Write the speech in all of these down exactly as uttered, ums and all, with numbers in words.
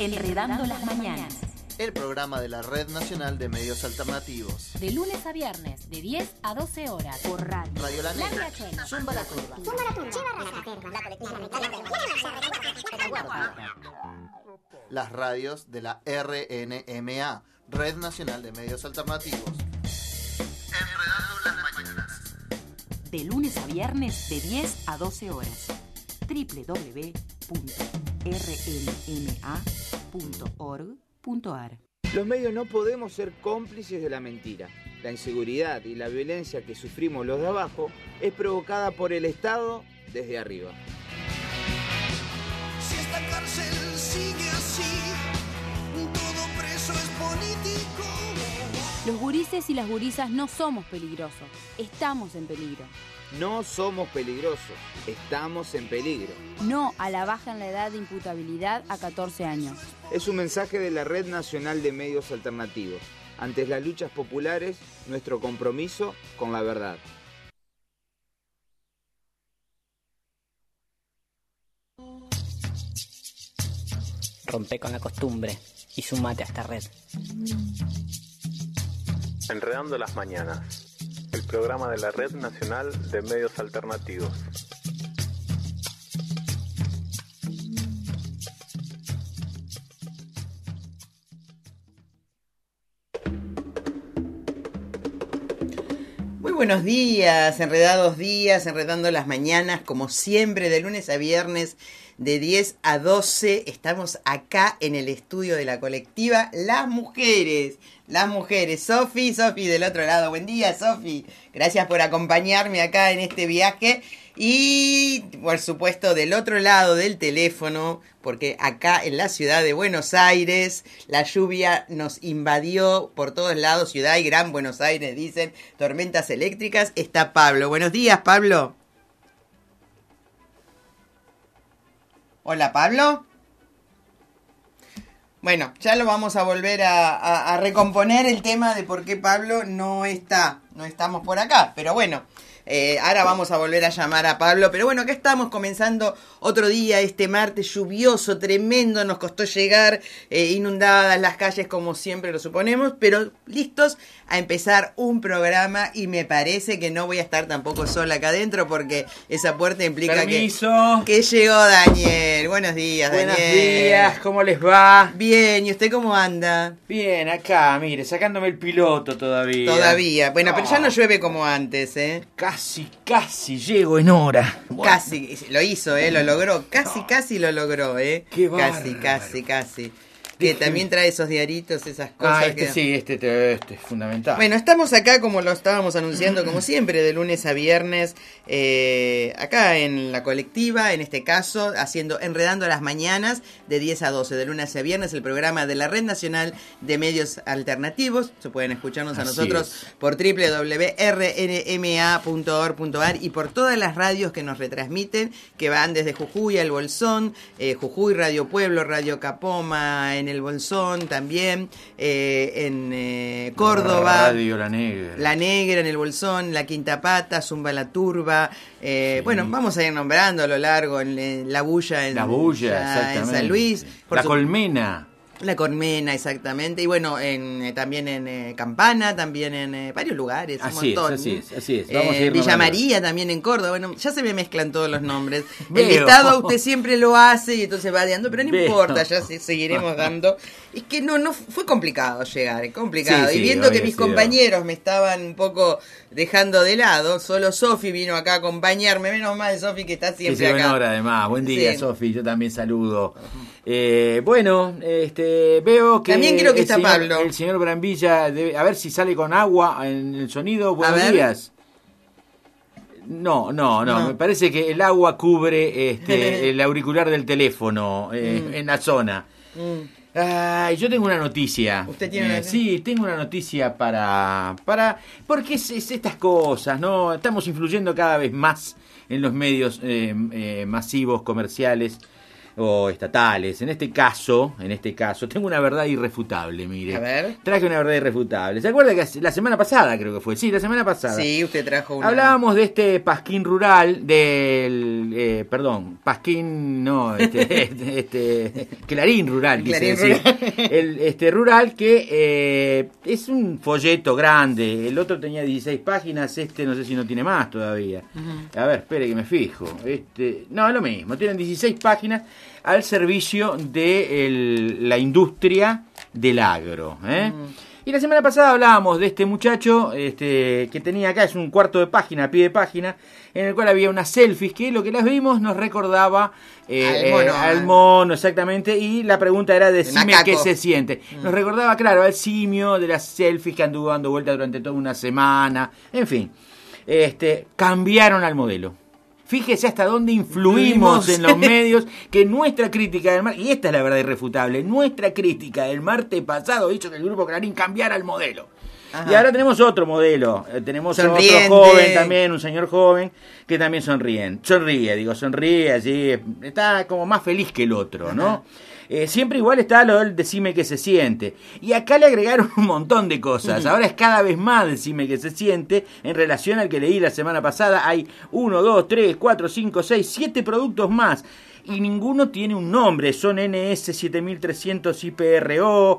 Enredando las mañanas. El programa de la Red Nacional de Medios Alternativos. De lunes a viernes, de diez a doce horas. Por radio. Radio La Negra. Zumba la Curva. Zumba la Turba. Las radios de la R N M A, Red Nacional de Medios Alternativos. Enredando las mañanas. De lunes a viernes, de diez a doce horas. doble u doble u doble u punto r n m a punto org punto a r. Los medios no podemos ser cómplices de la mentira. La inseguridad y la violencia que sufrimos los de abajo es provocada por el Estado desde arriba. Si esta cárcel sigue así, todo preso es político. Los gurises y las gurisas no somos peligrosos, estamos en peligro. No somos peligrosos, estamos en peligro. No a la baja en la edad de imputabilidad a catorce años. Es un mensaje de la Red Nacional de Medios Alternativos. Ante las luchas populares, nuestro compromiso con la verdad. Rompe con la costumbre y sumate a esta red. Enredando las mañanas. El programa de la Red Nacional de Medios Alternativos. Muy buenos días, enredados días, enredando las mañanas, como siempre, de lunes a viernes, de diez a doce, estamos acá en el estudio de la colectiva Las Mujeres. Las Mujeres, Sofi, Sofi del otro lado. Buen día, Sofi. Gracias por acompañarme acá en este viaje. Y, por supuesto, del otro lado del teléfono, porque acá en la ciudad de Buenos Aires, la lluvia nos invadió por todos lados, ciudad y gran Buenos Aires, dicen, tormentas eléctricas. Está Pablo. Buenos días, Pablo. Hola, Pablo. Bueno, ya lo vamos a volver a, a, a recomponer el tema de por qué Pablo no está, no estamos por acá, pero bueno. Eh, ahora vamos a volver a llamar a Pablo, pero bueno, acá estamos comenzando otro día, este martes lluvioso, tremendo, nos costó llegar, eh, inundadas las calles como siempre lo suponemos, pero listos a empezar un programa y me parece que no voy a estar tampoco sola acá adentro porque esa puerta implica que, que llegó Daniel. Buenos días, Buenos Daniel. Buenos días, ¿cómo les va? Bien, ¿y usted cómo anda? Bien, acá, mire, sacándome el piloto todavía. Todavía, bueno, oh. pero ya no llueve como antes, ¿eh? Casi, casi llego en hora. Bueno. Casi, lo hizo, ¿eh? Lo logró, casi, oh. casi lo logró, ¿eh? Qué Casi, bárbaro. casi, casi. Que también trae esos diaritos, esas cosas. Ah, este que... sí, este, este es fundamental. Bueno, estamos acá como lo estábamos anunciando, como siempre, de lunes a viernes, eh, acá en la colectiva, en este caso, haciendo Enredando las Mañanas, de diez a doce, de lunes a viernes, el programa de la Red Nacional de Medios Alternativos. Se pueden escucharnos a Así nosotros es. por doble u doble u doble u punto r n m a punto org punto a r y por todas las radios que nos retransmiten, que van desde Jujuy al Bolsón, eh, Jujuy, Radio Pueblo, Radio Capoma, en el Bolsón también, eh, en eh, Córdoba, Radio La Negra. La Negra en el Bolsón, La Quinta Pata, Zumba la Turba, eh, sí. Bueno, vamos a ir nombrando a lo largo, en, en La Bulla, en, La Bulla, ya, exactamente. en San Luis, por La su... Colmena. La Colmena, exactamente, y bueno, en, eh, también en eh, Campana, también en eh, varios lugares, un así montón. Es, así es, así es. Vamos eh, a ir Villa nombrando. María también en Córdoba, bueno, ya se me mezclan todos los nombres. Veo. El listado usted siempre lo hace y entonces va dando, pero no Veo. importa, ya se, seguiremos dando. Es que no, no fue complicado llegar, es complicado. Sí, y sí, viendo que había mis sido. compañeros me estaban un poco dejando de lado, solo Sofi vino acá a acompañarme, menos mal Sofi que está siempre que acá. En hora, además. Buen día, Sí. Sofi, yo también saludo. Eh, bueno, este veo que También creo que el está señor, Pablo. El señor Brambilla, debe, a ver si sale con agua en el sonido. Buenos ver. días. No, no, no, No. me parece que el agua cubre este, el auricular del teléfono eh, Mm. en la zona. Mm. Ay, yo tengo una noticia. ¿Usted tiene Eh, una noticia? Sí, tengo una noticia para... para porque es, es estas cosas, ¿no? Estamos influyendo cada vez más en los medios eh, eh, masivos, comerciales. o estatales. En este caso, en este caso, tengo una verdad irrefutable, mire. A ver. Traje una verdad irrefutable. ¿Se acuerda que la semana pasada creo que fue? Sí, la semana pasada. Sí, usted trajo una... Hablábamos de este pasquín rural, del, eh, perdón, pasquín, no, este, este, este clarín rural, quise Clarín decir. rural. El, este rural que eh, es un folleto grande, el otro tenía dieciséis páginas, este no sé si no tiene más todavía. Uh-huh. A ver, espere que me fijo. Este, no, es lo mismo, tienen dieciséis páginas al servicio de el, la industria del agro, ¿eh? Uh-huh. Y la semana pasada hablábamos de este muchacho este, que tenía acá, es un cuarto de página, a pie de página, en el cual había unas selfies que lo que las vimos nos recordaba eh, al, mono, eh, al mono, exactamente, y la pregunta era decime qué se siente. Mm. Nos recordaba, claro, al simio de las selfies que anduvo dando vuelta durante toda una semana, en fin, este, cambiaron al modelo. Fíjese hasta dónde influimos en los medios, que nuestra crítica del martes, y esta es la verdad irrefutable, nuestra crítica del martes pasado hizo que el Grupo Clarín cambiara el modelo. Ajá. Y ahora tenemos otro modelo, eh, tenemos sonriente. Otro joven también, un señor joven, que también sonríe, sonríe, digo, sonríe, así, está como más feliz que el otro, ajá, ¿no? Eh, siempre igual está lo del decime que se siente. Y acá le agregaron un montón de cosas. Uh-huh. Ahora es cada vez más decime que se siente. En relación al que leí la semana pasada, hay uno, dos, tres, cuatro, cinco, seis, siete productos más. Y ninguno tiene un nombre. Son N S siete mil trescientos I P R O,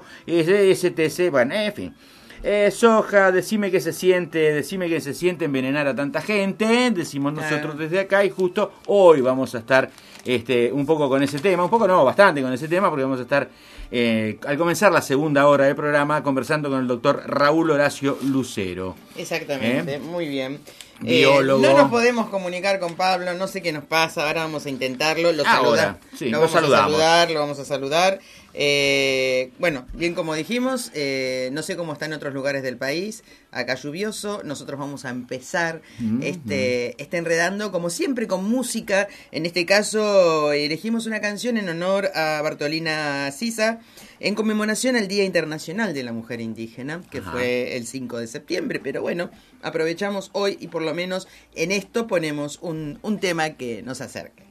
S T C, bueno, en fin. Eh, soja, decime que se siente, decime que se siente envenenar a tanta gente, decimos nosotros desde acá, y justo hoy vamos a estar este, un poco con ese tema, un poco no, bastante con ese tema, porque vamos a estar eh, al comenzar la segunda hora del programa conversando con el doctor Raúl Horacio Lucero. Exactamente, ¿Eh? Muy bien. Biólogo. Eh, no nos podemos comunicar con Pablo, no sé qué nos pasa, ahora vamos a intentarlo, lo, ahora, saluda, sí, lo, lo vamos saludamos. a saludar, lo vamos a saludar. Eh, bueno, bien como dijimos, eh, no sé cómo está en otros lugares del país, acá lluvioso, nosotros vamos a empezar mm-hmm. este, este enredando, como siempre con música. En este caso elegimos una canción en honor a Bartolina Sisa, en conmemoración al Día Internacional de la Mujer Indígena, que Ajá. fue el cinco de septiembre, pero bueno, aprovechamos hoy y por lo menos en esto ponemos un, un tema que nos acerque.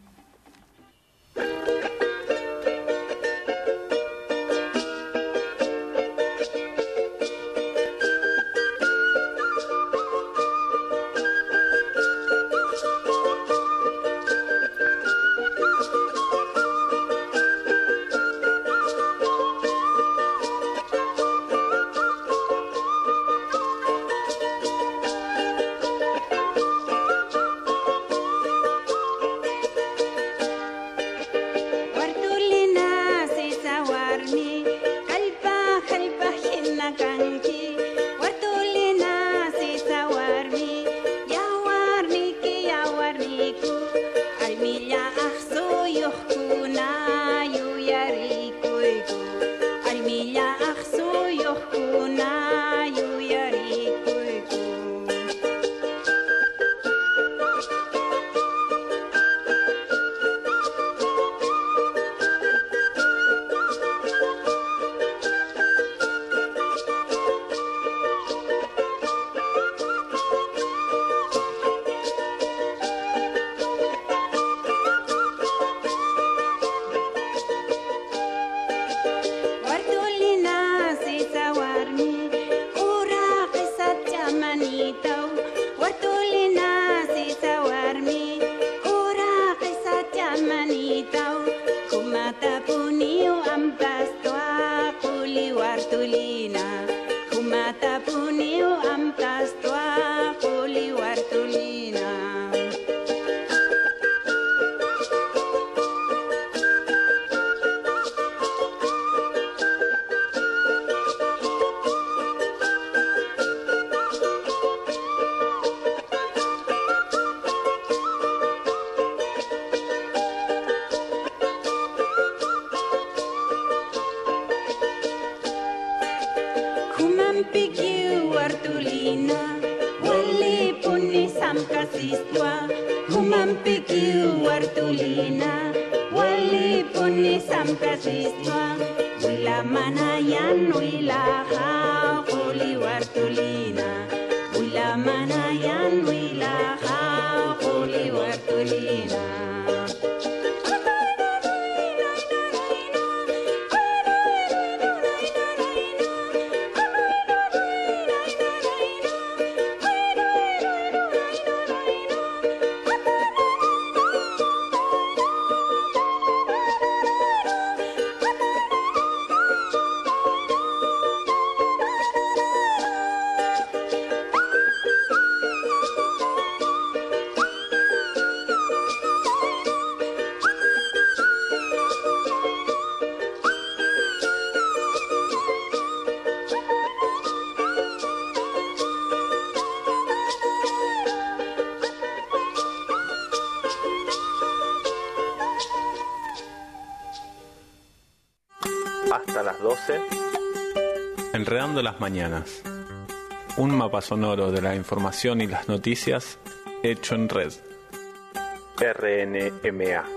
hasta las doce, Enredando las Mañanas. Un mapa sonoro de la información y las noticias hecho en red. R N M A.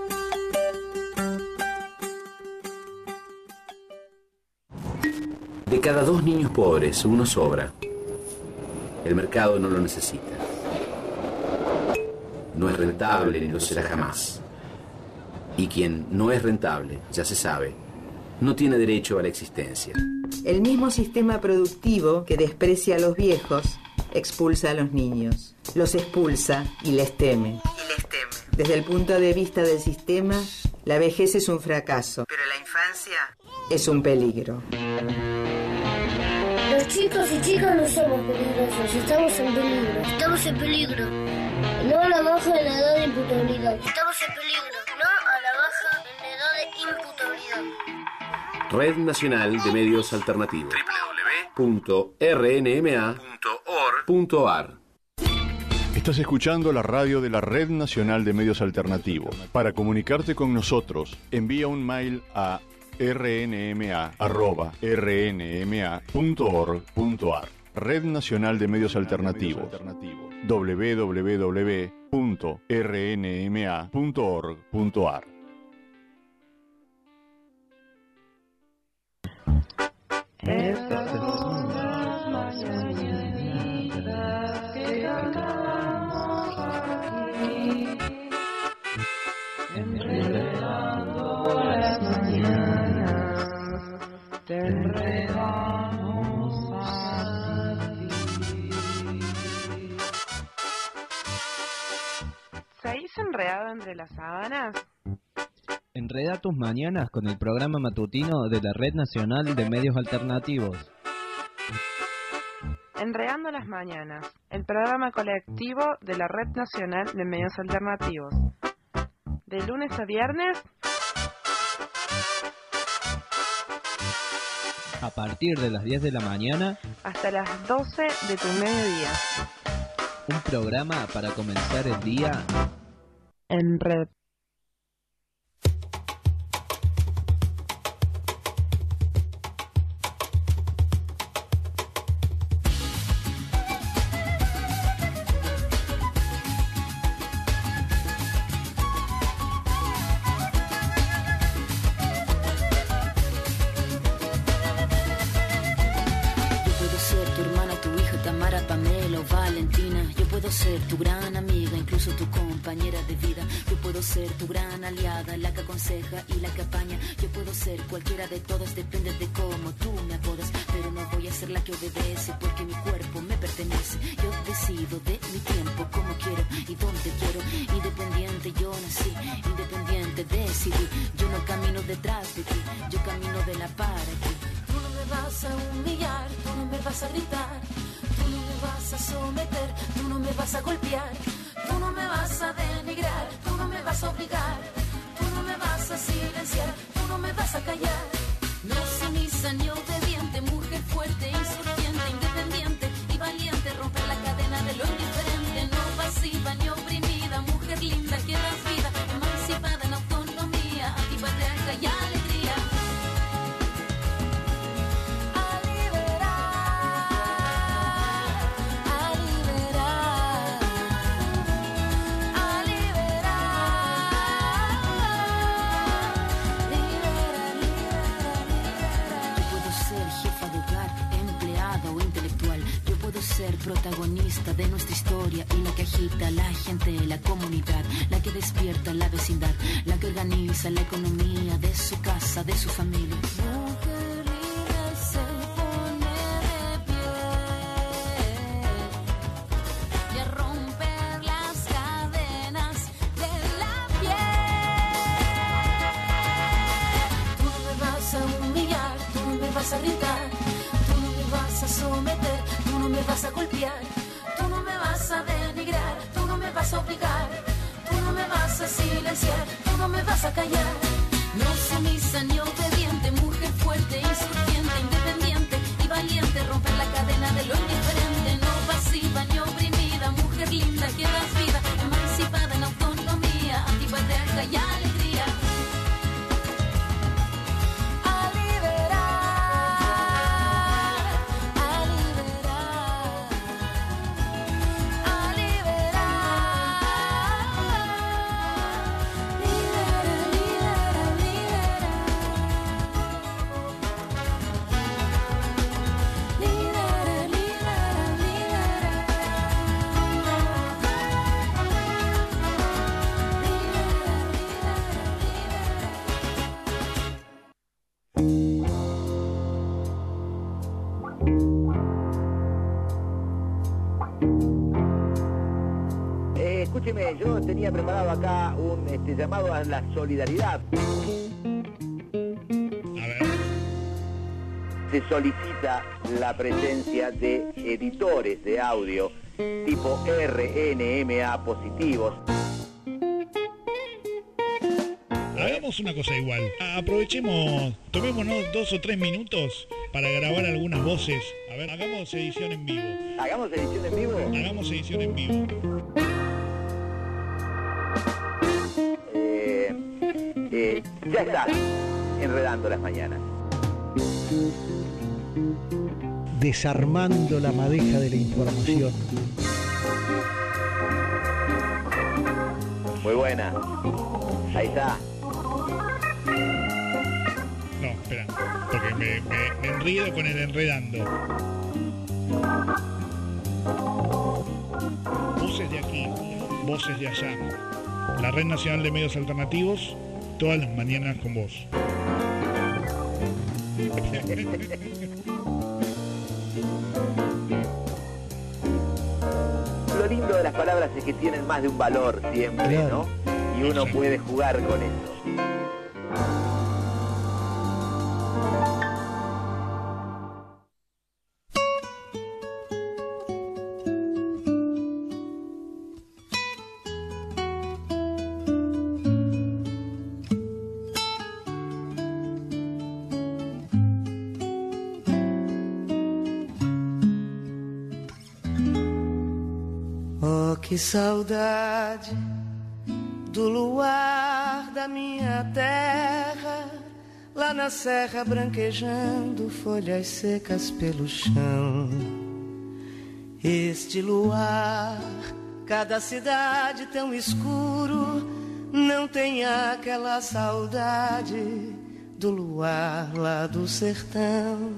De cada dos niños pobres, uno sobra. El mercado no lo necesita. No es rentable ni lo será jamás. Y quien no es rentable, ya se sabe, no tiene derecho a la existencia. El mismo sistema productivo que desprecia a los viejos, expulsa a los niños. Los expulsa y les teme. Y les teme. Desde el punto de vista del sistema, la vejez es un fracaso. Pero la infancia es un peligro. Los chicos y chicas no somos peligrosos, estamos en peligro. Estamos en peligro. No a la baja en la edad de imputabilidad. Estamos en peligro. No a la baja en la edad de imputabilidad. Red Nacional de Medios Alternativos. doble u doble u doble u punto r n m a punto org punto a r. Estás escuchando la radio de la Red Nacional de Medios Alternativos. Para comunicarte con nosotros, envía un mail a r n m a arroba r n m a punto org punto a r. Red Nacional de Medios Alternativos. doble u doble u doble u punto r n m a punto org punto a r. Estas son las mañanitas que cantamos aquí, enredando las mañanas, te enredamos a ti. ¿Seguís enredado entre las sábanas? Enreda tus mañanas con el programa matutino de la Red Nacional de Medios Alternativos. Enredando las Mañanas, el programa colectivo de la Red Nacional de Medios Alternativos. De lunes a viernes, a partir de las diez de la mañana, hasta las doce de tu mediodía. Un programa para comenzar el día en red. Ser tu gran amiga, incluso tu compañera de vida. Yo puedo ser tu gran aliada, la que aconseja y la que apaña. Yo puedo ser cualquiera de todas, depende de cómo tú me apodas. Pero no voy a ser la que obedece, porque mi cuerpo me pertenece. Yo decido de mi tiempo, como quiero y donde quiero. Independiente yo nací, independiente decidí. Yo no camino detrás de ti, yo camino de la para ti. Tú no me vas a humillar, tú no me vas a gritar. Tú no me vas a someter, tú no me vas a golpear, tú no me vas a denigrar, tú no me vas a obligar, tú no me vas a silenciar, tú no me vas a callar. No sumisa ni obediente, mujer fuerte, insurgente, independiente y valiente, romper la cadena de lo indiferente. No pasiva ni oprimida, mujer linda que das vida, emancipada en autonomía, antipatriarca y alegría. Ser protagonista de nuestra historia y la que agita a la gente, la comunidad, la que despierta la vecindad, la que organiza la economía de su casa, de su familia. Mujer libre se pone de pie y a romper las cadenas de la piel. Tú no me vas a humillar, tú no me vas a gritar, tú no me vas a someter, tú no me vas a golpear, tú no me vas a denigrar, tú no me vas a obligar, tú no me vas a silenciar, tú no me vas a callar. No sumisa ni obediente, mujer fuerte, insurgente, independiente y valiente, romper la cadena de lo indiferente. No pasiva ni oprimida, mujer linda que das vida, emancipada en autonomía, antipatriarca y alegría. A liberar. tenía preparado acá un este, llamado a la solidaridad. A ver. Se solicita la presencia de editores de audio tipo R N M A positivos. Hagamos una cosa igual. Aprovechemos, tomémonos dos o tres minutos para grabar algunas voces. A ver, hagamos edición en vivo. ¿Hagamos edición en vivo? Hagamos edición en vivo. Eh, eh, ya está, enredando las mañanas. Desarmando la madeja de la información. Muy buena. Ahí está. No, espera, porque me, me, me enredo con el enredando. Voces de aquí, voces de allá. La Red Nacional de Medios Alternativos, todas las mañanas con vos. Lo lindo de las palabras es que tienen más de un valor siempre, ¿no? Y uno puede jugar con eso. Que saudade do luar da minha terra, lá na serra branquejando folhas secas pelo chão. Este luar, cada cidade tão escuro, não tem aquela saudade do luar lá do sertão.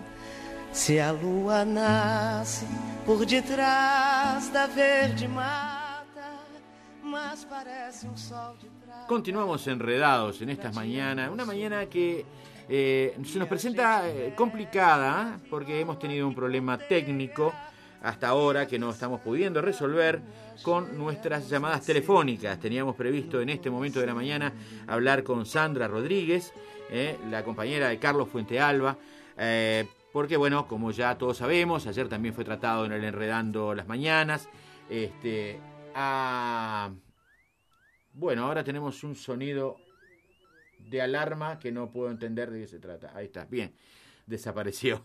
Se a lua nasce por detrás da verde mata, mas parece un sol de prata. Continuamos enredados en estas mañanas, una mañana que eh, se nos presenta eh, complicada porque hemos tenido un problema técnico hasta ahora que no estamos pudiendo resolver con nuestras llamadas telefónicas. Teníamos previsto en este momento de la mañana hablar con Sandra Rodríguez, eh, la compañera de Carlos Fuentealba, eh, porque bueno, como ya todos sabemos, ayer también fue tratado en el Enredando las Mañanas. Este, a... Bueno, ahora tenemos un sonido de alarma que no puedo entender de qué se trata. Ahí está, bien, desapareció.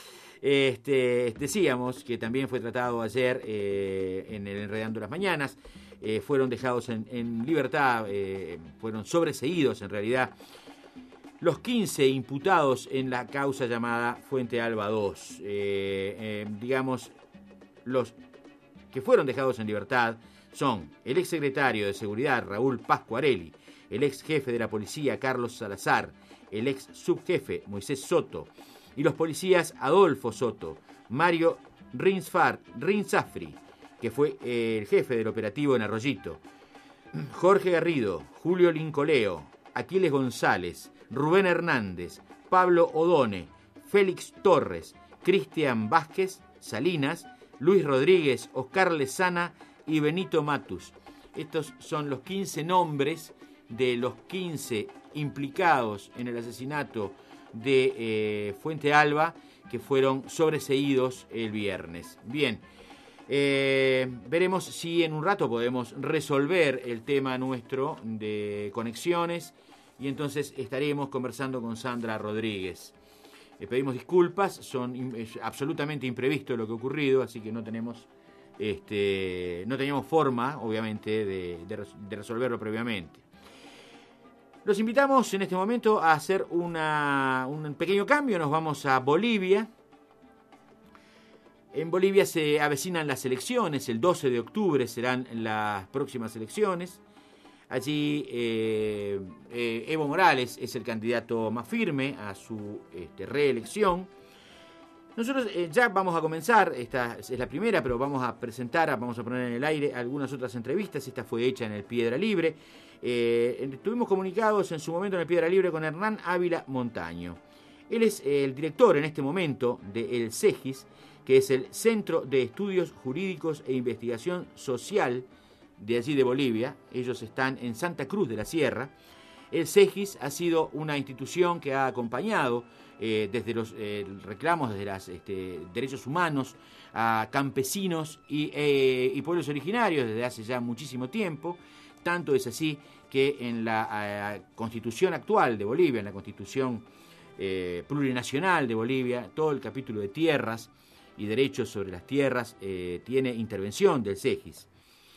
Este, decíamos que también fue tratado ayer eh, en el Enredando las Mañanas. Eh, fueron dejados en, en libertad, eh, fueron sobreseídos en realidad los quince imputados en la causa llamada Fuentealba dos. Eh, eh, digamos, los que fueron dejados en libertad son el exsecretario de Seguridad Raúl Pascuarelli, el ex jefe de la policía Carlos Salazar, el ex subjefe Moisés Soto y los policías Adolfo Soto, Mario Rinsfar, Rinsafri, que fue eh, el jefe del operativo en Arroyito, Jorge Garrido, Julio Lincoleo, Aquiles González, Rubén Hernández, Pablo Odone, Félix Torres, Cristian Vázquez, Salinas, Luis Rodríguez, Oscar Lezana y Benito Matus. Estos son los quince nombres de los quince implicados en el asesinato de eh, Fuentealba que fueron sobreseídos el viernes. Bien, eh, veremos si en un rato podemos resolver el tema nuestro de conexiones. Y entonces estaremos conversando con Sandra Rodríguez. Le pedimos disculpas, son es absolutamente imprevisto lo que ha ocurrido, así que no tenemos, este, no teníamos forma, obviamente, de, de, de resolverlo previamente. Los invitamos en este momento a hacer una, un pequeño cambio. Nos vamos a Bolivia. En Bolivia se avecinan las elecciones, el doce de octubre serán las próximas elecciones. Allí eh, eh, Evo Morales es el candidato más firme a su este, reelección. Nosotros eh, ya vamos a comenzar, esta es la primera, pero vamos a presentar, vamos a poner en el aire algunas otras entrevistas. Esta fue hecha en el Piedra Libre. Eh, estuvimos comunicados en su momento en el Piedra Libre con Hernán Ávila Montaño. Él es eh, el director en este momento del CEGIS, que es el Centro de Estudios Jurídicos e Investigación Social de allí de Bolivia. Ellos están en Santa Cruz de la Sierra. El CEGIS ha sido una institución que ha acompañado eh, desde los eh, reclamos, desde los este, derechos humanos a campesinos y, eh, y pueblos originarios desde hace ya muchísimo tiempo. Tanto es así que en la eh, Constitución actual de Bolivia, en la Constitución eh, plurinacional de Bolivia, todo el capítulo de tierras y derechos sobre las tierras eh, tiene intervención del CEGIS.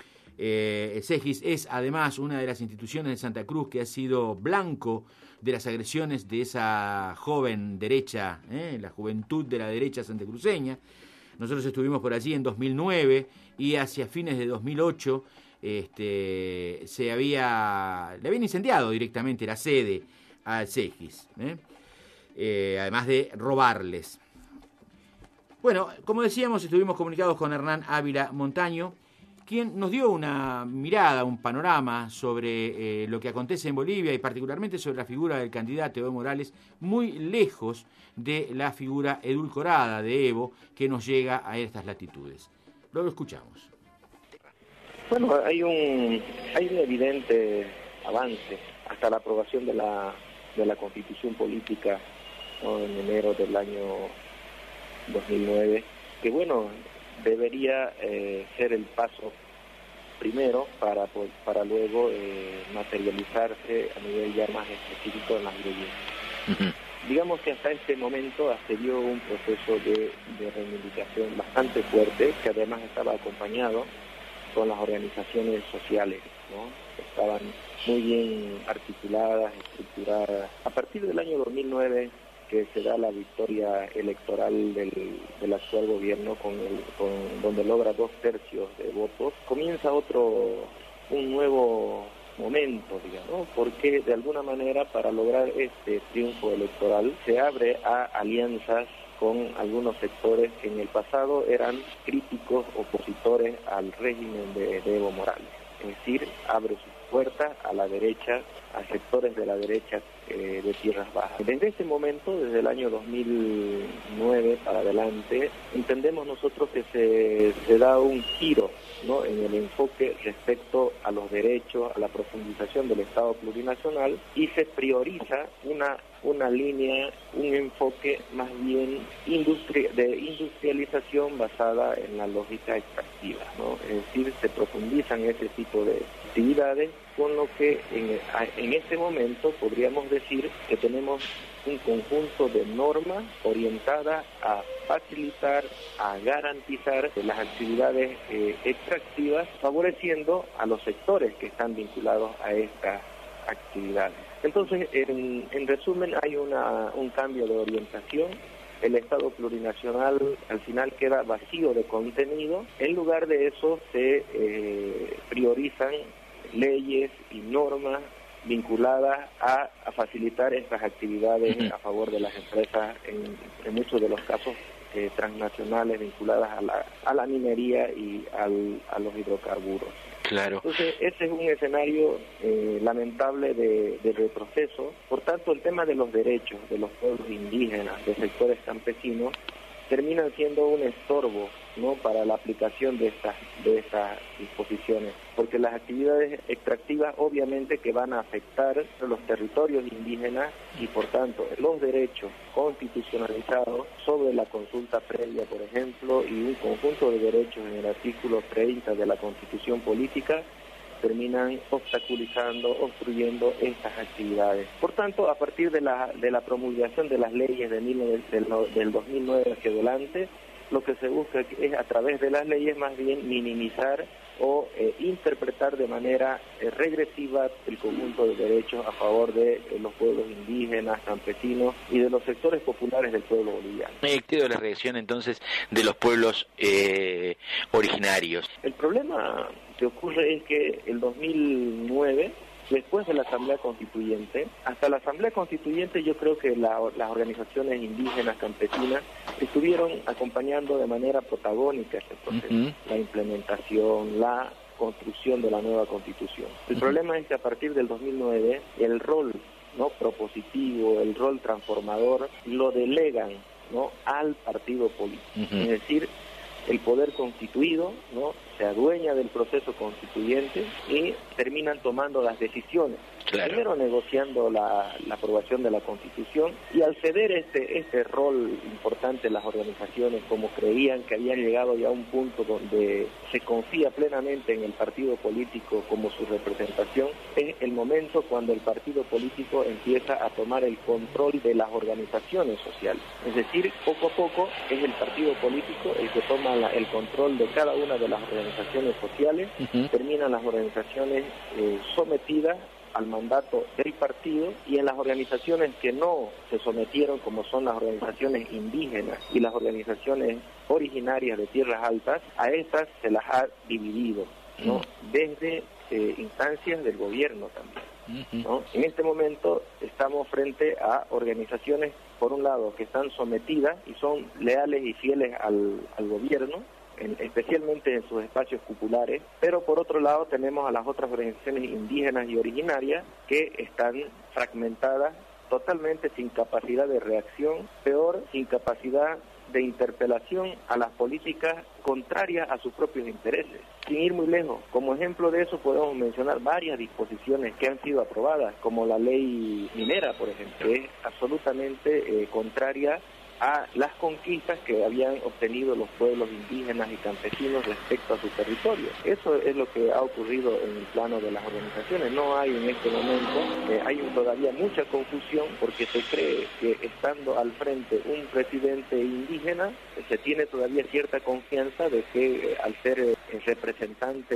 Eh, el CEGIS es además una de las instituciones de Santa Cruz que ha sido blanco de las agresiones de esa joven derecha, eh, la juventud de la derecha santacruceña. Nosotros estuvimos por allí en dos mil nueve y hacia fines de dos mil ocho este, se había, le habían incendiado directamente la sede al CEGIS, eh, eh, además de robarles. Bueno, como decíamos, estuvimos comunicados con Hernán Ávila Montaño, quien nos dio una mirada, un panorama sobre eh, lo que acontece en Bolivia y particularmente sobre la figura del candidato Evo Morales, muy lejos de la figura edulcorada de Evo que nos llega a estas latitudes. Luego escuchamos. Bueno, hay un hay un evidente avance hasta la aprobación de la de la Constitución política, ¿no?, en enero del año dos mil nueve, que bueno, debería eh, ser el paso primero para pues, para luego eh, materializarse a nivel ya más específico en las leyes. Uh-huh. Digamos que hasta este momento se dio un proceso de, de reivindicación bastante fuerte, que además estaba acompañado con las organizaciones sociales, ¿no? Estaban muy bien articuladas, estructuradas. A partir del año dos mil nueve, que se da la victoria electoral del, del actual gobierno, con el, con, donde logra dos tercios de votos, comienza otro, un nuevo momento, digamos, porque de alguna manera para lograr este triunfo electoral se abre a alianzas con algunos sectores que en el pasado eran críticos, opositores al régimen de, de Evo Morales. Es decir, abre sus puertas a la derecha, a sectores de la derecha eh, de tierras bajas. Desde ese momento, desde el año dos mil nueve para adelante, entendemos nosotros que se, se da un giro, ¿no?, en el enfoque respecto a los derechos, a la profundización del Estado plurinacional, y se prioriza una una línea, un enfoque más bien industri- de industrialización basada en la lógica extractiva, ¿no? Es decir, se profundizan ese tipo de actividades, con lo que en, en este momento podríamos decir que tenemos un conjunto de normas orientadas a facilitar, a garantizar las actividades eh, extractivas, favoreciendo a los sectores que están vinculados a estas actividades. Entonces, en, en resumen, hay una, un cambio de orientación. El Estado plurinacional al final queda vacío de contenido. En lugar de eso se eh, priorizan leyes y normas vinculadas a, a facilitar estas actividades uh-huh. a favor de las empresas, en, en muchos de los casos eh, transnacionales vinculadas a la, a la minería y al, a los hidrocarburos. Claro. Entonces, ese es un escenario eh, lamentable de, de retroceso. Por tanto, el tema de los derechos de los pueblos indígenas, de sectores campesinos, terminan siendo un estorbo, ¿no?, para la aplicación de estas de estas disposiciones, porque las actividades extractivas obviamente que van a afectar los territorios indígenas y por tanto los derechos constitucionalizados sobre la consulta previa, por ejemplo, y un conjunto de derechos en el artículo treinta de la Constitución política terminan obstaculizando, obstruyendo estas actividades. Por tanto, a partir de la de la promulgación de las leyes de mil, del, del dos mil nueve hacia adelante, lo que se busca es a través de las leyes más bien minimizar o eh, interpretar de manera eh, regresiva el conjunto de derechos a favor de eh, los pueblos indígenas, campesinos y de los sectores populares del pueblo boliviano. ¿Qué de la reacción entonces de los pueblos eh, originarios? El problema que ocurre es que el dos mil nueve, después de la Asamblea Constituyente, hasta la Asamblea Constituyente yo creo que la, las organizaciones indígenas, campesinas, estuvieron acompañando de manera protagónica este proceso, uh-huh. la implementación, la construcción de la nueva Constitución. El uh-huh. problema es que a partir del dos mil nueve, el rol, ¿no?, propositivo, el rol transformador, lo delegan, ¿no?, al partido político. Uh-huh. Es decir, el poder constituido, ¿no?, se adueña del proceso constituyente y terminan tomando las decisiones. Claro. Primero negociando la, la aprobación de la Constitución, y al ceder este, este rol importante las organizaciones, como creían que habían llegado ya a un punto donde se confía plenamente en el partido político como su representación, es el momento cuando el partido político empieza a tomar el control de las organizaciones sociales. Es decir, poco a poco es el partido político el que toma la, el control de cada una de las organizaciones sociales. Uh-huh. Terminan las organizaciones eh, sometidas al mandato del partido, y en las organizaciones que no se sometieron, como son las organizaciones indígenas y las organizaciones originarias de tierras altas, a estas se las ha dividido, ¿no?, desde eh, instancias del gobierno también, ¿no? En este momento estamos frente a organizaciones, por un lado, que están sometidas y son leales y fieles al, al gobierno, En, especialmente en sus espacios populares, pero por otro lado tenemos a las otras organizaciones indígenas y originarias que están fragmentadas, totalmente sin capacidad de reacción, peor, sin capacidad de interpelación a las políticas contrarias a sus propios intereses. Sin ir muy lejos, como ejemplo de eso podemos mencionar varias disposiciones que han sido aprobadas, como la ley minera, por ejemplo, que es absolutamente eh, contraria a las conquistas que habían obtenido los pueblos indígenas y campesinos respecto a su territorio. Eso es lo que ha ocurrido en el plano de las organizaciones. No hay en este momento, eh, hay todavía mucha confusión, porque se cree que estando al frente un presidente indígena, eh, se tiene todavía cierta confianza de que eh, al ser eh, representante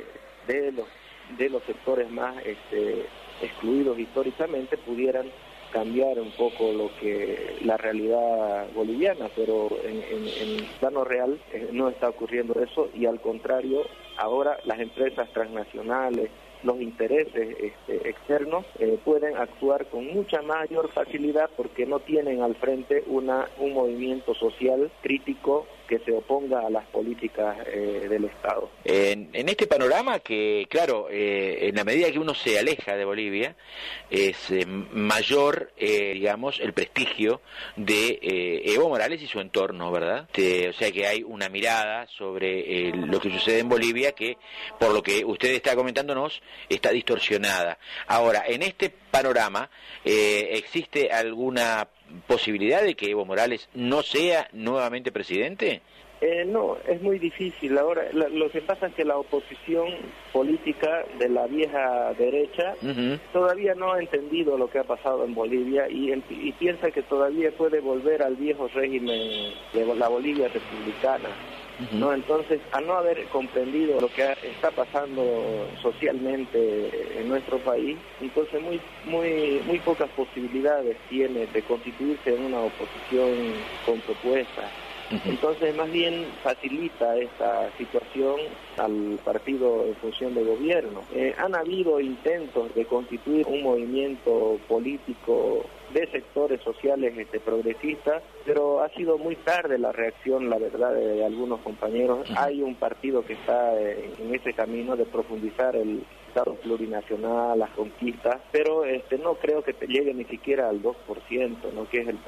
de los, de los sectores más este, excluidos históricamente, pudieran cambiar un poco lo que la realidad boliviana, pero en, en, en plano real eh, no está ocurriendo eso, y al contrario, ahora las empresas transnacionales, los intereses este, externos eh, pueden actuar con mucha mayor facilidad, porque no tienen al frente una un movimiento social crítico que se oponga a las políticas eh, del Estado. En, en este panorama que, claro, eh, en la medida que uno se aleja de Bolivia, es eh, mayor, eh, digamos, el prestigio de eh, Evo Morales y su entorno, ¿verdad? Te, o sea que hay una mirada sobre eh, lo que sucede en Bolivia que, por lo que usted está comentándonos, está distorsionada. Ahora, en este panorama, eh, ¿existe alguna posibilidad de que Evo Morales no sea nuevamente presidente? Eh, no, es muy difícil. Ahora, la, lo que pasa es que la oposición política de la vieja derecha uh-huh. todavía no ha entendido lo que ha pasado en Bolivia, y, y piensa que todavía puede volver al viejo régimen de la Bolivia republicana. Uh-huh. ¿No? Entonces, al no haber comprendido lo que está pasando socialmente en nuestro país, entonces muy muy muy pocas posibilidades tiene de constituirse en una oposición con propuestas. Uh-huh. Entonces, más bien facilita esta situación al partido en función de gobierno. Eh, han habido intentos de constituir un movimiento político de sectores sociales este, progresistas, pero ha sido muy tarde la reacción, la verdad, de, de algunos compañeros. Uh-huh. Hay un partido que está eh, en ese camino de profundizar el Estado plurinacional, las conquistas, pero este no creo que te llegue ni siquiera al dos por ciento, ¿no?, que es el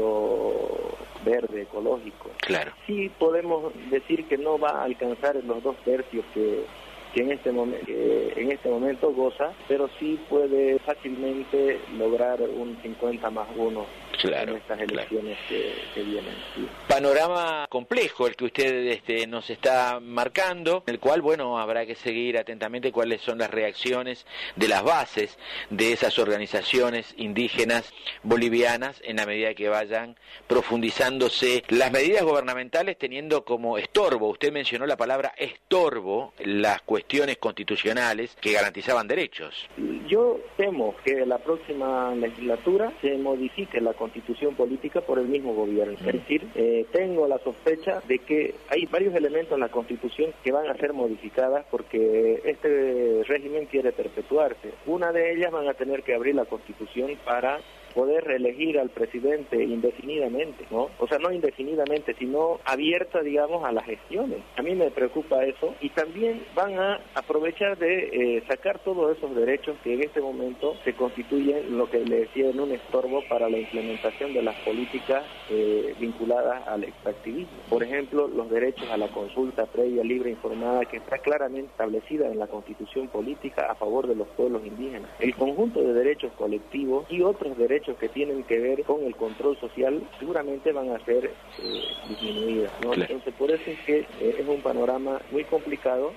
Partido Verde Ecológico. Claro. Sí podemos decir que no va a alcanzar los dos tercios que que en este momento eh, en este momento goza, pero sí puede fácilmente lograr un cincuenta más uno claro, en estas elecciones claro. que, que vienen. Sí. Panorama complejo el que usted este, nos está marcando, el cual, bueno, habrá que seguir atentamente cuáles son las reacciones de las bases de esas organizaciones indígenas bolivianas en la medida que vayan profundizándose las medidas gubernamentales, teniendo como estorbo, usted mencionó la palabra estorbo, las cuestiones cuestiones constitucionales que garantizaban derechos. Yo temo que la próxima legislatura se modifique la constitución política por el mismo gobierno. Mm. Es decir, eh, tengo la sospecha de que hay varios elementos en la constitución que van a ser modificadas porque este régimen quiere perpetuarse. Una de ellas van a tener que abrir la constitución para poder reelegir al presidente indefinidamente, ¿no? O sea, no indefinidamente, sino abierta, digamos, a las gestiones. A mí me preocupa eso, y también van a aprovechar de eh, sacar todos esos derechos que en este momento se constituyen, lo que le decía, en un estorbo para la implementación de las políticas eh, vinculadas al extractivismo. Por ejemplo, los derechos a la consulta previa, libre, informada, que está claramente establecida en la Constitución política a favor de los pueblos indígenas. El conjunto de derechos colectivos y otros derechos que tienen que ver con el control social seguramente van a ser eh, disminuidas, ¿no? Claro. Entonces, por eso es que eh, es un panorama muy complicado.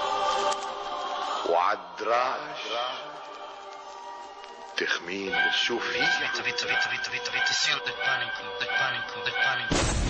تخمين شوفي فيتو فيتو فيتو فيتو فيتو فيتو سير دك بانيكو دك بانيكو دك بانيكو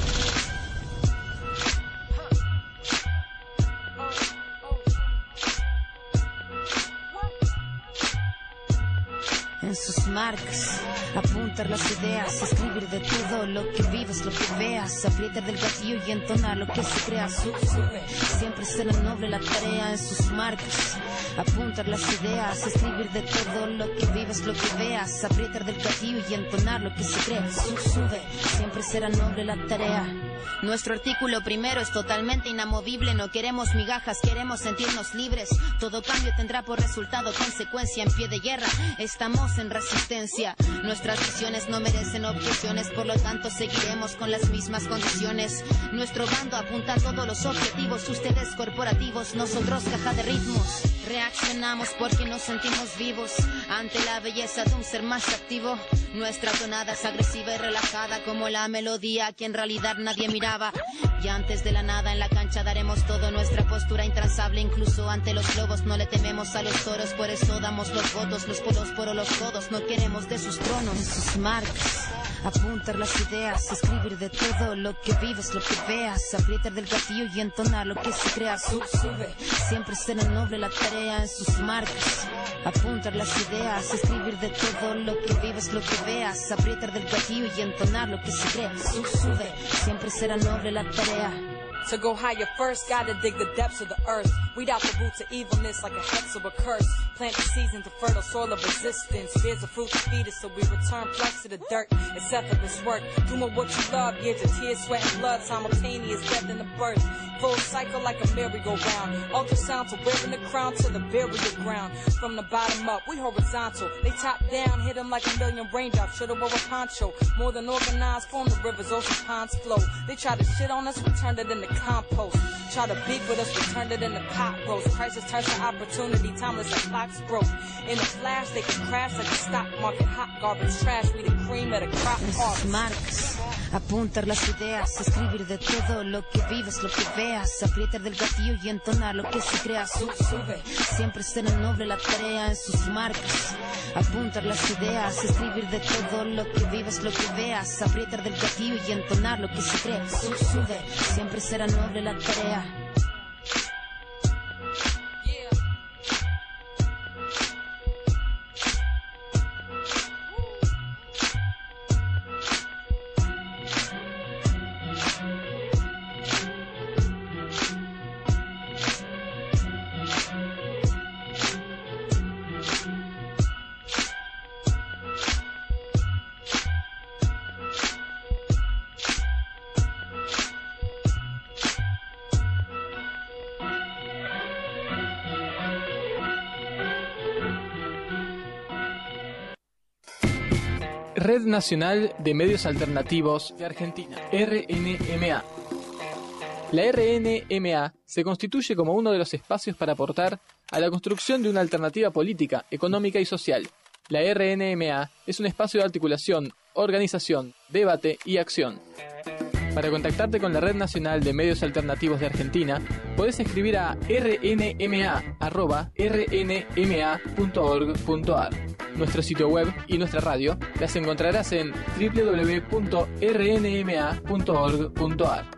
En sus marcas, apuntar las ideas, escribir de todo lo que vives, lo que veas, aprietar del gatillo y entonar lo que se crea, sube, siempre será noble la tarea. En sus marcas, apuntar las ideas, escribir de todo lo que vives, lo que veas, aprietar del gatillo y entonar lo que se crea, sube, siempre será noble la tarea. Nuestro artículo primero es totalmente inamovible. No queremos migajas, queremos sentirnos libres. Todo cambio tendrá por resultado consecuencia. En pie de guerra estamos en resistencia. Nuestras visiones no merecen objeciones, por lo tanto seguiremos con las mismas condiciones. Nuestro bando apunta a todos los objetivos, ustedes corporativos, nosotros caja de ritmos. Reaccionamos porque nos sentimos vivos ante la belleza de un ser más activo. Nuestra tonada es agresiva y relajada como la melodía que en realidad nadie miraba. Y antes de la nada en la cancha daremos todo, nuestra postura intransable. Incluso ante los lobos no le tememos a los toros, por eso damos los votos, los polos por los codos. No queremos de sus tronos, sus marcas. Apuntar las ideas, escribir de todo lo que vives, lo que veas, aprietar del gatillo y entonar lo que se crea, sube, siempre será noble la tarea. En sus marcas, apuntar las ideas, escribir de todo lo que vives, lo que veas, aprietar del gatillo y entonar lo que se crea, sube, siempre será noble la tarea. To go higher first, gotta dig the depths of the earth. Weed out the roots of evilness like a hex or a curse. Plant the seeds into fertile soil of resistance. Bears the fruit to feed us, so we return flesh to the dirt. It's effortless work. Doing what you love, years of tears, sweat, and blood. Simultaneous death and the birth. Full cycle like a merry-go-round. Ultrasound to wearing the crown to the burial ground. From the bottom up, we horizontal. They top down, hit them like a million raindrops. Should've wore a poncho. More than organized, form the rivers, oceans, ponds flow. They try to shit on us, we turned it into compost. Try to beef with us, we turned it into pot roast. Crisis turns to opportunity, timeless like clocks broke. In a flash, they can crash like the stock market. Hot garbage trash, we the cream of the crop harvest. Apuntar las ideas, escribir de todo lo que vives, lo que veas, aprietar del gatillo y entonar lo que se crea, sube, siempre será noble la tarea. En sus marcas, apuntar las ideas, escribir de todo lo que vives, lo que veas, aprietar del gatillo y entonar lo que se crea, sube, siempre será noble la tarea. Red Nacional de Medios Alternativos de Argentina, R N M A. La R N M A se constituye como uno de los espacios para aportar a la construcción de una alternativa política, económica y social. La R N M A es un espacio de articulación, organización, debate y acción. Para contactarte con la Red Nacional de Medios Alternativos de Argentina, podés escribir a r n m a arroba r n m a punto org punto a r. Nuestro sitio web y nuestra radio las encontrarás en w w w punto r n m a punto org punto a r.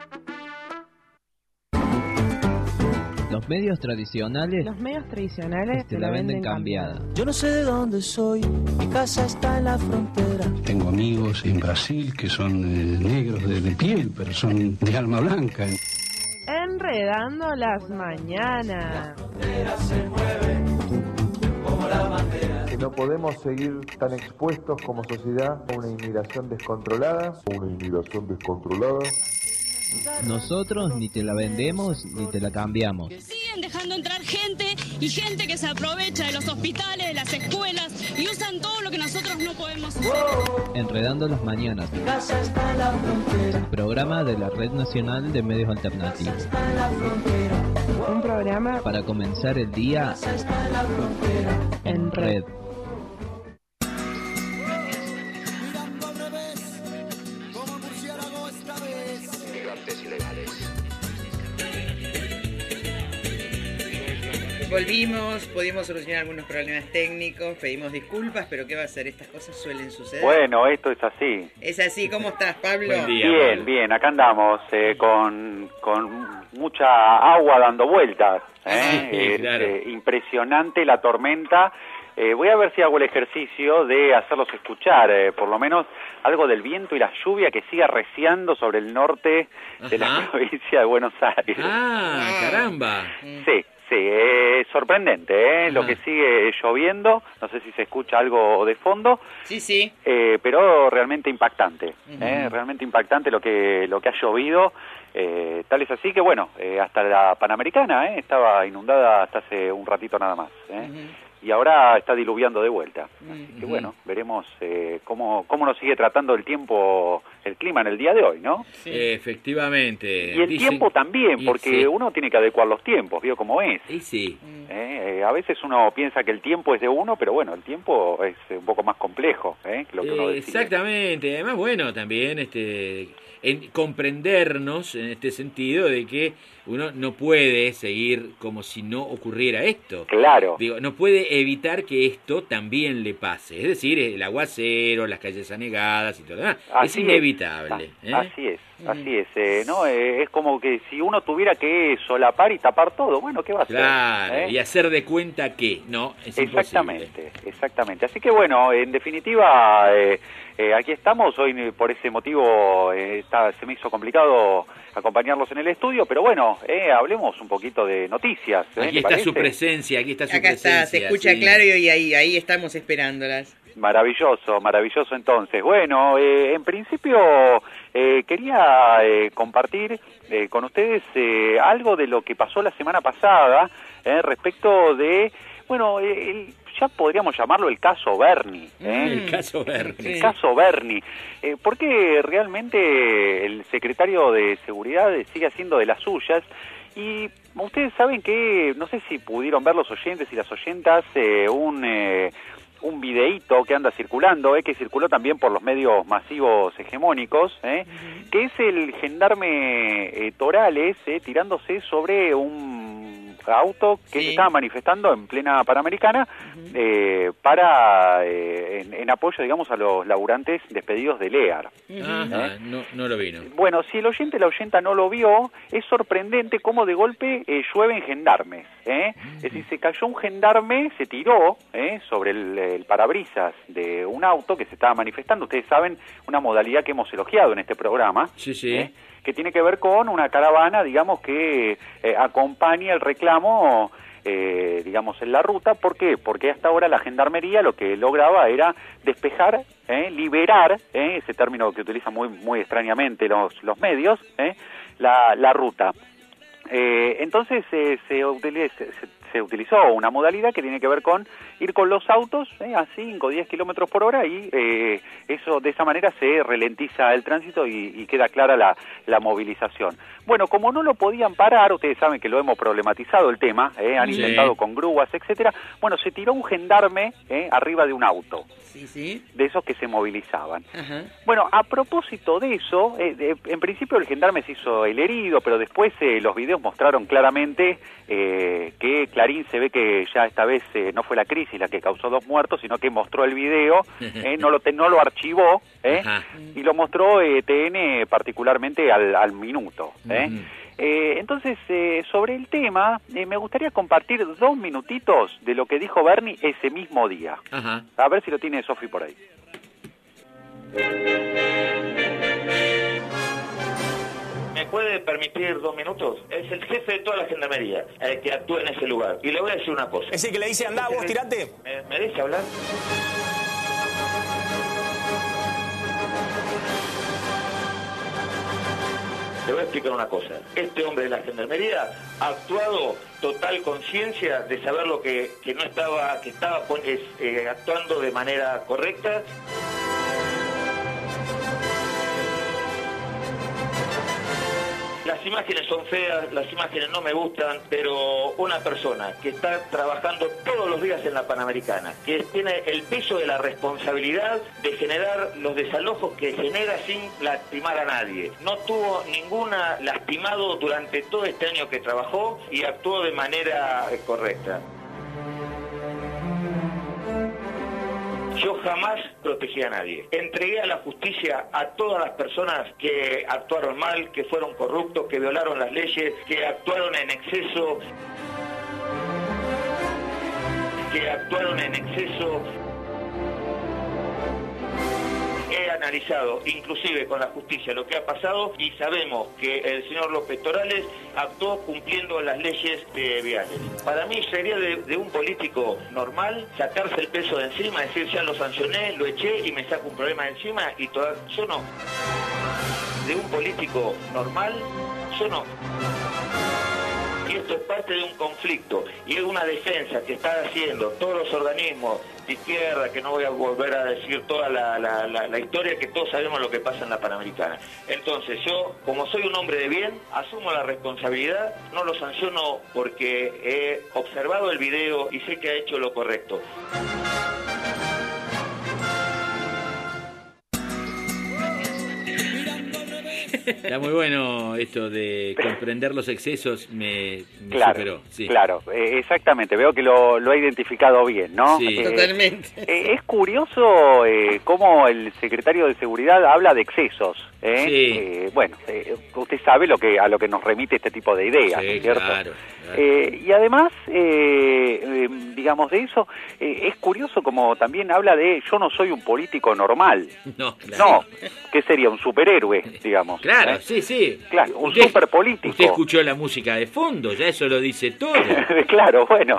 Los medios tradicionales Los medios tradicionales te la venden cambiada. Yo no sé de dónde soy, mi casa está en la frontera. Tengo amigos en Brasil que son eh, negros de, de piel, pero son de alma blanca. Enredando las mañanas. La frontera se mueve como la bandera. que no podemos seguir tan expuestos como sociedad a una inmigración descontrolada. Una inmigración descontrolada. Nosotros ni te la vendemos ni te la cambiamos. Siguen dejando entrar gente y gente que se aprovecha de los hospitales, de las escuelas y usan todo lo que nosotros no podemos usar. Enredando las mañanas. El programa de la Red Nacional de Medios Alternativos. Un programa para comenzar el día en red. Volvimos, pudimos solucionar algunos problemas técnicos, pedimos disculpas, pero ¿qué va a hacer? Estas cosas suelen suceder. Bueno, esto es así. Es así, ¿cómo estás, Pablo? Buen día, bien, Pablo. Bien, acá andamos eh, con, con mucha agua dando vueltas. ¿eh? Sí, eh, claro. eh, impresionante la tormenta. Eh, voy a ver si hago el ejercicio de hacerlos escuchar, eh, por lo menos algo del viento y la lluvia que sigue arreciando sobre el norte de la Ajá. provincia de Buenos Aires. Ah, caramba. Sí, sí, es sorprendente, ¿eh? Lo que sigue lloviendo, no sé si se escucha algo de fondo. Sí, sí. Eh, pero realmente impactante, Ujú. ¿eh? Realmente impactante lo que lo que ha llovido. Eh, tal es así que, bueno, eh, hasta la Panamericana ¿eh? estaba inundada hasta hace un ratito nada más. ¿eh? Y ahora está diluviando de vuelta. Así que, bueno, veremos eh, cómo, cómo nos sigue tratando el tiempo, el clima en el día de hoy, ¿no? Efectivamente. Y el Dicen- tiempo también, y porque sí. uno tiene que adecuar los tiempos, ¿vio cómo es? Y sí. ¿Eh? Eh, a veces uno piensa que el tiempo es de uno, pero bueno, el tiempo es un poco más complejo, ¿eh? que lo que uno Eh, decide. Exactamente, además bueno también este en comprendernos en este sentido de que uno no puede seguir como si no ocurriera esto. Claro. Digo, no puede evitar que esto también le pase, es decir, el aguacero, las calles anegadas y todo lo demás. Así es inevitable. Ah, ¿eh? Así es, así es, eh, ¿no? Eh, es como que si uno tuviera que solapar y tapar todo, bueno, ¿qué va a hacer? Claro, ¿Eh? y hacer de cuenta que no, es Exactamente, exactamente. Así que bueno, en definitiva, eh, eh, aquí estamos. Hoy por ese motivo eh, está, se me hizo complicado acompañarlos en el estudio, pero bueno, eh, hablemos un poquito de noticias. ¿eh? Aquí ¿te está parece? su presencia, aquí está su Acá presencia. está, se escucha sí. claro y ahí, ahí estamos esperándolas. Maravilloso, maravilloso entonces. Bueno, eh, en principio eh, quería eh, compartir eh, con ustedes eh, algo de lo que pasó la semana pasada eh, respecto de, bueno, eh, el, ya podríamos llamarlo el caso Bernie. ¿eh? El caso Bernie. El caso Bernie. Eh, porque realmente el secretario de Seguridad sigue haciendo de las suyas. Y ustedes saben que, no sé si pudieron ver los oyentes y las oyentas, eh, un... Eh, un videíto que anda circulando, eh, que circuló también por los medios masivos hegemónicos, eh, que es el gendarme eh, Torales eh, tirándose sobre un auto que Sí. se estaba manifestando en plena Panamericana eh, para eh, en, en apoyo, digamos, a los laburantes despedidos del E A R. Ajá, no, no lo vino. Bueno, si el oyente la oyenta no lo vio, es sorprendente cómo de golpe eh, llueven gendarmes. ¿eh? Es decir, se cayó un gendarme, se tiró ¿eh? sobre el, el parabrisas de un auto que se estaba manifestando. Ustedes saben, una modalidad que hemos elogiado en este programa. Sí, sí. ¿eh? Que tiene que ver con una caravana, digamos, que eh, acompaña el reclamo, eh, digamos, en la ruta. ¿Por qué? Porque hasta ahora la gendarmería lo que lograba era despejar, eh, liberar, eh, ese término que utilizan muy muy extrañamente los, los medios, eh, la, la ruta. Eh, entonces eh, se, utiliza, se, se utilizó una modalidad que tiene que ver con ir con los autos eh, a cinco o diez kilómetros por hora y eh, eso de esa manera se ralentiza el tránsito y, y queda clara la, la movilización. Bueno, como no lo podían parar, ustedes saben que lo hemos problematizado el tema, eh, han Sí. intentado con grúas, etcétera. Bueno, se tiró un gendarme eh, arriba de un auto. Sí, sí. De esos que se movilizaban. Ajá. Bueno, a propósito de eso, eh, de- en principio el gendarme se hizo el herido, pero después eh, los videos mostraron claramente eh, que Clarín se ve que ya esta vez eh, no fue la crisis la que causó dos muertos, sino que mostró el video, eh, no, lo te- no lo archivó, eh, Ajá. y lo mostró eh, T N particularmente al, al minuto. Eh. Ujú. Eh, entonces, eh, sobre el tema, eh, me gustaría compartir dos minutitos de lo que dijo Bernie ese mismo día. Ajá. A ver si lo tiene Sofi por ahí. Me puede permitir dos minutos? Es el jefe de toda la gendarmería eh, que actúa en ese lugar. Y le voy a decir una cosa. ¿Es el que le dice, andá, vos, tirate? ¿Me, me deja hablar? Le voy a explicar una cosa. Este hombre de la gendarmería ha actuado total conciencia de saber lo que, que no estaba, que estaba eh, actuando de manera correcta. Las imágenes son feas, las imágenes no me gustan, pero una persona que está trabajando todos los días en la Panamericana, que tiene el peso de la responsabilidad de generar los desalojos que genera sin lastimar a nadie. No tuvo ninguna lastimado durante todo este año que trabajó y actuó de manera correcta. Yo jamás protegí a nadie. Entregué a la justicia a todas las personas que actuaron mal, que fueron corruptos, que violaron las leyes, que actuaron en exceso, que actuaron en exceso. He analizado, inclusive con la justicia, lo que ha pasado y sabemos que el señor López Torales actuó cumpliendo las leyes eh, viales. Para mí sería de, de un político normal sacarse el peso de encima, decir ya lo sancioné, lo eché y me saco un problema de encima y toda... Yo no. De un político normal, yo no. Y esto es parte de un conflicto y es una defensa que están haciendo todos los organismos de izquierda, que no voy a volver a decir toda la, la, la, la historia, que todos sabemos lo que pasa en la Panamericana. Entonces yo, como soy un hombre de bien, asumo la responsabilidad, no lo sanciono porque he observado el video y sé que ha hecho lo correcto. Está muy bueno esto de comprender los excesos, me, me claro, superó. Sí. Claro, eh, exactamente, veo que lo, lo ha identificado bien, ¿no? Sí, eh, totalmente. Eh, es curioso eh, cómo el secretario de Seguridad habla de excesos. ¿eh? Sí. Eh, bueno, eh, usted sabe lo que a lo que nos remite este tipo de ideas, Sí, ¿cierto? claro, claro. Eh, y además, eh, eh, digamos, de eso, eh, es curioso como también habla de yo no soy un político normal. No, claro. No, ¿qué sería? Un superhéroe, digamos. Claro, ¿eh? sí, sí. Claro, un Usted- superpolítico. Usted escuchó la música de fondo, ya eso lo dice todo. Claro, bueno,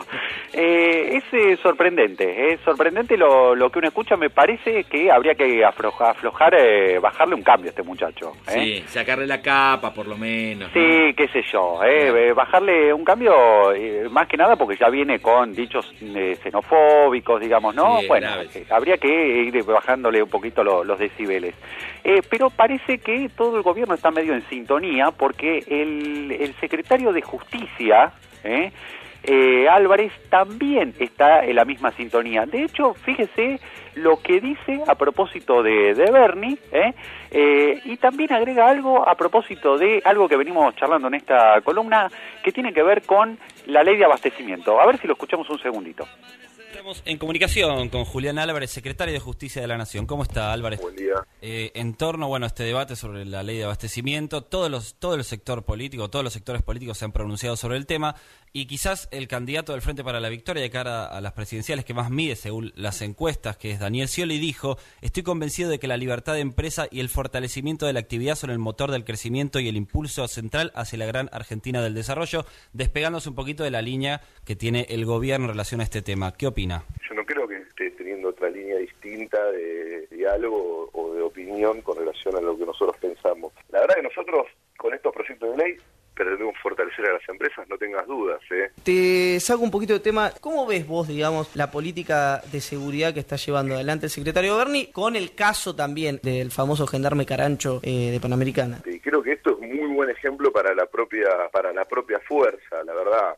eh, es eh, sorprendente, es sorprendente lo, lo que uno escucha. Me parece que habría que aflojar, aflojar eh, bajarle un cambio a este muchacho. ¿eh? Sí, sacarle la capa por lo menos. ¿no? Sí, qué sé yo, eh, eh, bajarle un cambio, eh, más que nada porque ya viene con dichos eh, xenofóbicos, digamos, ¿no? Sí, bueno, graves. eh, habría que ir bajándole un poquito lo- los decibeles. Eh, pero parece que todo el gobierno está medio en sintonía porque el, el secretario de Justicia, ¿eh? Eh, Álvarez, también está en la misma sintonía. De hecho, fíjese lo que dice a propósito de, de Bernie, ¿eh? Eh, y también agrega algo a propósito de algo que venimos charlando en esta columna, que tiene que ver con la ley de abastecimiento. A ver si lo escuchamos un segundito. Estamos en comunicación con Julián Álvarez, secretario de Justicia de la Nación. ¿Cómo está, Álvarez? Buen día. Eh, en torno, bueno, a este debate sobre la ley de abastecimiento, todos los, todo el sector político, todos los sectores políticos se han pronunciado sobre el tema y quizás el candidato del Frente para la Victoria de cara a las presidenciales que más mide según las encuestas, que es Daniel Scioli, dijo: estoy convencido de que la libertad de empresa y el fortalecimiento de la actividad son el motor del crecimiento y el impulso central hacia la gran Argentina del desarrollo, despegándose un poquito de la línea que tiene el gobierno en relación a este tema. ¿Qué opina? Yo no creo que esté teniendo otra línea distinta de diálogo o de opinión con relación a lo que nosotros pensamos. La verdad que nosotros, con estos proyectos de ley, pretendemos fortalecer a las empresas, no tengas dudas, ¿eh? Te saco un poquito de tema. ¿Cómo ves vos, digamos, la política de seguridad que está llevando adelante el secretario Bernie con el caso también del famoso gendarme Carancho eh, de Panamericana? Y creo que esto es un muy buen ejemplo para la propia, para la propia fuerza, la verdad.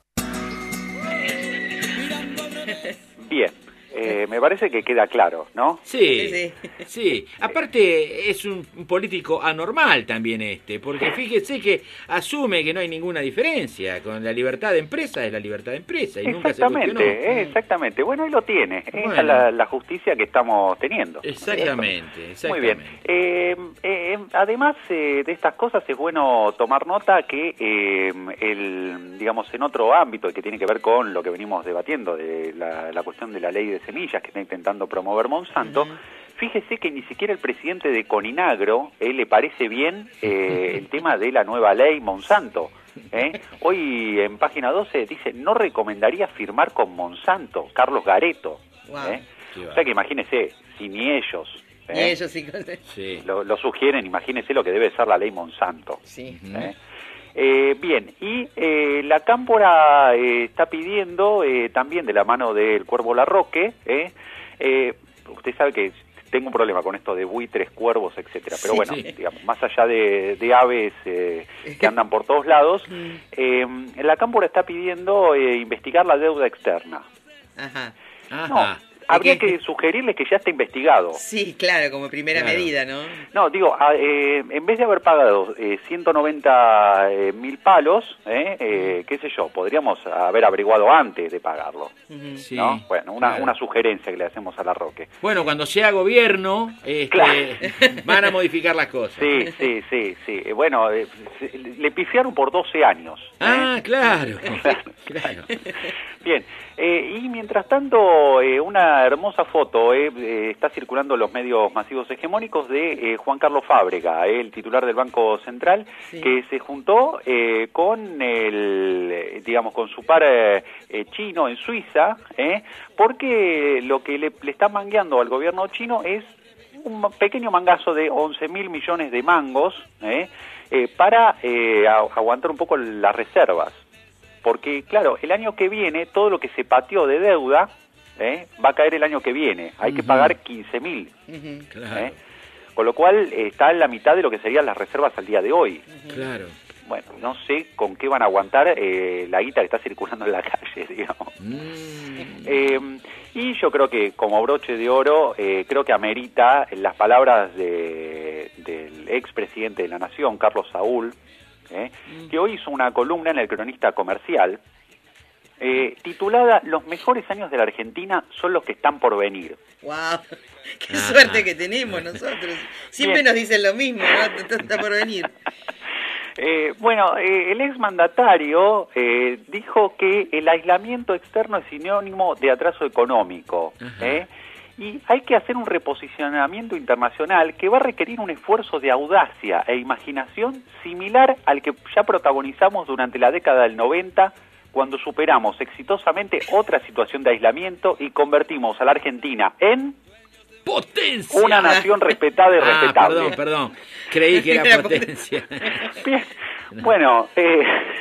Bien, eh, me parece que queda claro, ¿no? Sí, sí, sí. Aparte es un, un político anormal también este, porque fíjese que asume que no hay ninguna diferencia, con la libertad de empresa es la libertad de empresa y nunca se cuestionó. Exactamente, eh, exactamente. Bueno, ahí lo tiene. Bueno. Esa es la, la justicia que estamos teniendo. Exactamente, exactamente. Muy bien. Eh, eh, además eh, de estas cosas es bueno tomar nota que eh, el, digamos, en otro ámbito que tiene que ver con lo que venimos debatiendo de la, la cuestión de la ley de semillas que está intentando promover Monsanto, uh-huh. fíjese que ni siquiera el presidente de Coninagro eh, le parece bien eh, el tema de la nueva ley Monsanto. ¿eh? Hoy en página doce dice, no recomendaría firmar con Monsanto, Carlos Gareto. Wow. ¿eh? O sea que imagínese, si ni ellos, ¿eh? Ni ellos sí. Sí. Lo, lo sugieren, imagínese lo que debe ser la ley Monsanto. Sí. ¿eh? Eh, bien, y eh, la Cámpora eh, está pidiendo, eh, también de la mano del Cuervo Larroque, eh, eh, usted sabe que tengo un problema con esto de buitres, cuervos, etcétera, pero Sí, bueno, sí. digamos, más allá de, de aves eh, que andan por todos lados, eh, la Cámpora está pidiendo eh, investigar la deuda externa. Ajá. No, habría que sugerirles que ya está investigado. Sí, claro, como primera Claro. medida, ¿no? No, digo, a- eh, en vez de haber pagado eh, ciento noventa eh, mil palos, eh, eh, qué sé yo, podríamos haber averiguado antes de pagarlo. Sí, ¿no? Bueno, una, claro. una sugerencia que le hacemos a la Roque. Bueno, cuando sea gobierno, este, Claro. van a modificar las cosas. Sí, sí, sí, sí. Eh, Bueno, eh, se- le pifiaron por doce años. Ah, claro. claro. Bien, eh, y mientras tanto, eh, una hermosa foto eh, eh, está circulando en los medios masivos hegemónicos de eh, Juan Carlos Fábrega, eh, el titular del Banco Central, Sí. que se juntó eh, con el, eh, digamos, con su par eh, eh, chino en Suiza, eh, porque lo que le, le está mangueando al gobierno chino es un ma- pequeño mangazo de once mil millones de mangos eh, eh, para eh, a- aguantar un poco las reservas. Porque, claro, el año que viene, todo lo que se pateó de deuda eh, va a caer el año que viene. Hay que Ujú. pagar quince mil. Claro. ¿eh? Con lo cual, eh, está en la mitad de lo que serían las reservas al día de hoy. Claro. Bueno, no sé con qué van a aguantar eh, la guita que está circulando en la calle, digamos. Eh, y yo creo que, como broche de oro, eh, creo que amerita las palabras de, del expresidente de la Nación, Carlos Saúl, eh, que hoy hizo una columna en el Cronista Comercial, eh, titulada Los mejores años de la Argentina son los que están por venir. ¡Wow! ¡Qué Ah. suerte que tenemos nosotros! Siempre Bien. nos dicen lo mismo, ¿no? Está- Está por venir. Eh, bueno, eh, el exmandatario eh, dijo que el aislamiento externo es sinónimo de atraso económico, ¿eh? Y hay que hacer un reposicionamiento internacional que va a requerir un esfuerzo de audacia e imaginación similar al que ya protagonizamos durante la década del noventa, cuando superamos exitosamente otra situación de aislamiento y convertimos a la Argentina en ¡Potencia! una nación respetada y Ah, respetable. perdón, perdón. Creí que era Era potencia. Bien. Bueno, eh,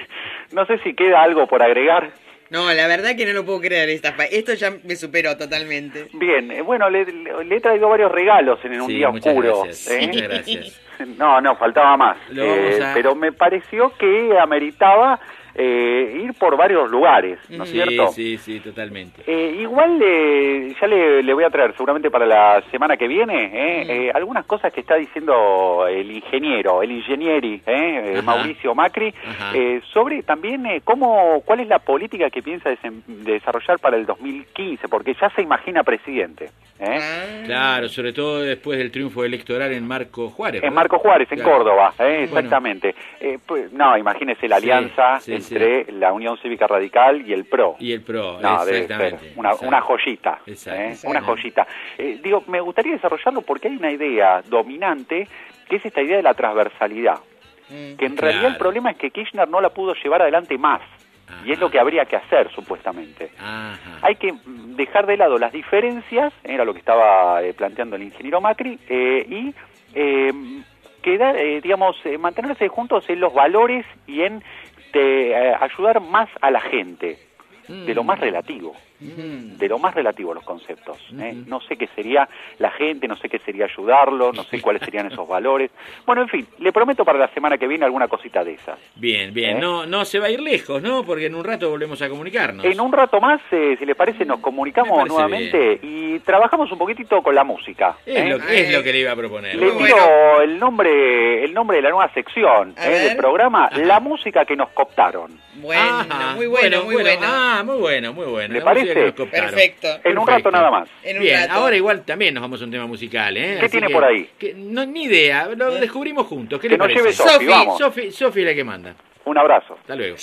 no sé si queda algo por agregar. No, la verdad que no lo puedo creer. Esta pa- Esto ya me superó totalmente. Bien, eh, bueno, le, le- le he traído varios regalos en un Sí, día muchas oscuro. gracias. ¿eh? Muchas gracias. No, no, faltaba más. Lo vamos Eh, a- Pero me pareció que ameritaba eh, ir por varios lugares, ¿no es Sí, cierto? sí, sí, totalmente. Eh, igual eh, ya le, le voy a traer seguramente para la semana que viene eh, eh, algunas cosas que está diciendo el ingeniero, el ingenieri, eh, eh, Ajá. Mauricio Macri, Ajá. eh, sobre también eh, cómo, cuál es la política que piensa desem- desarrollar para el dos mil quince, porque ya se imagina presidente. ¿eh? Ah. Claro, sobre todo después del triunfo electoral en Marco Juárez. En ¿verdad? Marco Juárez, en Claro. Córdoba, eh, Bueno. exactamente. Eh, pues, no, imagínese la Sí, alianza sí, entre la Unión Cívica Radical y el P R O. Y el P R O, No, debe exactamente. ser una, exacto. una joyita, Exacto. ¿eh? Exacto. Una joyita. Eh, digo, me gustaría desarrollarlo porque hay una idea dominante que es esta idea de la transversalidad, que en Claro. realidad el problema es que Kirchner no la pudo llevar adelante más, y es lo que habría que hacer, supuestamente. Ajá. Hay que mm, dejar de lado las diferencias, era lo que estaba eh, planteando el ingeniero Macri, eh, y eh, quedar, eh, digamos, eh, mantenerse juntos en los valores y en de, eh, ayudar más a la gente, de lo más relativo. De lo más relativo a los conceptos. ¿eh? No sé qué sería la gente, no sé qué sería ayudarlo, no sé cuáles serían esos valores. Bueno, en fin, le prometo para la semana que viene alguna cosita de esas. Bien, bien. ¿Eh? No, no se va a ir lejos, ¿no? Porque en un rato volvemos a comunicarnos. En un rato más, eh, si le parece, nos comunicamos Me parece nuevamente y trabajamos un poquitito con la música. Es, ¿eh? lo, es lo que le iba a proponer. Le tiro el nombre el nombre de la nueva sección A ¿eh? ver. del programa, La música que nos cooptaron. Bueno, Ajá, muy bueno, muy bueno. Ah, muy bueno, muy bueno. ¿Le La música parece? que nos cooptaron. Perfecto. En un Perfecto. rato nada más. En un Bien, rato. ahora igual también nos vamos a un tema musical, ¿eh? ¿Qué Así tiene que- por ahí? que no, ni idea, lo descubrimos juntos. ¿Qué Que le nos parece? lleve Sofi, vamos. Sofi, Sofi es la que manda. Un abrazo. Hasta luego.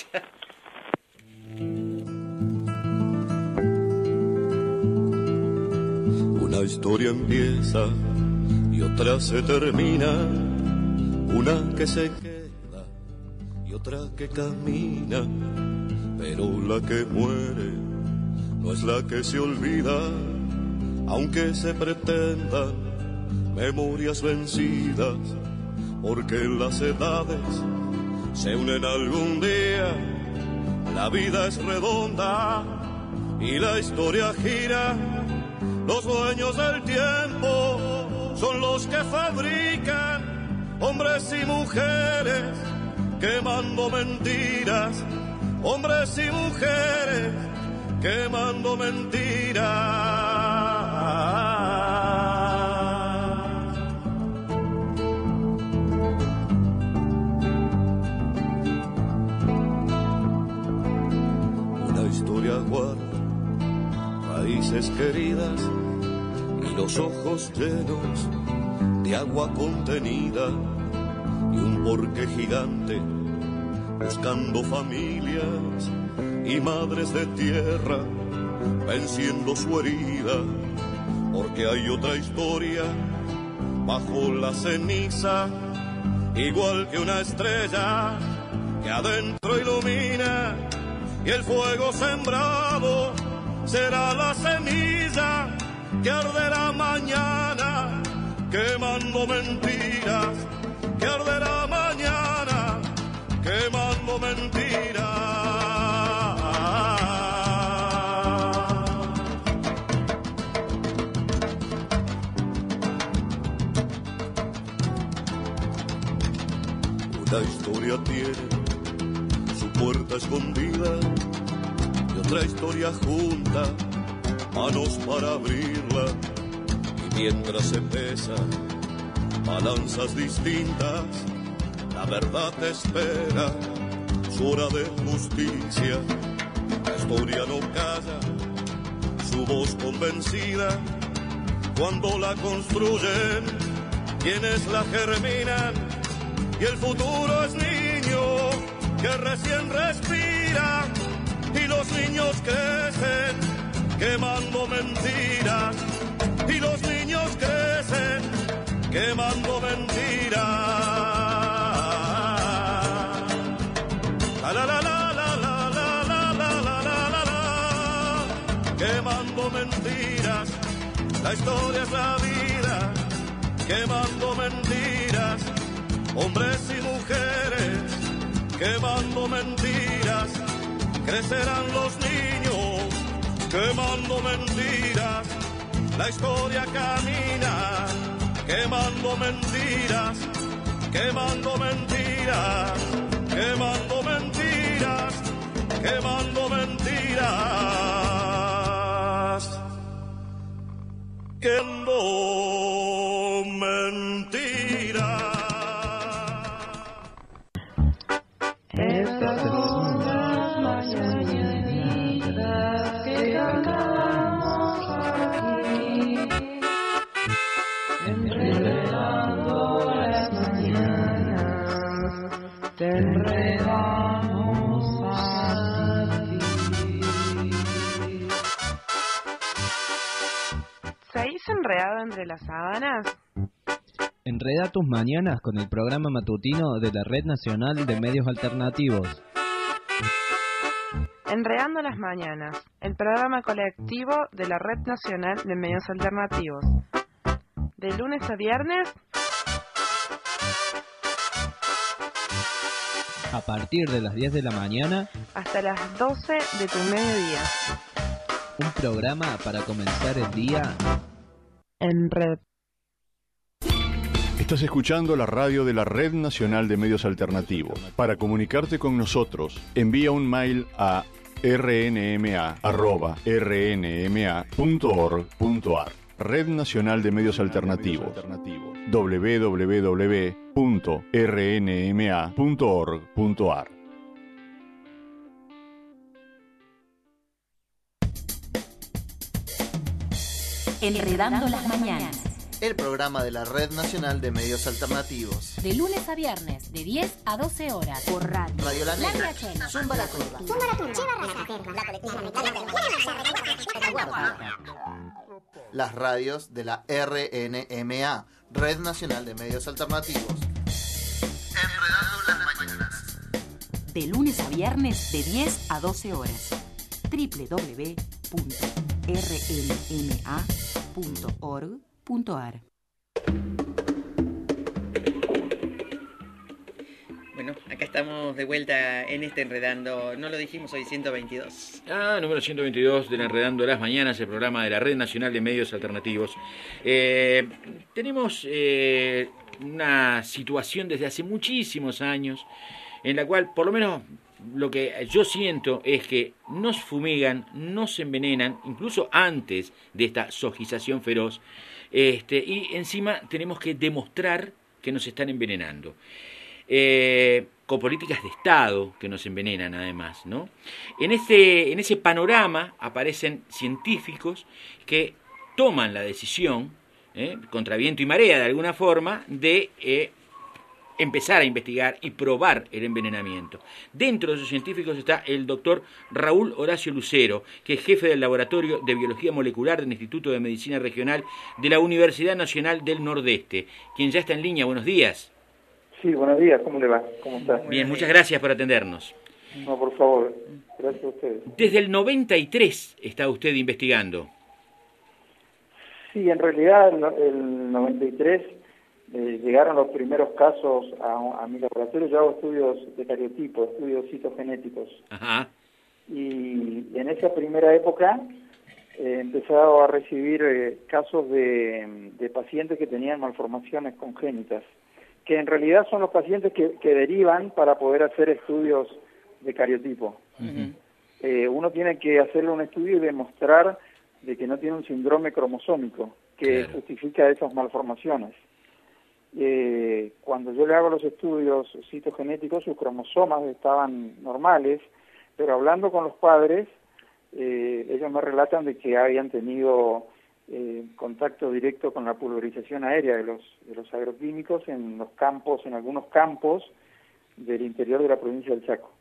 Una Una historia empieza y otra se termina, una que se queda y otra que camina, pero la que muere no es la que se olvida, aunque se pretendan memorias vencidas, porque las edades se unen algún día, la vida es redonda y la historia gira, los dueños del tiempo son los que fabrican hombres y mujeres quemando mentiras, hombres y mujeres quemando mentiras. Una historia guarda raíces queridas y los ojos llenos de agua contenida y un porqué gigante buscando familias y madres de tierra venciendo su herida, porque hay otra historia bajo la ceniza, igual que una estrella que adentro ilumina, y el fuego sembrado será la semilla que arderá mañana, quemando mentiras, que arderá mañana, quemando mentiras. Una historia tiene su puerta escondida y otra historia junta manos para abrirla, y mientras se pesan balanzas distintas, la verdad espera su hora de justicia. La historia no calla su voz convencida cuando la construyen quienes la germinan, y el futuro es niño que recién respira, y los niños crecen quemando mentiras, y los niños crecen quemando mentiras. La la la la la la la la la la la la, quemando mentiras. La historia es la vida, quemando mentiras. Hombres y mujeres quemando mentiras. Crecerán los niños quemando mentiras. La historia camina quemando mentiras, quemando mentiras, quemando mentiras, quemando mentiras, quemando mentiras. Estas son las mañanitas que cantamos aquí, enredando las mañanas, te enredamos a ti. ¿Seguís enredado entre las sábanas? Enreda tus mañanas con el programa matutino de la Red Nacional de Medios Alternativos. Enredando las mañanas, el programa colectivo de la Red Nacional de Medios Alternativos. De lunes a viernes, a partir de las diez de la mañana, hasta las doce de tu mediodía. Un programa para comenzar el día en red. Estás escuchando la radio de la Red Nacional de Medios Alternativos. Para comunicarte con nosotros, envía un mail a r n m a arroba r n m a punto org punto a r. Red Nacional de Medios Alternativos. w w w punto r n m a punto org punto a r. Enredando las mañanas. el programa de la Red Nacional de Medios Alternativos. De lunes a viernes, de diez a doce horas, por radio. Radio La Negra, Negra Zumba la Turba, Zumba la Turba, Lleva la Caterva, La Colectiva, las radios de la R N M A, Red Nacional de Medios Alternativos. Enredando las mañanas. De lunes a viernes, de diez a doce horas. doble u doble u doble u punto r n m a punto org punto a r. Bueno, acá estamos de vuelta en este Enredando, no lo dijimos hoy, ciento veintidós. Ah, número ciento veintidós del Enredando las Mañanas, el programa de la Red Nacional de Medios Alternativos. Eh, tenemos eh, una situación desde hace muchísimos años en la cual, por lo menos, lo que yo siento es que nos fumigan, nos envenenan, incluso antes de esta sojización feroz, este, y encima tenemos que demostrar que nos están envenenando. Eh, con políticas de Estado que nos envenenan además, ¿no? En ese, en ese panorama aparecen científicos que toman la decisión, eh, contra viento y marea de alguna forma, de eh, empezar a investigar y probar el envenenamiento. Dentro de esos científicos está el doctor Raúl Horacio Lucero, que es jefe del Laboratorio de Biología Molecular del Instituto de Medicina Regional de la Universidad Nacional del Nordeste, quien ya está en línea. Buenos días. Sí, buenos días, ¿cómo le va? ¿Cómo está? Bien, muchas gracias por atendernos. No, por favor, gracias a ustedes. Desde el noventa y tres está usted investigando. Sí, en realidad el, el noventa y tres eh, llegaron los primeros casos a, a mi laboratorio. Yo hago estudios de cariotipo, estudios citogenéticos. Ajá. Y en esa primera época he empezado a recibir eh, casos de, de pacientes que tenían malformaciones congénitas, que en realidad son los pacientes que, que derivan para poder hacer estudios de cariotipo. Uh-huh. Eh, uno tiene que hacerle un estudio y demostrar de que no tiene un síndrome cromosómico que claro. justifica esas malformaciones. Eh, cuando yo le hago los estudios citogenéticos, sus cromosomas estaban normales, pero hablando con los padres, eh, ellos me relatan de que habían tenido Eh, contacto directo con la pulverización aérea de los de los agroquímicos en los campos, en algunos campos del interior de la provincia del Chaco.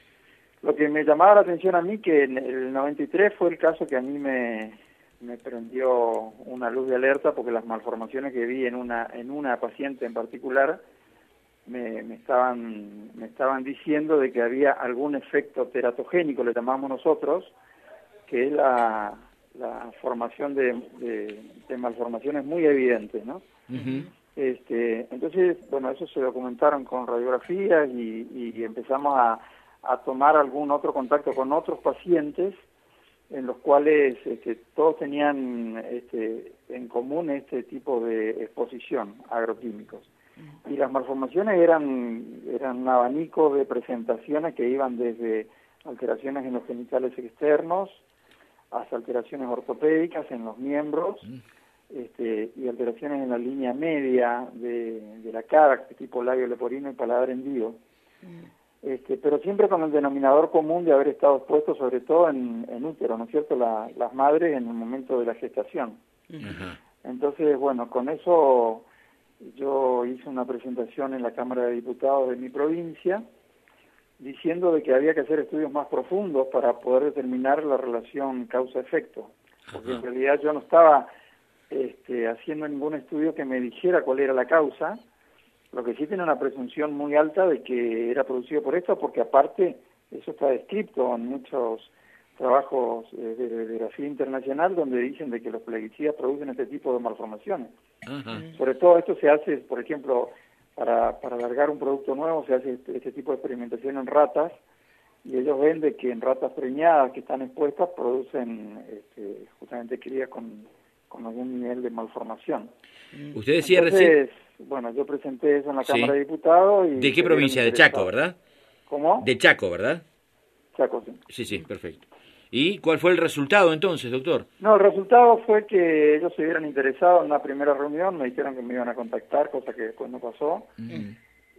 Lo que me llamaba la atención a mí, que en el noventa y tres fue el caso que a mí me, me prendió una luz de alerta, porque las malformaciones que vi en una en una paciente en particular me, me estaban me estaban diciendo de que había algún efecto teratogénico, le llamamos nosotros, que es la la formación de, de, de malformaciones muy evidentes, ¿no? Uh-huh. Este, entonces, bueno, eso se documentaron con radiografías y, y empezamos a, a tomar algún otro contacto con otros pacientes en los cuales este, todos tenían este, en común este tipo de exposición a agroquímicos. Uh-huh. Y las malformaciones eran, eran un abanico de presentaciones que iban desde alteraciones en los genitales externos hasta alteraciones ortopédicas en los miembros, este, y alteraciones en la línea media de, de la cara, tipo labio leporino y paladar hendido, este, pero siempre con el denominador común de haber estado expuestos sobre todo en, en útero, ¿no es cierto?, la, las madres en el momento de la gestación. Uh-huh. Entonces, bueno, con eso yo hice una presentación en la Cámara de Diputados de mi provincia, diciendo de que había que hacer estudios más profundos para poder determinar la relación causa-efecto, porque en realidad yo no estaba este, haciendo ningún estudio que me dijera cuál era la causa, lo que sí tiene una presunción muy alta de que era producido por esto, porque aparte eso está descrito en muchos trabajos de, de, de grafía internacional donde dicen de que los plaguicidas producen este tipo de malformaciones. Uh-huh. Sobre todo esto se hace, por ejemplo, Para, para alargar un producto nuevo se hace este, este tipo de experimentación en ratas, y ellos ven de que en ratas preñadas que están expuestas producen este, justamente crías con, con algún nivel de malformación. Usted decía Entonces, recién... bueno, yo presenté eso en la sí. Cámara de Diputados. Y ¿De qué provincia? De Chaco, ¿verdad? ¿Cómo? De Chaco, ¿verdad? Chaco, sí. Sí, sí, perfecto. ¿Y cuál fue el resultado entonces, doctor? No, el resultado fue que ellos se vieron interesados en una primera reunión, me dijeron que me iban a contactar, cosa que después no pasó. Uh-huh.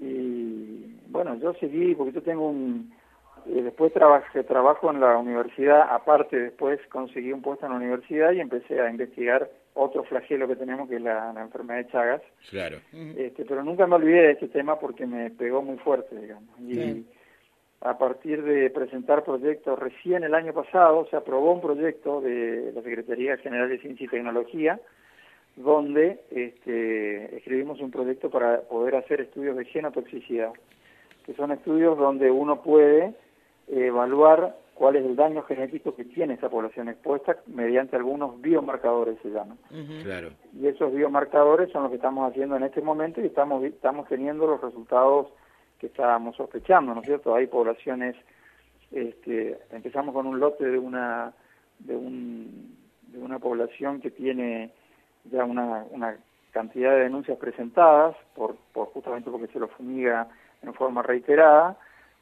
Y bueno, yo seguí, porque yo tengo un... Eh, después trabajé, trabajo en la universidad, aparte después conseguí un puesto en la universidad y empecé a investigar otro flagelo que tenemos, que es la, la enfermedad de Chagas. Claro. Este, pero nunca me olvidé de este tema porque me pegó muy fuerte, digamos. Y Sí. a partir de presentar proyectos, recién el año pasado se aprobó un proyecto de la Secretaría General de Ciencia y Tecnología, donde este, escribimos un proyecto para poder hacer estudios de genotoxicidad, que son estudios donde uno puede eh, evaluar cuál es el daño genético que tiene esa población expuesta mediante algunos biomarcadores, se llaman. Claro. Y esos biomarcadores son los que estamos haciendo en este momento y estamos estamos teniendo los resultados que estábamos sospechando, ¿no es cierto? Hay poblaciones, este, empezamos con un lote de una de un de una población que tiene ya una, una cantidad de denuncias presentadas por, por justamente porque se lo fumiga en forma reiterada.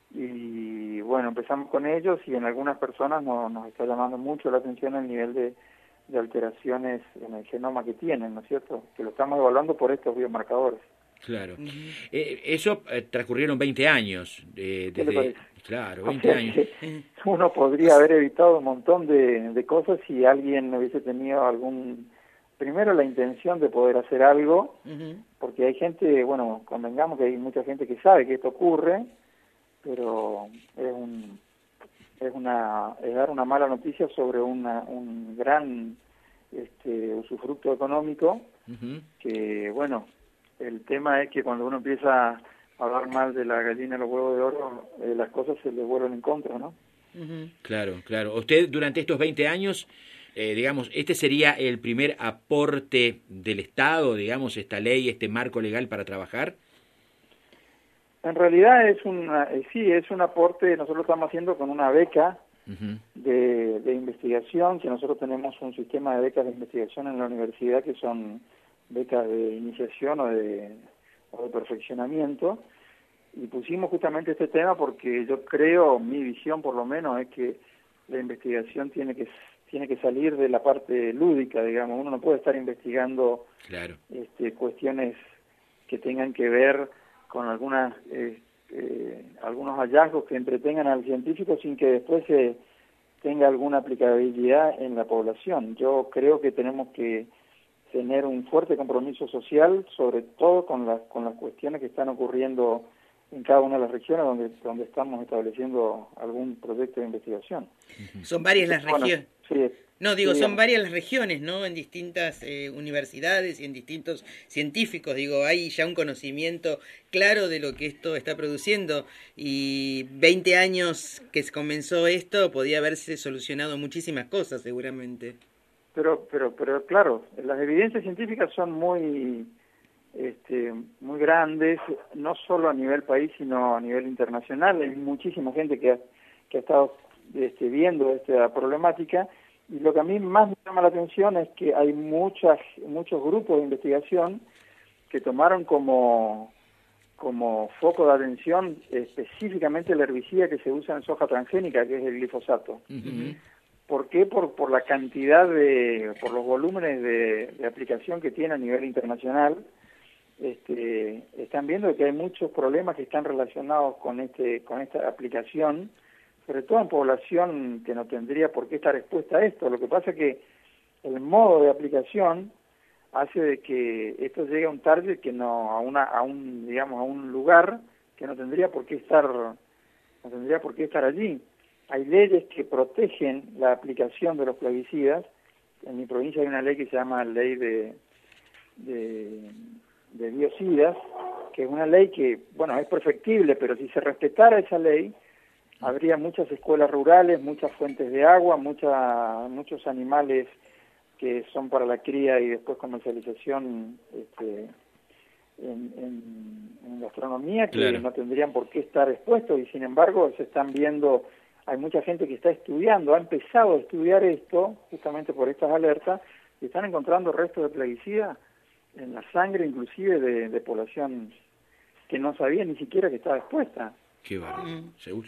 Y bueno, empezamos con ellos y en algunas personas no, nos está llamando mucho la atención el nivel de, de alteraciones en el genoma que tienen, ¿no es cierto? Que lo estamos evaluando por estos biomarcadores. Claro. Eh, eso eh, transcurrieron veinte años. Eh, ¿Qué le desde, parece? claro, O veinte sea años. que uno podría haber evitado un montón de, de cosas si alguien hubiese tenido algún... Primero la intención de poder hacer algo, porque hay gente, bueno, convengamos que hay mucha gente que sabe que esto ocurre, pero es un es una es dar una mala noticia sobre una, un gran este usufructo económico, que bueno, el tema es que cuando uno empieza a hablar mal de la gallina y los huevos de oro, eh, las cosas se le vuelven en contra, ¿no? Claro, claro. Usted durante estos veinte años, eh, digamos, este sería el primer aporte del Estado, digamos, esta ley, este marco legal para trabajar. En realidad es una, eh, sí, es un aporte, nosotros lo estamos haciendo con una beca Uh-huh. de, de investigación, que nosotros tenemos un sistema de becas de investigación en la universidad que son becas de iniciación o de, o de perfeccionamiento, y pusimos justamente este tema porque yo creo, mi visión por lo menos, es que la investigación tiene que tiene que salir de la parte lúdica, digamos. Uno no puede estar investigando Claro. este, cuestiones que tengan que ver con algunas eh, eh, algunos hallazgos que entretengan al científico sin que después se tenga alguna aplicabilidad en la población. Yo creo que tenemos que tener un fuerte compromiso social, sobre todo con las con las cuestiones que están ocurriendo en cada una de las regiones donde donde estamos estableciendo algún proyecto de investigación. Son varias las Bueno, regiones. sí, No, digo, sí, son digamos. varias las regiones, ¿no? En distintas eh, universidades y en distintos científicos. Digo, hay ya un conocimiento claro de lo que esto está produciendo. Y veinte años que se comenzó esto, podía haberse solucionado muchísimas cosas, seguramente. Pero, pero, pero claro, las evidencias científicas son muy, este, muy grandes, no solo a nivel país, sino a nivel internacional. Hay muchísima gente que ha, que ha estado este, viendo esta problemática. Y lo que a mí más me llama la atención es que hay muchas, muchos grupos de investigación que tomaron como, como foco de atención específicamente el herbicida que se usa en soja transgénica, que es el glifosato. Uh-huh. ¿Por qué? Por, por la cantidad de, por los volúmenes de, de aplicación que tiene a nivel internacional. Este, están viendo que hay muchos problemas que están relacionados con este, con esta aplicación, sobre todo en población que no tendría por qué estar expuesta a esto. Lo que pasa es que el modo de aplicación hace de que esto llegue a un target que no, a una, a un, digamos, a un lugar que no tendría por qué estar, no tendría por qué estar allí. Hay leyes que protegen la aplicación de los plaguicidas. En mi provincia hay una ley que se llama Ley de, de, de Biocidas, que es una ley que, bueno, es perfectible, pero si se respetara esa ley, habría muchas escuelas rurales, muchas fuentes de agua, mucha, muchos animales que son para la cría y después comercialización este, en, en, en gastronomía, que Claro. no tendrían por qué estar expuestos, y sin embargo se están viendo, hay mucha gente que está estudiando, ha empezado a estudiar esto, justamente por estas alertas, y están encontrando restos de plaguicida en la sangre inclusive de, de población que no sabía ni siquiera que estaba expuesta. Qué bárbaro, seguro.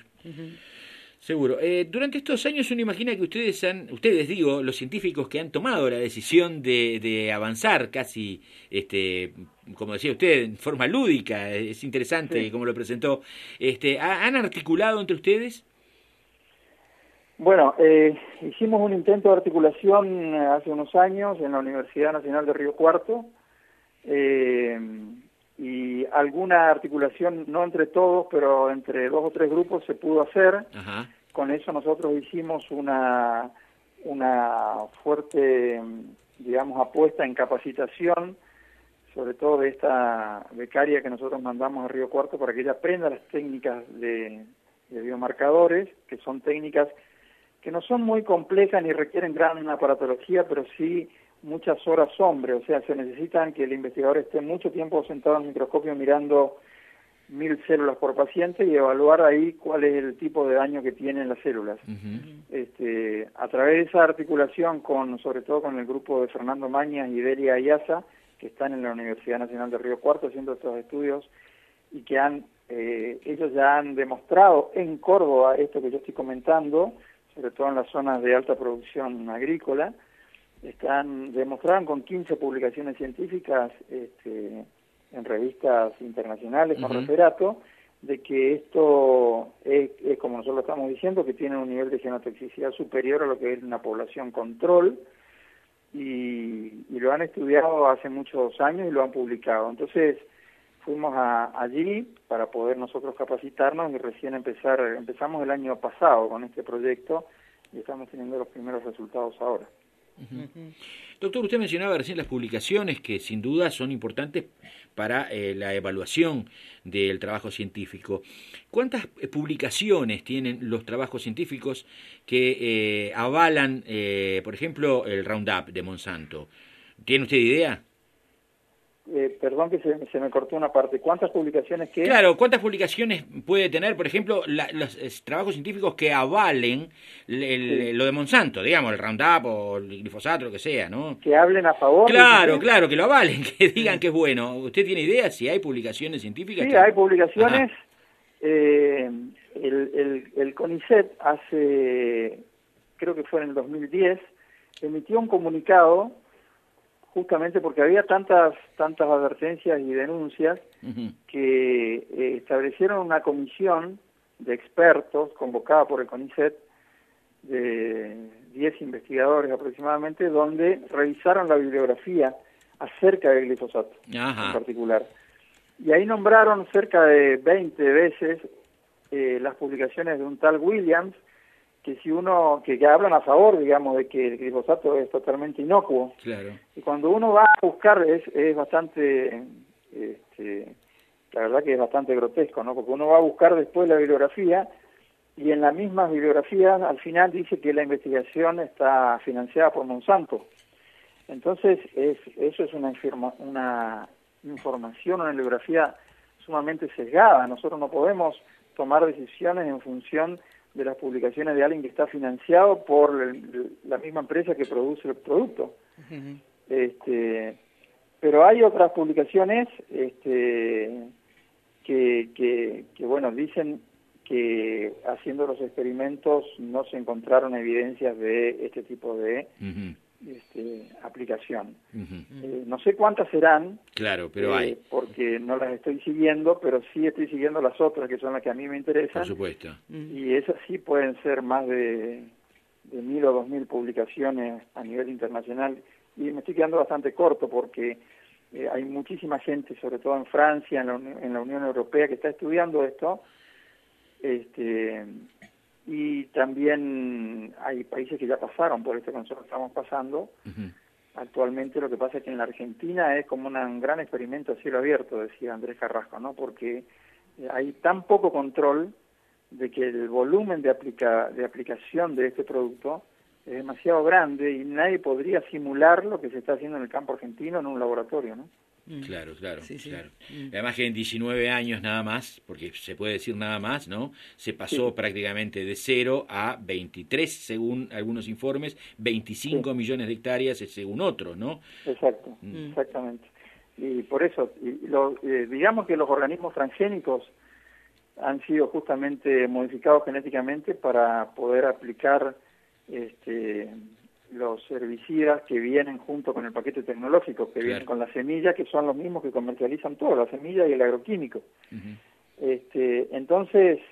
Seguro. Eh, durante estos años uno imagina que ustedes han, ustedes digo, los científicos que han tomado la decisión de, de avanzar casi, este, como decía usted, en forma lúdica, es interesante Sí. como lo presentó, este, ¿han articulado entre ustedes? Bueno, eh, hicimos un intento de articulación hace unos años en la Universidad Nacional de Río Cuarto, eh, y alguna articulación, no entre todos, pero entre dos o tres grupos se pudo hacer. Ajá. Con eso nosotros hicimos una, una fuerte, digamos, apuesta en capacitación, sobre todo de esta becaria que nosotros mandamos a Río Cuarto para que ella aprenda las técnicas de, de biomarcadores, que son técnicas que no son muy complejas ni requieren gran aparatología, pero sí muchas horas hombre, o sea, se necesitan que el investigador esté mucho tiempo sentado en el microscopio mirando mil células por paciente y evaluar ahí cuál es el tipo de daño que tienen las células. Uh-huh. Este, a través de esa articulación, con sobre todo con el grupo de Fernando Mañas y Delia Ayaza, que están en la Universidad Nacional de Río Cuarto haciendo estos estudios y que han eh, ellos ya han demostrado en Córdoba esto que yo estoy comentando, sobre todo en las zonas de alta producción agrícola, están demostraron con quince publicaciones científicas este, en revistas internacionales con Uh-huh. referato, de que esto es, es, como nosotros lo estamos diciendo, que tiene un nivel de genotoxicidad superior a lo que es una población control, y, y lo han estudiado hace muchos años y lo han publicado. Entonces fuimos a, allí para poder nosotros capacitarnos y recién empezar, empezamos el año pasado con este proyecto y estamos teniendo los primeros resultados ahora. Uh-huh. Doctor, usted mencionaba recién las publicaciones que sin duda son importantes para eh, la evaluación del trabajo científico. ¿Cuántas eh, publicaciones tienen los trabajos científicos que eh, avalan, eh, por ejemplo, el Roundup de Monsanto? ¿Tiene usted idea? Eh, perdón que se, se me cortó una parte. ¿Cuántas publicaciones que...? Claro, ¿cuántas publicaciones puede tener, por ejemplo, la, los eh, trabajos científicos que avalen el, el, Sí. lo de Monsanto, digamos, el Roundup o el glifosato, lo que sea, ¿no? Que hablen a favor. Claro, ¿sí? claro, que lo avalen, que digan que es bueno. ¿Usted tiene idea si hay publicaciones científicas? Sí, que... hay publicaciones. Ajá. Eh, el, el, el CONICET hace, creo que fue en el dos mil diez, emitió un comunicado justamente porque había tantas tantas advertencias y denuncias Uh-huh. que eh, establecieron una comisión de expertos convocada por el CONICET de diez investigadores aproximadamente, donde revisaron la bibliografía acerca del glifosato Ajá. en particular. Y ahí nombraron cerca de veinte veces eh, las publicaciones de un tal Williams, que si uno que, que hablan a favor, digamos, de que el glifosato es totalmente inocuo. Claro. Y cuando uno va a buscar es, es bastante, este, la verdad que es bastante grotesco, ¿no? Porque uno va a buscar después la bibliografía y en la misma bibliografía al final dice que la investigación está financiada por Monsanto. Entonces es, eso es una, informa, una información, una bibliografía sumamente sesgada. Nosotros no podemos tomar decisiones en función de las publicaciones de alguien que está financiado por el, la misma empresa que produce el producto. Uh-huh. Este, pero hay otras publicaciones este, que, que, que, bueno, dicen que haciendo los experimentos no se encontraron evidencias de este tipo de Uh-huh. este, aplicación. Uh-huh. Eh, no sé cuántas serán, Claro, pero eh, hay, porque no las estoy siguiendo, pero sí estoy siguiendo las otras que son las que a mí me interesan. por supuesto. Y esas sí pueden ser más de, de mil o dos mil publicaciones a nivel internacional. Y me estoy quedando bastante corto porque eh, hay muchísima gente, sobre todo en Francia, en la, en la Unión Europea, que está estudiando esto. Este, y también hay países que ya pasaron por esto que nosotros estamos pasando. Uh-huh. Actualmente lo que pasa es que en la Argentina es como una, un gran experimento a cielo abierto, decía Andrés Carrasco, ¿no? Porque hay tan poco control de que el volumen de, aplica, de aplicación de este producto es demasiado grande y nadie podría simular lo que se está haciendo en el campo argentino en un laboratorio, ¿no? Claro, claro, Sí, sí. claro. Mm. Además que en diecinueve años nada más, porque se puede decir nada más, ¿no? Se pasó Sí. prácticamente de cero a veintitrés, según algunos informes, veinticinco Sí. millones de hectáreas según otros, ¿no? Exacto, Mm. exactamente. Y por eso, y lo, eh, digamos que los organismos transgénicos han sido justamente modificados genéticamente para poder aplicar este, los herbicidas que vienen junto con el paquete tecnológico, que Claro. vienen con la semilla, que son los mismos que comercializan todo, la semilla y el agroquímico. Uh-huh. Este, entonces,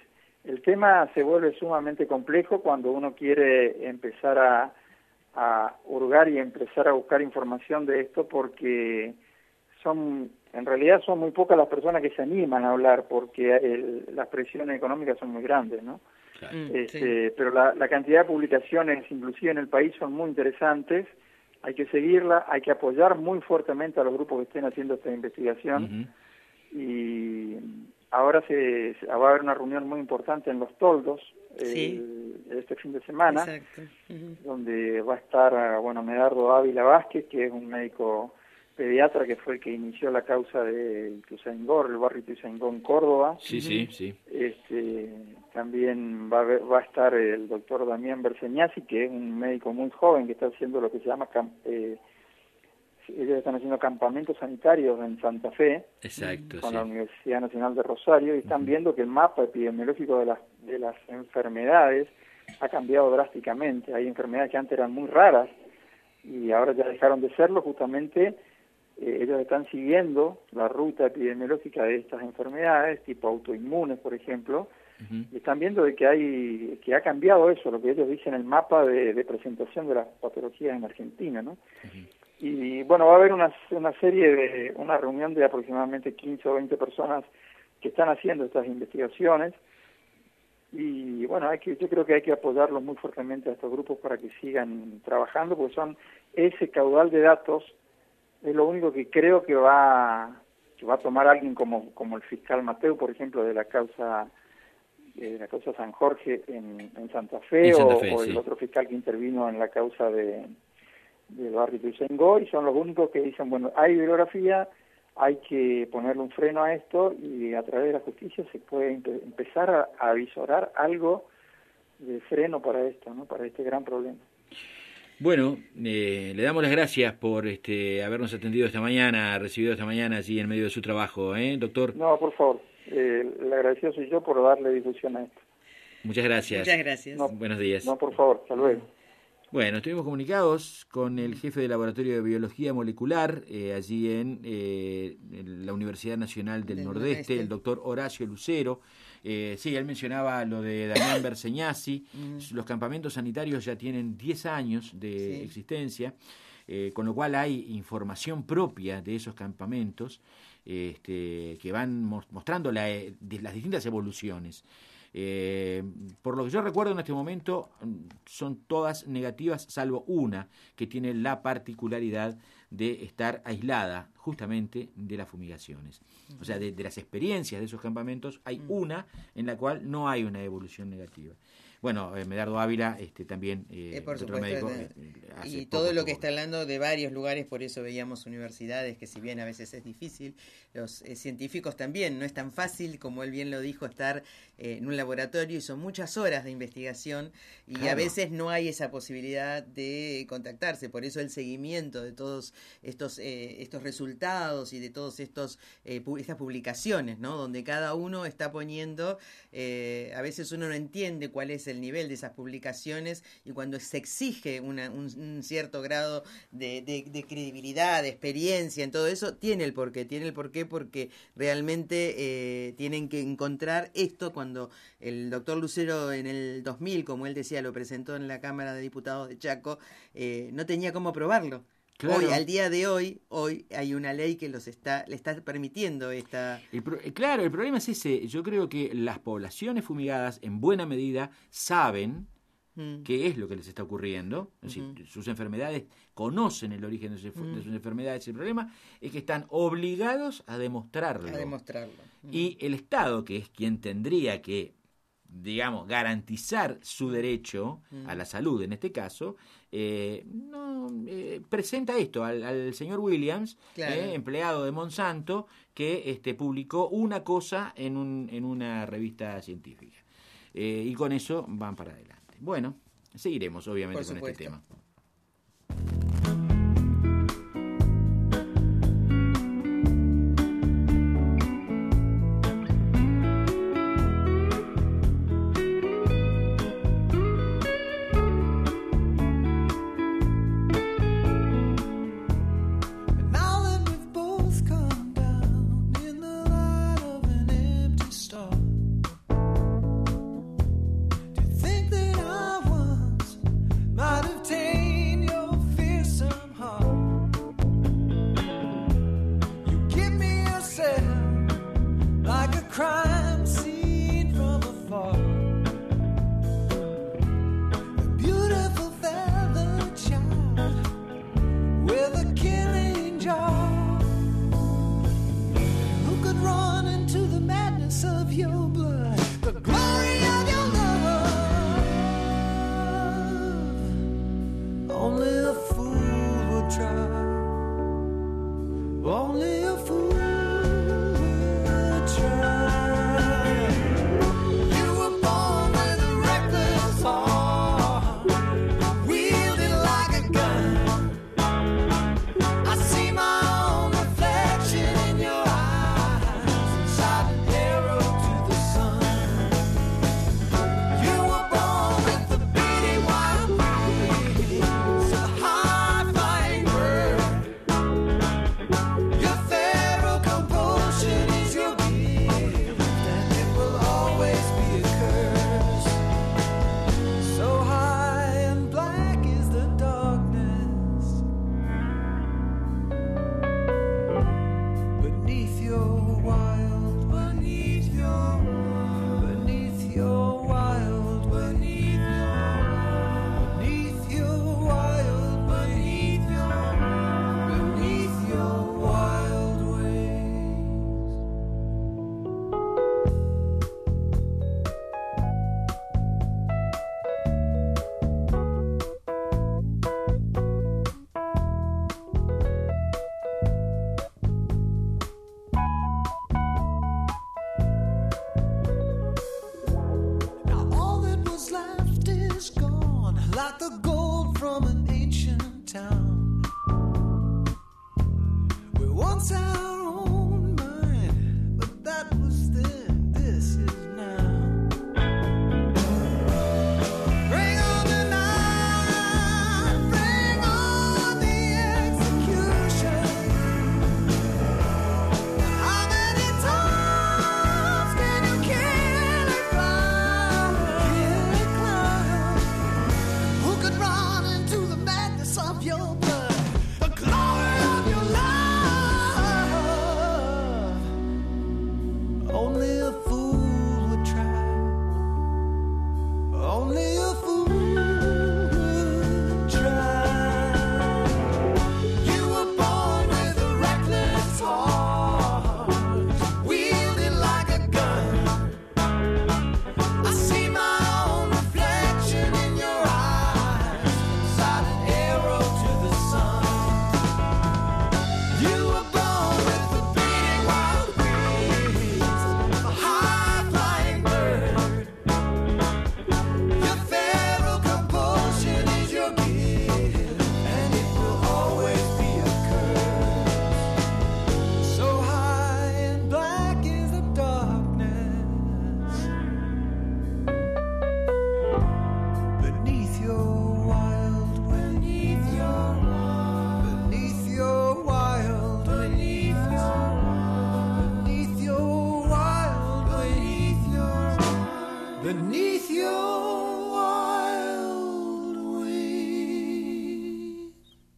El tema se vuelve sumamente complejo cuando uno quiere empezar a, a hurgar y empezar a buscar información de esto, porque son, en realidad son muy pocas las personas que se animan a hablar, porque el, las presiones económicas son muy grandes, ¿no? Claro. Este, sí. Pero la, la cantidad de publicaciones, inclusive en el país, son muy interesantes. Hay que seguirla, hay que apoyar muy fuertemente a los grupos que estén haciendo esta investigación. Uh-huh. Y ahora se, se va a haber una reunión muy importante en Los Toldos, sí. el, este fin de semana, uh-huh. donde va a estar, bueno, Medardo Ávila Vázquez, que es un médico pediatra que fue el que inició la causa de Ituzaingó, el barrio Ituzaingó en Córdoba. Sí, sí, sí. Este, también va a, ver, va a estar el doctor Damián Berseñasi, que es un médico muy joven que está haciendo lo que se llama, eh, ellos están haciendo campamentos sanitarios en Santa Fe. Exacto, con sí. la Universidad Nacional de Rosario, y están uh-huh. viendo que el mapa epidemiológico de las, de las enfermedades ha cambiado drásticamente. Hay enfermedades que antes eran muy raras y ahora ya dejaron de serlo. Justamente Eh, ellos están siguiendo la ruta epidemiológica de estas enfermedades, tipo autoinmunes, por ejemplo, uh-huh. y están viendo de que hay que ha cambiado eso, lo que ellos dicen, el mapa de, de presentación de las patologías en Argentina, ¿no? Uh-huh. Y bueno, va a haber una, una serie de, una reunión de aproximadamente quince o veinte personas que están haciendo estas investigaciones, y bueno, hay que, yo creo que hay que apoyarlos muy fuertemente a estos grupos para que sigan trabajando, porque son ese caudal de datos. Es lo único que creo que va que va a tomar alguien como como el fiscal Mateu, por ejemplo, de la causa de la causa San Jorge en, en Santa Fe, en Santa Fe o, o el sí. otro fiscal que intervino en la causa de del barrio Ituzaingó, y son los únicos que dicen, bueno, hay bibliografía, hay que ponerle un freno a esto, y a través de la justicia se puede empe- empezar a, a avisorar algo de freno para esto, ¿no? Para este gran problema. Bueno, eh, le damos las gracias por este habernos atendido esta mañana, recibido esta mañana allí en medio de su trabajo, ¿eh, doctor? No, por favor, eh, le agradecido soy yo por darle difusión a esto. Muchas gracias. Muchas gracias. No, Buenos días. No, por favor, hasta luego. Bueno, estuvimos comunicados con el jefe del Laboratorio de Biología Molecular, eh, allí en, eh, en la Universidad Nacional del, del Nordeste, Nordeste, el doctor Horacio Lucero. Eh, sí, él mencionaba lo de Damián Berseñasi. Mm. Los campamentos sanitarios ya tienen diez años de sí. existencia, eh, con lo cual hay información propia de esos campamentos este, que van mostrando la, de las distintas evoluciones. Eh, por lo que yo recuerdo en este momento son todas negativas, salvo una que tiene la particularidad de estar aislada justamente de las fumigaciones. O sea, de, de las experiencias de esos campamentos hay una en la cual no hay una evolución negativa. Bueno, eh, Medardo Ávila este, también, eh, eh, por otro supuesto, médico. De, eh, y todo lo que está hablando de varios lugares, por eso veíamos universidades, que si bien a veces es difícil, los eh, científicos también, no es tan fácil, como él bien lo dijo, estar eh, en un laboratorio, y son muchas horas de investigación, y claro. a veces no hay esa posibilidad de contactarse, por eso el seguimiento de todos estos eh, estos resultados y de todos estos eh, pu- estas publicaciones, ¿no? Donde cada uno está poniendo, eh, a veces uno no entiende cuál es el nivel de esas publicaciones, y cuando se exige una, un, un cierto grado de, de, de credibilidad, de experiencia en todo eso, tiene el porqué, tiene el porqué porque realmente eh, tienen que encontrar esto. Cuando el doctor Lucero en el dos mil, como él decía, lo presentó en la Cámara de Diputados de Chaco, eh, no tenía cómo probarlo. Claro. Hoy, al día de hoy, hoy hay una ley que los está, le está permitiendo esta... El pro, claro, el problema es ese. Yo creo que las poblaciones fumigadas, en buena medida, saben mm. qué es lo que les está ocurriendo. Es decir, uh-huh. sus enfermedades, conocen el origen de sus, mm. de sus enfermedades. El problema es que están obligados a demostrarlo. A demostrarlo. Mm. Y el Estado, que es quien tendría que, digamos, garantizar su derecho mm. a la salud, en este caso, eh, no eh, presenta esto al, al señor Williams, claro. eh, empleado de Monsanto, que este, publicó una cosa en, un, en una revista científica. Eh, y con eso van para adelante. Bueno, seguiremos obviamente con este tema. of your blood, the glory of your love. Only a fool would try. Only a fool would try. You were born with a reckless heart, wielding like a gun. I see my own reflection in your eyes, shot an arrow to the sun. You were born with the beating wild wings, a high-flying bird. Your feral compulsion is your gift, and it will always be a curse. So high and black is the darkness beneath your wild, beneath your, beneath your wild, beneath your, beneath your wild, beneath your, beneath your wild wings. Now all that was left is gone, like the gold from an ancient town. We once our own mind, but that was then, this is now. Bring on the night, bring on the execution. How many times can you kill a clown? Kill a clown who could run into the madness of your blood, the glory of your love. Only a fool would try. Only a fool would try. You were born with a reckless heart, wielding like a gun. I see my own reflection in your eyes, shot an arrow to the sun. You were born with the beating wild wings, a high-flying bird. Your feral compulsion is your gift, and it will always be a curse. So high and black is the darkness beneath your wild, beneath your wild, beneath your wild, beneath your wild, beneath your wild, beneath your beneath your wild wings.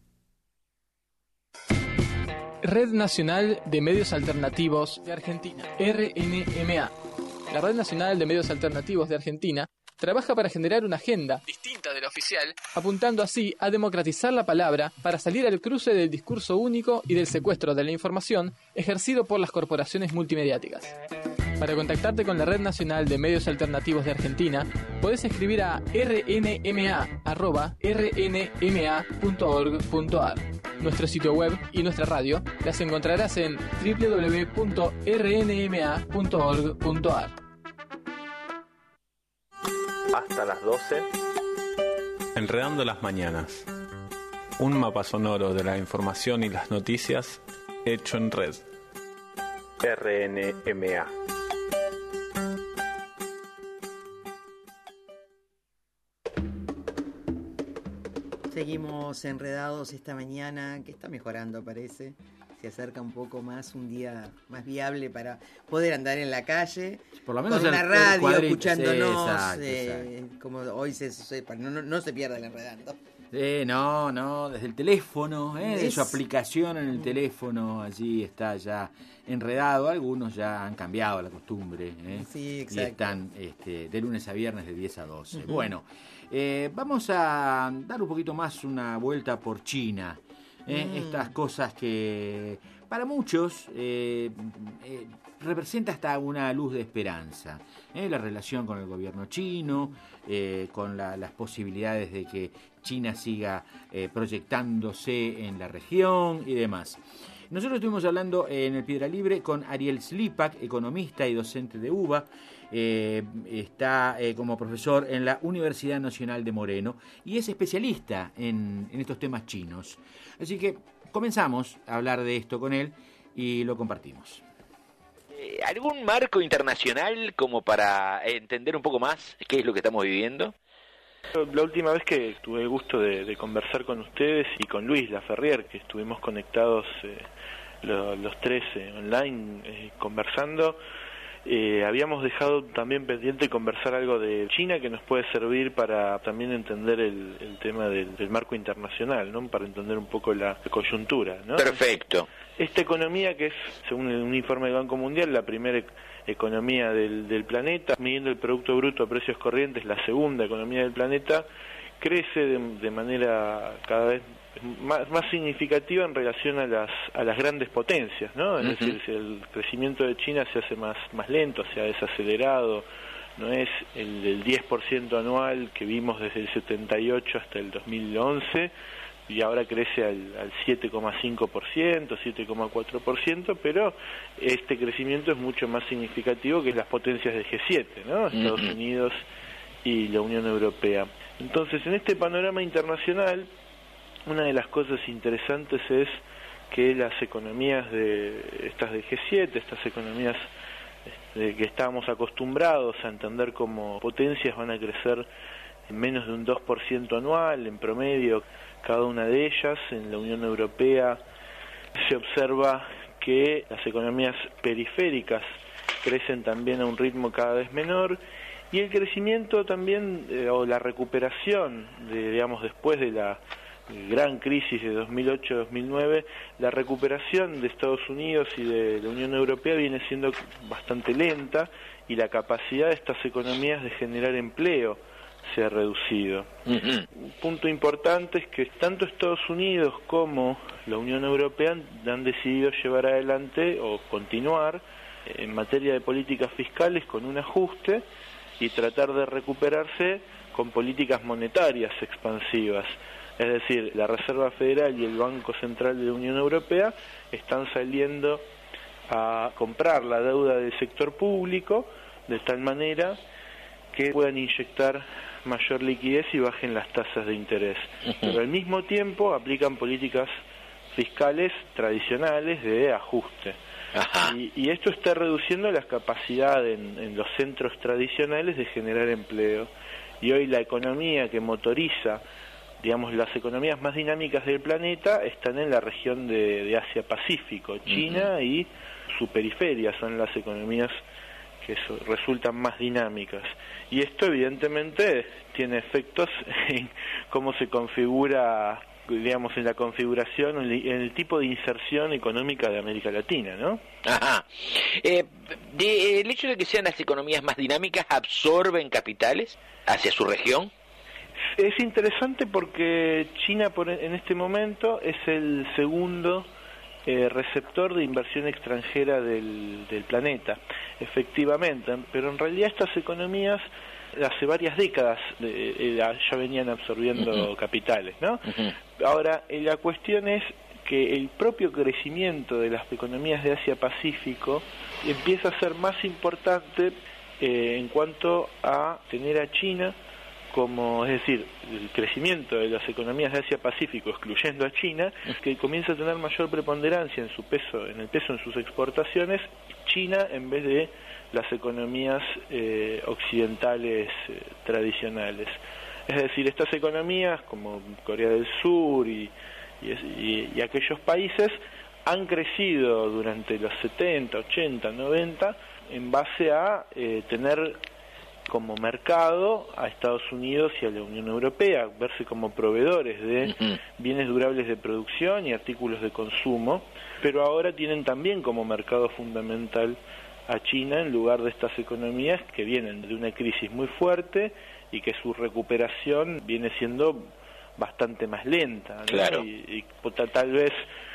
Red Nacional de Medios Alternativos de Argentina, R N M A. La Red Nacional de Medios Alternativos de Argentina trabaja para generar una agenda distinta de la oficial, apuntando así a democratizar la palabra para salir al cruce del discurso único y del secuestro de la información ejercido por las corporaciones multimediáticas. Para contactarte con la Red Nacional de Medios Alternativos de Argentina, podés escribir a r n m a arroba r n m a punto org punto a r. Nuestro sitio web y nuestra radio las encontrarás en w w w punto r n m a punto org punto a r. Hasta las doce. Enredando las mañanas. Un mapa sonoro de la información y las noticias hecho en red. R N M A. Seguimos enredados esta mañana, que está mejorando parece. Se acerca un poco más, un día más viable para poder andar en la calle. Por lo menos con una el- el radio, cuadrito, escuchándonos. sí, exacto, eh, exacto. Como hoy se sepa, no, no, no se pierda el enredando. Eh, no, no, desde el teléfono, eh, de Es- su aplicación en el teléfono, allí está ya enredado. Algunos ya han cambiado la costumbre, eh, Sí, y exacto. están este, de lunes a viernes de diez a doce. Ujú. Bueno, eh, vamos a dar un poquito más una vuelta por China. eh, Mm. Estas cosas que para muchos eh, eh, representa hasta una luz de esperanza. ¿eh? La relación con el gobierno chino, eh, con la, las posibilidades de que China siga eh, proyectándose en la región y demás. Nosotros estuvimos hablando en el Piedra Libre con Ariel Slipak, economista y docente de U B A. Eh, está eh, como profesor en la Universidad Nacional de Moreno y es especialista en, en estos temas chinos. Así que comenzamos a hablar de esto con él y lo compartimos. Eh, ¿Algún marco internacional como para entender un poco más qué es lo que estamos viviendo? La última vez que tuve el gusto de, de conversar con ustedes y con Luis Laferrier, que estuvimos conectados eh, lo, los tres eh, online eh, conversando, eh, habíamos dejado también pendiente conversar algo de China que nos puede servir para también entender el, el tema del, del marco internacional, ¿no? Para entender un poco la coyuntura, ¿no? Perfecto. Esta economía que es, según un informe del Banco Mundial, la primera e- economía del, del planeta, midiendo el Producto Bruto a precios corrientes, la segunda economía del planeta, crece de, de manera cada vez más, más significativa en relación a las a las grandes potencias, ¿no? Es uh-huh. decir, si el crecimiento de China se hace más, más lento, se ha desacelerado, no es el del diez por ciento anual que vimos desde el setenta y ocho hasta el dos mil once, y ahora crece al, al siete coma cinco por ciento, siete coma cuatro por ciento, pero este crecimiento es mucho más significativo que las potencias del G siete, ¿no? Estados uh-huh. Unidos y la Unión Europea. Entonces, en este panorama internacional, una de las cosas interesantes es que las economías de estas del G siete, estas economías de que estábamos acostumbrados a entender como potencias, van a crecer en menos de un dos por ciento anual, en promedio, cada una de ellas. En la Unión Europea se observa que las economías periféricas crecen también a un ritmo cada vez menor, y el crecimiento también, eh, o la recuperación, de, digamos, después de la gran crisis de dos mil ocho dos mil nueve, la recuperación de Estados Unidos y de la Unión Europea viene siendo bastante lenta, y la capacidad de estas economías de generar empleo se ha reducido. Uh-huh. Un punto importante es que tanto Estados Unidos como la Unión Europea han decidido llevar adelante o continuar en materia de políticas fiscales con un ajuste y tratar de recuperarse con políticas monetarias expansivas. Es decir, la Reserva Federal y el Banco Central de la Unión Europea están saliendo a comprar la deuda del sector público de tal manera que puedan inyectar mayor liquidez y bajen las tasas de interés. Uh-huh. Pero al mismo tiempo aplican políticas fiscales tradicionales de ajuste. Y, y esto está reduciendo la capacidad en, en los centros tradicionales de generar empleo. Y hoy la economía que motoriza, digamos, las economías más dinámicas del planeta están en la región de, de Asia-Pacífico. China uh-huh. y su periferia son las economías que so, resultan más dinámicas. Y esto evidentemente tiene efectos en cómo se configura, digamos, en la configuración, en el tipo de inserción económica de América Latina, ¿no? Ajá. Eh, de, ¿El hecho de que sean las economías más dinámicas absorben capitales hacia su región? Es interesante porque China por, en este momento es el segundo eh, receptor de inversión extranjera del, del planeta, efectivamente, pero en realidad estas economías hace varias décadas eh, eh, ya venían absorbiendo uh-huh. capitales, ¿no? Uh-huh. Ahora, eh, la cuestión es que el propio crecimiento de las economías de Asia-Pacífico empieza a ser más importante eh, en cuanto a tener a China como, es decir, el crecimiento de las economías de Asia-Pacífico, excluyendo a China, que comienza a tener mayor preponderancia en su peso, en el peso en sus exportaciones, China en vez de las economías eh, occidentales eh, tradicionales. Es decir, estas economías como Corea del Sur y, y, y, y aquellos países han crecido durante los setenta, ochenta, noventa en base a eh, tener como mercado a Estados Unidos y a la Unión Europea, verse como proveedores de uh-huh. bienes durables de producción y artículos de consumo, pero ahora tienen también como mercado fundamental a China en lugar de estas economías que vienen de una crisis muy fuerte y que su recuperación viene siendo bastante más lenta, ¿no? Claro. Y, y tal vez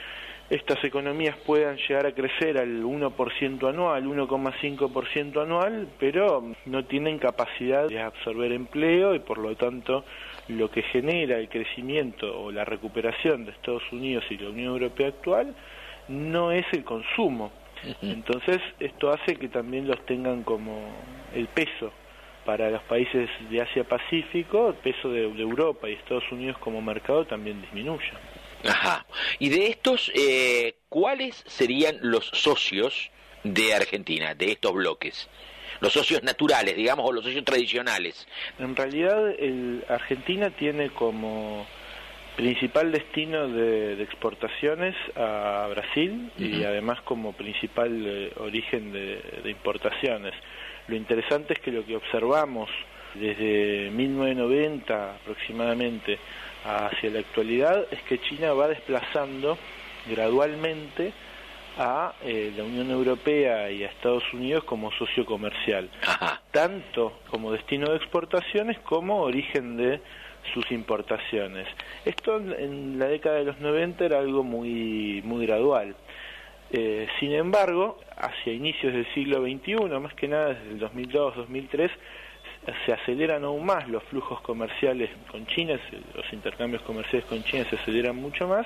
estas economías puedan llegar a crecer al uno por ciento anual, uno coma cinco por ciento anual, pero no tienen capacidad de absorber empleo y por lo tanto lo que genera el crecimiento o la recuperación de Estados Unidos y la Unión Europea actual no es el consumo. Entonces esto hace que también los tengan como el peso para los países de Asia-Pacífico, el peso de, de Europa y Estados Unidos como mercado también disminuye. Ajá. Y de estos, eh, ¿cuáles serían los socios de Argentina, de estos bloques? Los socios naturales, digamos, o los socios tradicionales. En realidad, el, Argentina tiene como principal destino de, de exportaciones a Brasil uh-huh. y además como principal eh, origen de, de importaciones. Lo interesante es que lo que observamos desde mil novecientos noventa aproximadamente hacia la actualidad es que China va desplazando gradualmente a eh, la Unión Europea y a Estados Unidos como socio comercial, Ajá. tanto como destino de exportaciones como origen de sus importaciones. Esto en la década de los noventa era algo muy, muy gradual. Eh, sin embargo, hacia inicios del siglo veintiuno, más que nada desde el dos mil dos dos mil tres, se aceleran aún más los flujos comerciales con China, los intercambios comerciales con China se aceleran mucho más,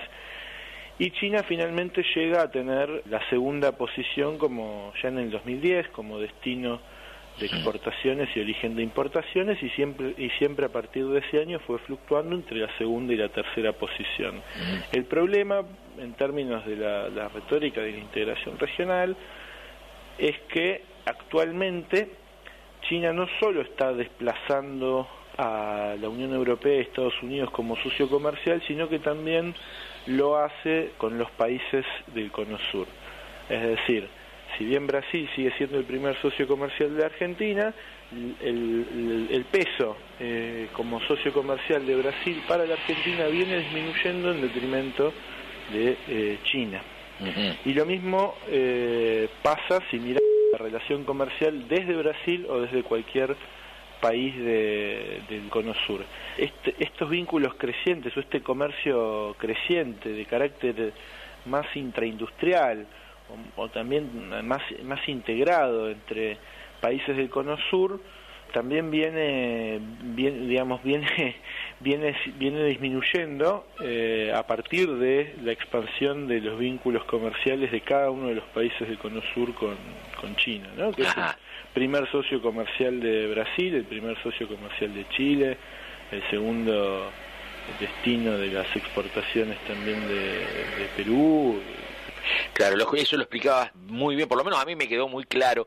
y China finalmente llega a tener la segunda posición como ya en el dos mil diez como destino de exportaciones y origen de importaciones, y siempre y siempre a partir de ese año fue fluctuando entre la segunda y la tercera posición. El problema en términos de la, la retórica de la integración regional es que actualmente China no solo está desplazando a la Unión Europea y Estados Unidos como socio comercial, sino que también lo hace con los países del Cono Sur. Es decir, si bien Brasil sigue siendo el primer socio comercial de Argentina, el, el, el peso eh, como socio comercial de Brasil para la Argentina viene disminuyendo en detrimento de eh, China. Uh-huh. Y lo mismo eh, pasa si miramos la relación comercial desde Brasil o desde cualquier país de, del Cono Sur. Este, estos vínculos crecientes o este comercio creciente de carácter más intraindustrial o, o también más, más integrado entre países del Cono Sur también viene, viene digamos, viene, viene, viene disminuyendo eh, a partir de la expansión de los vínculos comerciales de cada uno de los países del Cono Sur con, con China, ¿no? Que es el primer socio comercial de Brasil, el primer socio comercial de Chile, el segundo destino de las exportaciones también de, de Perú. Claro, eso lo explicabas muy bien, por lo menos a mí me quedó muy claro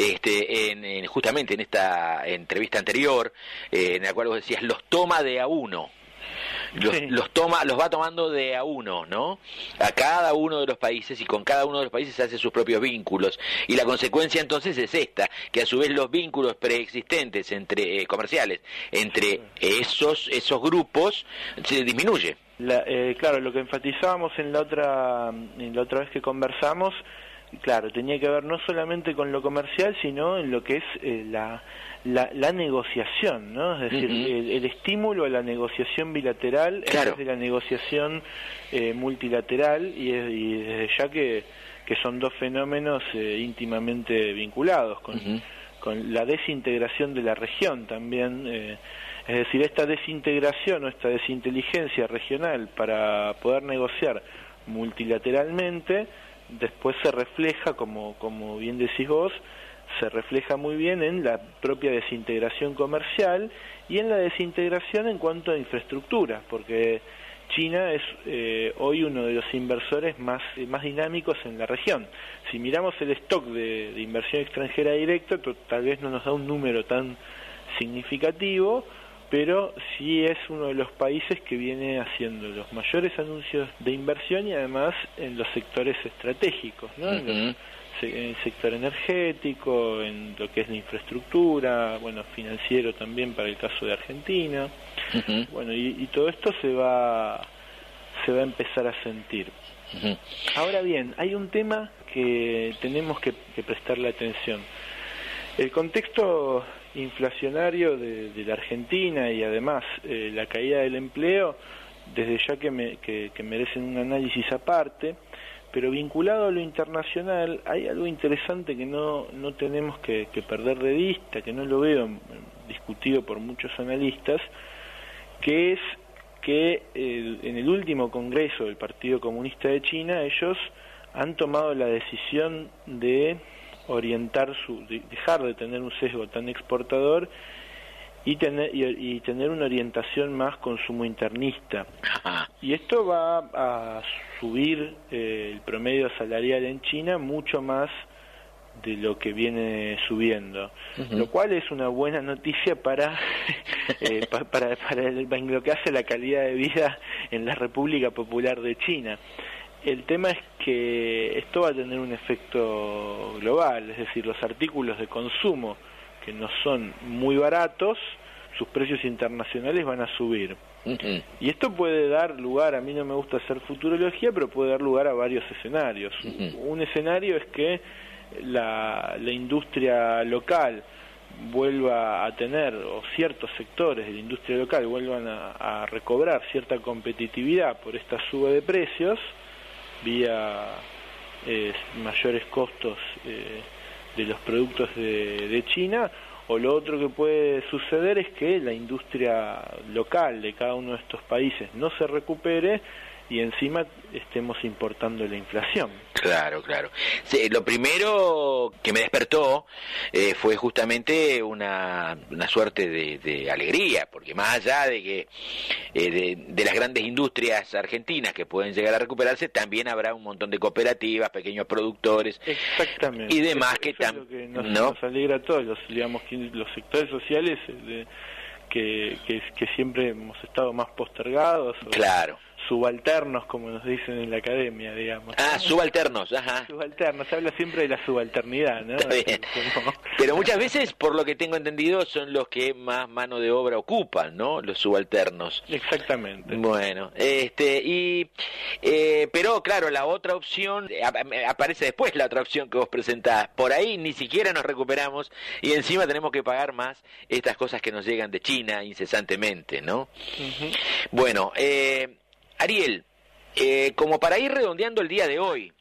este, en, en, justamente en esta entrevista anterior, eh, en la cual vos decías, los toma de a uno. Los, sí. los toma, los va tomando de a uno, ¿no? A cada uno de los países, y con cada uno de los países hace sus propios vínculos, y la consecuencia entonces es esta, que a su vez los vínculos preexistentes entre eh, comerciales entre esos esos grupos se disminuye. La, eh, claro, lo que enfatizábamos en la otra en la otra vez que conversamos, claro, tenía que ver no solamente con lo comercial, sino en lo que es eh, la, la la negociación, ¿no? Es decir, uh-huh. el, el estímulo a la negociación bilateral, claro. en vez de la negociación eh, multilateral, y, y desde ya que, que son dos fenómenos eh, íntimamente vinculados, con, uh-huh. con la desintegración de la región también. Eh, es decir, esta desintegración o esta desinteligencia regional para poder negociar multilateralmente, después se refleja, como, como bien decís vos, se refleja muy bien en la propia desintegración comercial y en la desintegración en cuanto a infraestructura, porque China es eh, hoy uno de los inversores más, eh, más dinámicos en la región. Si miramos el stock de, de inversión extranjera directa, tal vez no nos da un número tan significativo, pero sí es uno de los países que viene haciendo los mayores anuncios de inversión y además en los sectores estratégicos, ¿no? Uh-huh. En, los, en el sector energético, en lo que es la infraestructura, bueno, financiero también para el caso de Argentina. Uh-huh. Bueno, y, y todo esto se va se va a empezar a sentir. Uh-huh. Ahora bien, hay un tema que tenemos que, que prestarle atención. El contexto inflacionario de, de la Argentina y además eh, la caída del empleo, desde ya que, me, que, que merecen un análisis aparte, Pero vinculado a lo internacional, hay algo interesante que no, no tenemos que, que perder de vista, que no lo veo discutido por muchos analistas, que es que eh, en el último congreso del Partido Comunista de China, ellos han tomado la decisión de orientar su, de dejar de tener un sesgo tan exportador y tener y, y tener una orientación más consumo internista. Y esto va a subir eh, el promedio salarial en China mucho más de lo que viene subiendo, uh-huh. Lo cual es una buena noticia para eh, pa, para, para el, lo que hace la calidad de vida en la República Popular de China. El tema es que esto va a tener un efecto global, es decir, los artículos de consumo que no son muy baratos, sus precios internacionales van a subir. Uh-huh. Y esto puede dar lugar, a mí no me gusta hacer futurología, pero puede dar lugar a varios escenarios. Uh-huh. Un escenario es que la, la industria local vuelva a tener, o ciertos sectores de la industria local vuelvan a, a recobrar cierta competitividad por esta suba de precios, vía eh, mayores costos eh, de los productos de, de China, o lo otro que puede suceder es que la industria local de cada uno de estos países no se recupere y encima estemos importando la inflación. Claro, claro. Sí, lo primero que me despertó eh, fue justamente una, una suerte de, de alegría, porque más allá de que eh, de, de las grandes industrias argentinas que pueden llegar a recuperarse, también habrá un montón de cooperativas, pequeños productores. Exactamente. Y demás eso, que también nos, ¿no? nos alegra a todos los, digamos, los sectores sociales de, que, que, que siempre hemos estado más postergados. Claro. Subalternos, como nos dicen en la academia, digamos. Ah, subalternos, ajá. Subalternos, se habla siempre de la subalternidad, ¿no? Está bien. Pero muchas veces, por lo que tengo entendido, son los que más mano de obra ocupan, ¿no? Los subalternos. Exactamente. Bueno, este, y, eh, pero claro, la otra opción, aparece después la otra opción que vos presentás. Por ahí ni siquiera nos recuperamos y encima tenemos que pagar más estas cosas que nos llegan de China incesantemente, ¿no? Uh-huh. Bueno, eh... Ariel, eh, como para ir redondeando el día de hoy,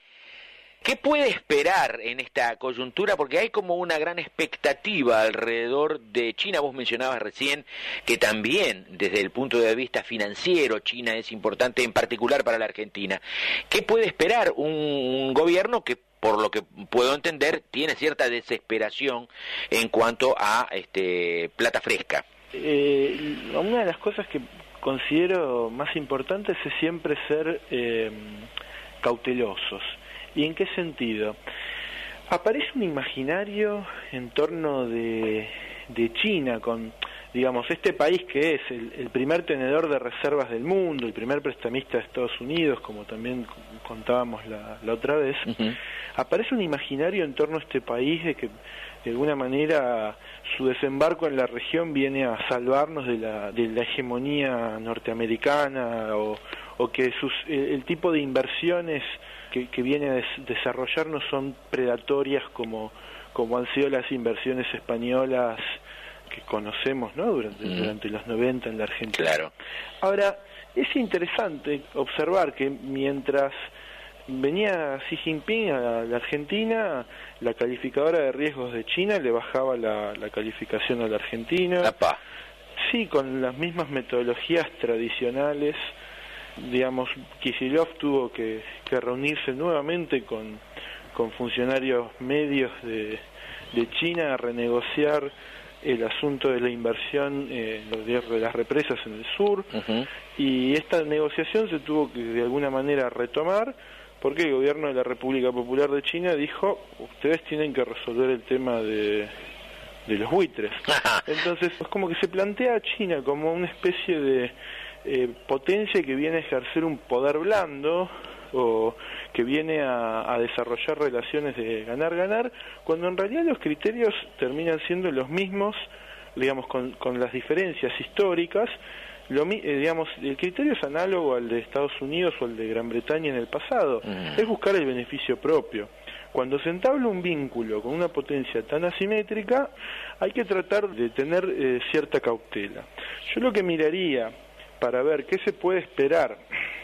¿qué puede esperar en esta coyuntura? Porque hay como una gran expectativa alrededor de China. Vos mencionabas recién que también desde el punto de vista financiero China es importante, en particular para la Argentina. ¿Qué puede esperar un gobierno que, por lo que puedo entender, tiene cierta desesperación en cuanto a este plata fresca? Eh, una de las cosas que considero más importantes es siempre ser eh, cautelosos. ¿Y en qué sentido? Aparece un imaginario en torno de, de China, con, digamos, este país que es el, el primer tenedor de reservas del mundo, el primer prestamista de Estados Unidos, como también contábamos la, la otra vez. Uh-huh. Aparece un imaginario en torno a este país de que de alguna manera su desembarco en la región viene a salvarnos de la, de la hegemonía norteamericana, o, o que sus, el, el tipo de inversiones que, que viene a des, desarrollar no son predatorias como, como han sido las inversiones españolas que conocemos, ¿no? durante, mm. durante los noventa en la Argentina. Claro. Ahora, es interesante observar que mientras venía Xi Jinping a la Argentina, la calificadora de riesgos de China le bajaba la, la calificación a la Argentina. Apá. Sí, con las mismas metodologías tradicionales. Digamos, Kicillof tuvo que, que reunirse nuevamente con, con funcionarios medios de, de China a renegociar el asunto de la inversión eh, de las represas en el sur. Uh-huh. Y esta negociación se tuvo que de alguna manera retomar, porque el gobierno de la República Popular de China dijo, ustedes tienen que resolver el tema de, de los buitres. Entonces es como que se plantea a China como una especie de eh, potencia que viene a ejercer un poder blando, o que viene a, a desarrollar relaciones de ganar-ganar, cuando en realidad los criterios terminan siendo los mismos, digamos, con, con las diferencias históricas. Lo, eh, digamos, el criterio es análogo al de Estados Unidos o al de Gran Bretaña en el pasado, mm. es buscar el beneficio propio. Cuando se entabla un vínculo con una potencia tan asimétrica, hay que tratar de tener eh, cierta cautela. Yo lo que miraría para ver qué se puede esperar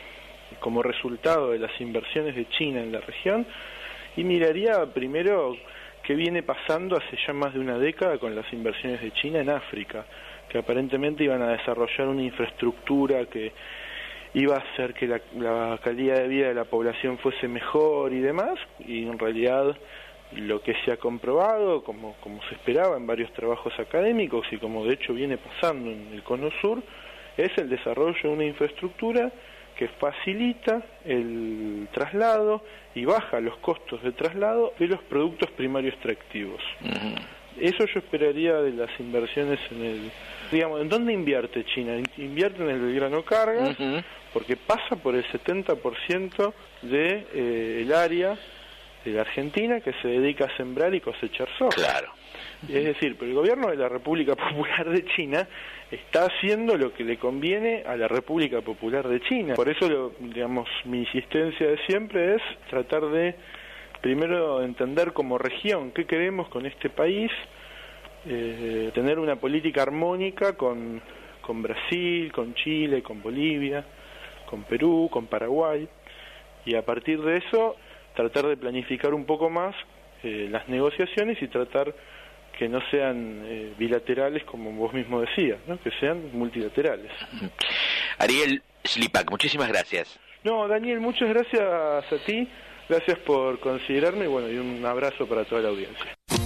como resultado de las inversiones de China en la región, y miraría primero qué viene pasando hace ya más de una década con las inversiones de China en África, que aparentemente iban a desarrollar una infraestructura que iba a hacer que la, la calidad de vida de la población fuese mejor y demás, y en realidad lo que se ha comprobado, como, como se esperaba en varios trabajos académicos y como de hecho viene pasando en el Cono Sur, es el desarrollo de una infraestructura que facilita el traslado y baja los costos de traslado de los productos primarios extractivos. Uh-huh. Eso yo esperaría de las inversiones en el... Digamos, ¿en dónde invierte China? Invierte en el Belgrano Cargas, uh-huh. porque pasa por el setenta por ciento de eh, el área de la Argentina que se dedica a sembrar y cosechar soja. Claro. Es decir, pero el gobierno de la República Popular de China está haciendo lo que le conviene a la República Popular de China. Por eso, lo, digamos, mi insistencia de siempre es tratar de, primero, entender como región qué queremos con este país, eh, tener una política armónica con, con Brasil, con Chile, con Bolivia, con Perú, con Paraguay, y a partir de eso tratar de planificar un poco más eh, las negociaciones y tratar que no sean eh, bilaterales, como vos mismo decías, ¿no? Que sean multilaterales. Ariel Slipak, muchísimas gracias. No, Daniel, muchas gracias a ti, gracias por considerarme, y bueno, y un abrazo para toda la audiencia.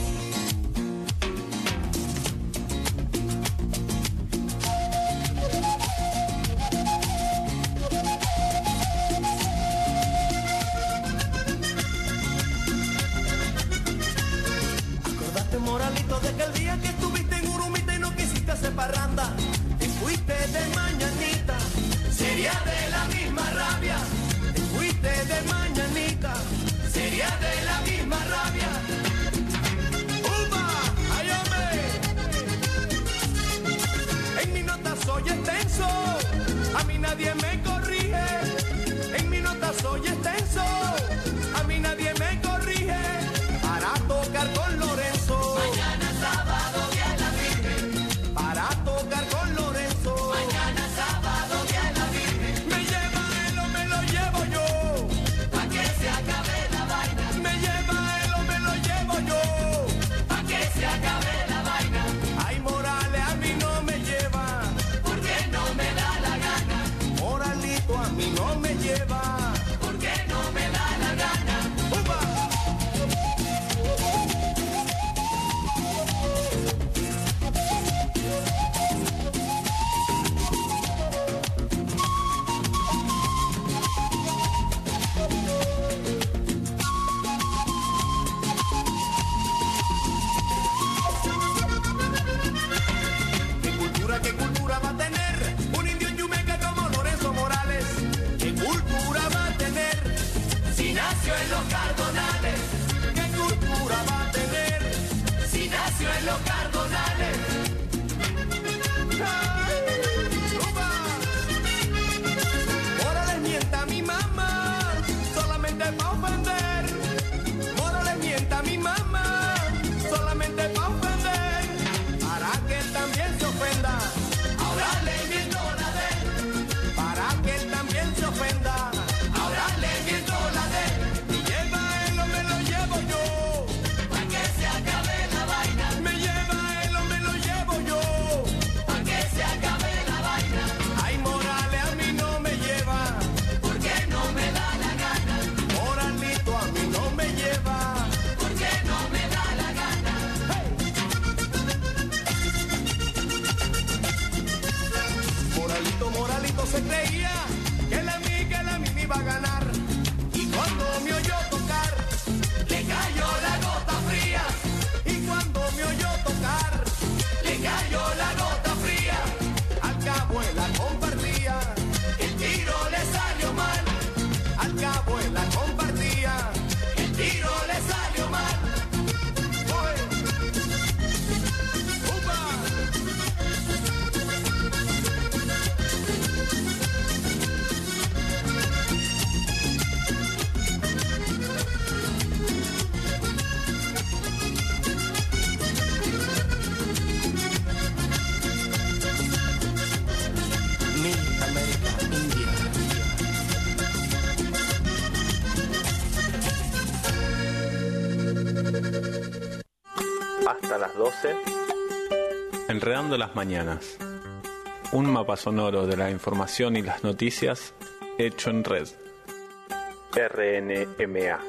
Moralito, de que el día que estuviste en Urumita y no quisiste hacer parranda y fuiste de mañanita, sería de la misma rabia. Te fuiste de mañanita, sería de la misma rabia. ¡Upa! ¡Ay, hombre! En mi nota soy extenso, a mí nadie me corrige. En mi nota soy extenso, a mí nadie me corrige. Para tocar con Lorenzo. Mañana sábado viene la Virgen. Para tocar con Lorenzo. Mañana sábado viene la Virgen. Me lleva él o me lo llevo yo. Pa' que se acabe la vaina. Me lleva él o me lo a las doce. Enredando las mañanas. Un mapa sonoro de la información y las noticias hecho en red. R N M A.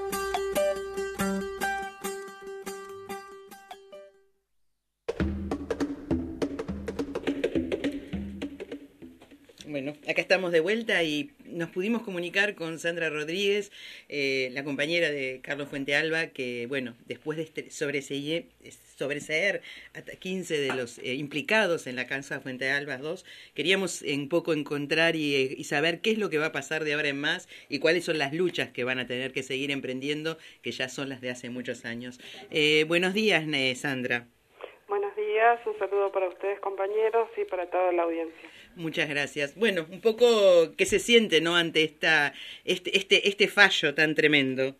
Bueno, acá estamos de vuelta y nos pudimos comunicar con Sandra Rodríguez, eh, la compañera de Carlos Fuentealba, que, bueno, después de este sobreseer, sobreseer hasta quince de los eh, implicados en la causa Fuentealba dos, queríamos un poco encontrar y, y saber qué es lo que va a pasar de ahora en más y cuáles son las luchas que van a tener que seguir emprendiendo, que ya son las de hace muchos años. Eh, buenos días, eh, Sandra. Buenos días, un saludo para ustedes, compañeros, y para toda la audiencia. Muchas gracias. Bueno, un poco qué se siente, ¿no?, ante esta este este este fallo tan tremendo.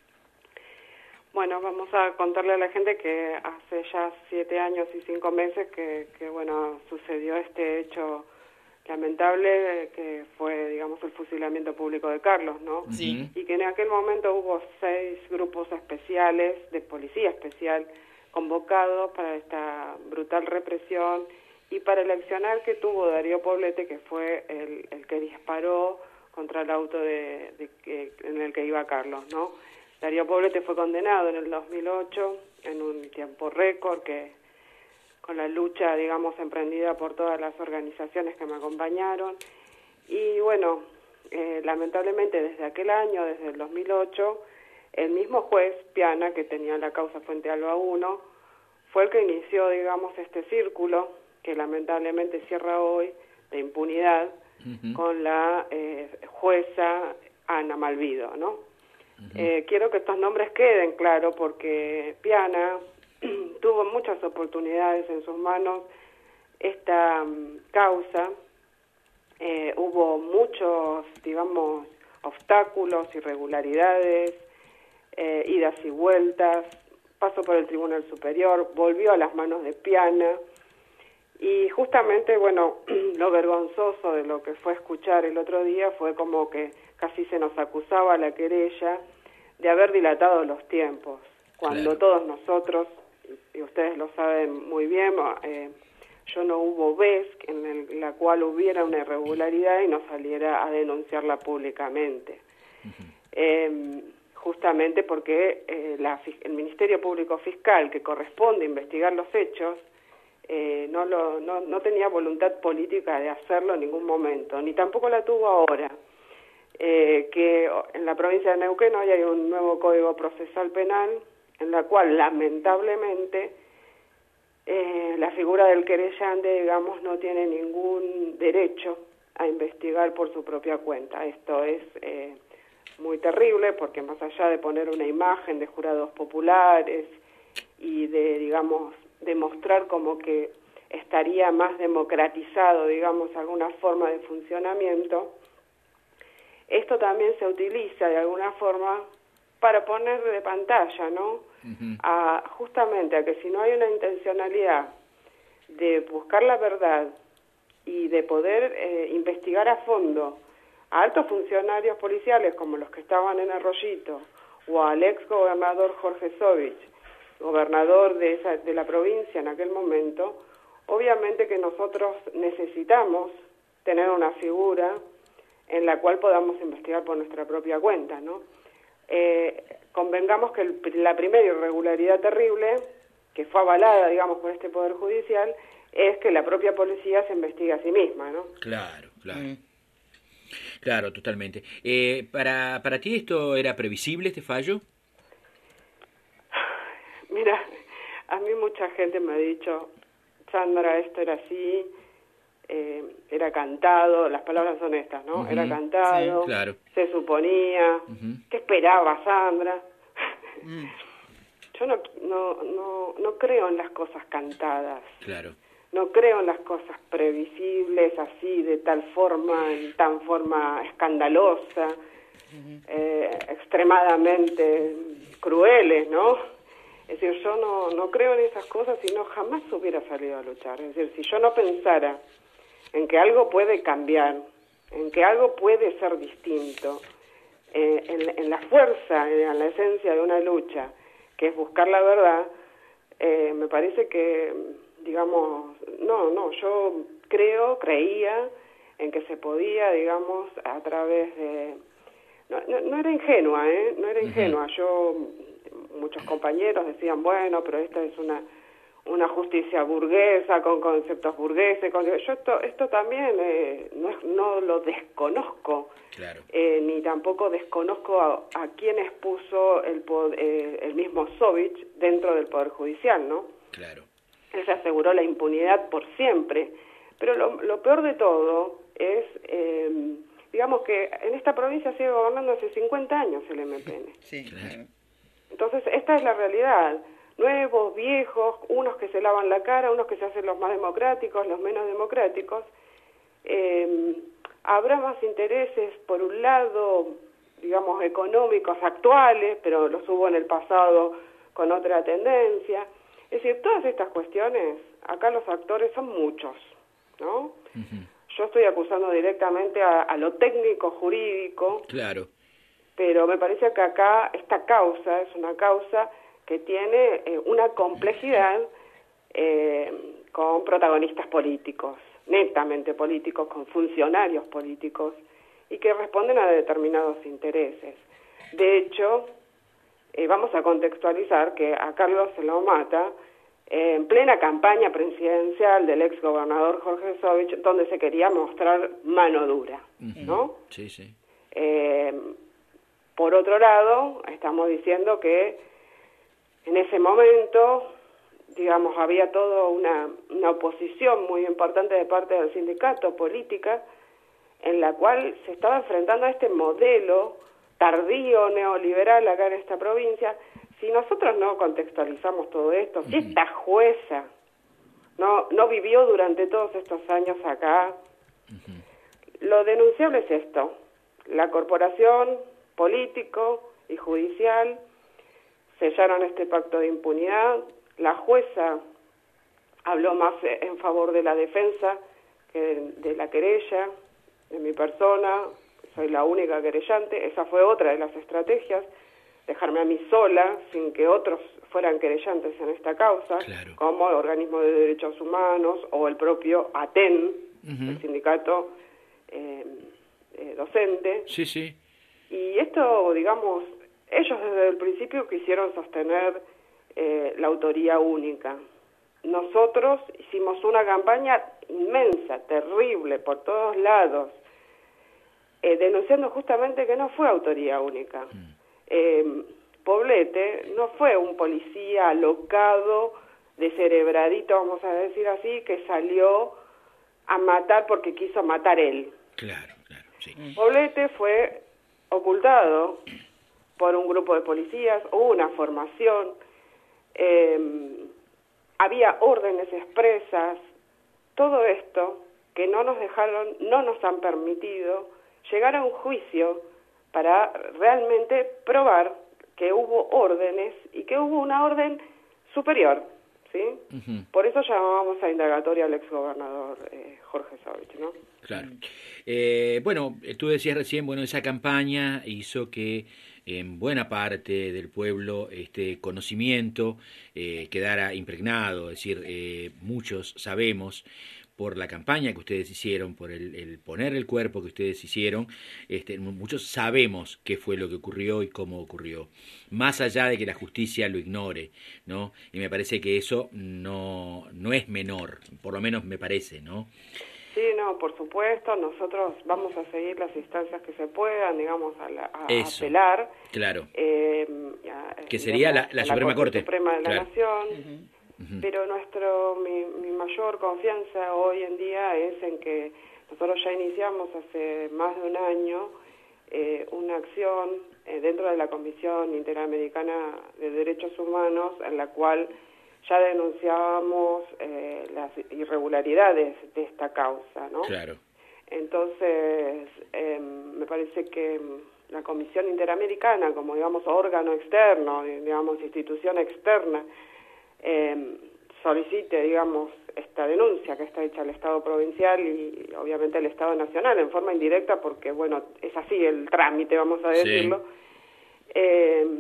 Bueno, vamos a contarle a la gente que hace ya siete años y cinco meses que, que bueno, sucedió este hecho lamentable que fue, digamos, el fusilamiento público de Carlos, ¿no? Sí. Y que en aquel momento hubo seis grupos especiales de policía especial convocados para esta brutal represión y para el accionar que tuvo Darío Poblete, que fue el, el que disparó contra el auto de, de que, en el que iba Carlos, ¿no? Darío Poblete fue condenado en el dos mil ocho en un tiempo récord, que con la lucha, digamos, emprendida por todas las organizaciones que me acompañaron. Y bueno, eh, lamentablemente desde aquel año, desde el dos mil ocho, el mismo juez Piana, que tenía la causa Fuentealba uno, fue el que inició, digamos, este círculo que lamentablemente cierra hoy de impunidad uh-huh. con la eh, jueza Ana Malvido, ¿no? Uh-huh. Eh, quiero que estos nombres queden claro porque Piana tuvo muchas oportunidades en sus manos esta um, causa, eh, hubo muchos, digamos, obstáculos, irregularidades, eh, idas y vueltas, pasó por el Tribunal Superior, volvió a las manos de Piana. Y justamente, bueno, lo vergonzoso de lo que fue escuchar el otro día fue como que casi se nos acusaba a la querella de haber dilatado los tiempos, cuando claro. todos nosotros, y ustedes lo saben muy bien, eh, yo no hubo vez en el, la cual hubiera una irregularidad y no saliera a denunciarla públicamente. Uh-huh. Eh, justamente porque eh, la, el Ministerio Público Fiscal, que corresponde investigar los hechos, Eh, no, lo, no, no tenía voluntad política de hacerlo en ningún momento, ni tampoco la tuvo ahora, eh, que en la provincia de Neuquén hoy hay un nuevo Código Procesal Penal en la cual lamentablemente eh, la figura del querellante, digamos, no tiene ningún derecho a investigar por su propia cuenta. Esto es eh, muy terrible porque más allá de poner una imagen de jurados populares y de, digamos, demostrar como que estaría más democratizado, digamos, alguna forma de funcionamiento, esto también se utiliza de alguna forma para poner de pantalla, ¿no? Uh-huh. A, justamente a que si no hay una intencionalidad de buscar la verdad y de poder eh, investigar a fondo a altos funcionarios policiales como los que estaban en Arroyito o al ex gobernador Jorge Sovich, gobernador de, esa, de la provincia en aquel momento, obviamente que nosotros necesitamos tener una figura en la cual podamos investigar por nuestra propia cuenta, ¿no? Eh, convengamos que el, la primera irregularidad terrible, que fue avalada, digamos, por este Poder Judicial, es que la propia policía se investiga a sí misma, ¿no? Claro, claro. Mm. Claro, totalmente. Eh, ¿para, ¿Para ti esto era previsible, este fallo? Mira, a mí mucha gente me ha dicho, Sandra, esto era así, eh, era cantado, las palabras son estas, ¿no? Uh-huh. Era cantado, sí, claro. Se suponía, uh-huh. ¿Qué esperaba Sandra? Mm. Yo no, no, no, no creo en las cosas cantadas. Claro. No creo en las cosas previsibles, así, de tal forma, en tan forma escandalosa, uh-huh. eh, extremadamente crueles, ¿no? Es decir, yo no, no creo en esas cosas y no jamás hubiera salido a luchar. Es decir, si yo no pensara en que algo puede cambiar, en que algo puede ser distinto, eh, en, en la fuerza, en la esencia de una lucha, que es buscar la verdad, eh, me parece que, digamos, no, no, yo creo, creía en que se podía, digamos, a través de... No, no, no era ingenua, ¿eh? No era ingenua. Yo, muchos compañeros decían, bueno, pero esta es una una justicia burguesa, con conceptos burgueses. Con... Yo esto, esto también eh, no, es- no lo desconozco. Claro. Eh, ni tampoco desconozco a, a quienes puso el, pod- eh, el mismo Sovich dentro del Poder Judicial, ¿no? Claro. Él se aseguró la impunidad por siempre. Pero lo, lo peor de todo es, eh, digamos que en esta provincia sigue gobernando hace cincuenta años el M P N. Sí, claro. Entonces, esta es la realidad. Nuevos, viejos, unos que se lavan la cara, unos que se hacen los más democráticos, los menos democráticos. Eh, habrá más intereses, por un lado, digamos, económicos actuales, pero los hubo en el pasado con otra tendencia. Es decir, todas estas cuestiones, acá los actores son muchos, ¿no? Yo estoy acusando directamente a, a lo técnico jurídico, Claro. pero me parece que acá esta causa es una causa que tiene eh, una complejidad eh, con protagonistas políticos, netamente políticos, con funcionarios políticos, y que responden a determinados intereses. De hecho, eh, vamos a contextualizar que a Carlos se lo mata eh, en plena campaña presidencial del ex gobernador Jorge Sovich, donde se quería mostrar mano dura, ¿no? Sí, sí. Eh, por otro lado, estamos diciendo que en ese momento, digamos, había toda una, una oposición muy importante de parte del sindicato política, en la cual se estaba enfrentando a este modelo tardío neoliberal acá en esta provincia. Si nosotros no contextualizamos todo esto, si esta jueza no, no vivió durante todos estos años acá, lo denunciable es esto: la corporación político y judicial sellaron este pacto de impunidad. La jueza habló más en favor de la defensa que de, de la querella, de mi persona. Soy la única querellante. Esa fue otra de las estrategias, dejarme a mí sola, sin que otros fueran querellantes en esta causa, como el Organismo de Derechos Humanos o el propio ATEN, el sindicato eh, eh, docente. Sí, sí. Y esto, digamos, ellos desde el principio quisieron sostener eh, la autoría única. Nosotros hicimos una campaña inmensa, terrible, por todos lados, eh, denunciando justamente que no fue autoría única. Eh, Poblete no fue un policía alocado, descerebradito, vamos a decir así, que salió a matar porque quiso matar él. Claro, claro, sí. Poblete fue ocultado por un grupo de policías, hubo una formación, eh, había órdenes expresas, todo esto que no nos dejaron, no nos han permitido llegar a un juicio para realmente probar que hubo órdenes y que hubo una orden superior, ¿sí? Ujú. Por eso llamábamos a indagatoria al exgobernador eh, Jorge Sovich, ¿no? Claro. Eh, bueno, tú decías recién, bueno, esa campaña hizo que en buena parte del pueblo este conocimiento eh, quedara impregnado, es decir, eh, muchos sabemos por la campaña que ustedes hicieron, por el, el poner el cuerpo que ustedes hicieron, este, muchos sabemos qué fue lo que ocurrió y cómo ocurrió, más allá de que la justicia lo ignore, ¿no? Y me parece que eso no, no es menor, por lo menos me parece, ¿no? Sí, no, por supuesto, nosotros vamos a seguir las instancias que se puedan, digamos, a, la, a Eso, apelar. Claro. Eh, a- Que sería la- digamos, la a Suprema Corte. Suprema de la Claro. Nación. Pero nuestro mi, mi mayor confianza hoy en día es en que nosotros ya iniciamos hace más de un año eh, una acción eh, dentro de la Comisión Interamericana de Derechos Humanos, en la cual ya denunciábamos eh, las irregularidades de esta causa, ¿no? Claro. Entonces, eh, me parece que la Comisión Interamericana, como digamos órgano externo, digamos institución externa, eh, solicite, digamos, esta denuncia que está hecha al Estado provincial y, y obviamente al Estado nacional en forma indirecta, porque, bueno, es así el trámite, vamos a Sí. decirlo, eh,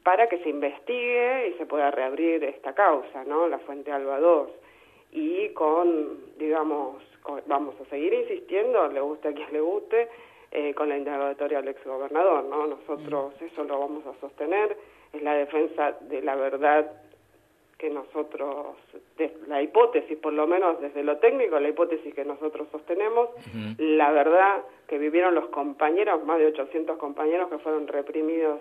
para que se investigue y se pueda reabrir esta causa, ¿no? La Fuente Alba dos. Y con, digamos, con, vamos a seguir insistiendo, le guste a quien le guste, eh, con la indagatoria al exgobernador, ¿no? Nosotros mm. eso lo vamos a sostener, es la defensa de la verdad que nosotros, de la hipótesis, por lo menos desde lo técnico, la hipótesis que nosotros sostenemos, uh-huh. la verdad que vivieron los compañeros, más de ochocientos compañeros que fueron reprimidos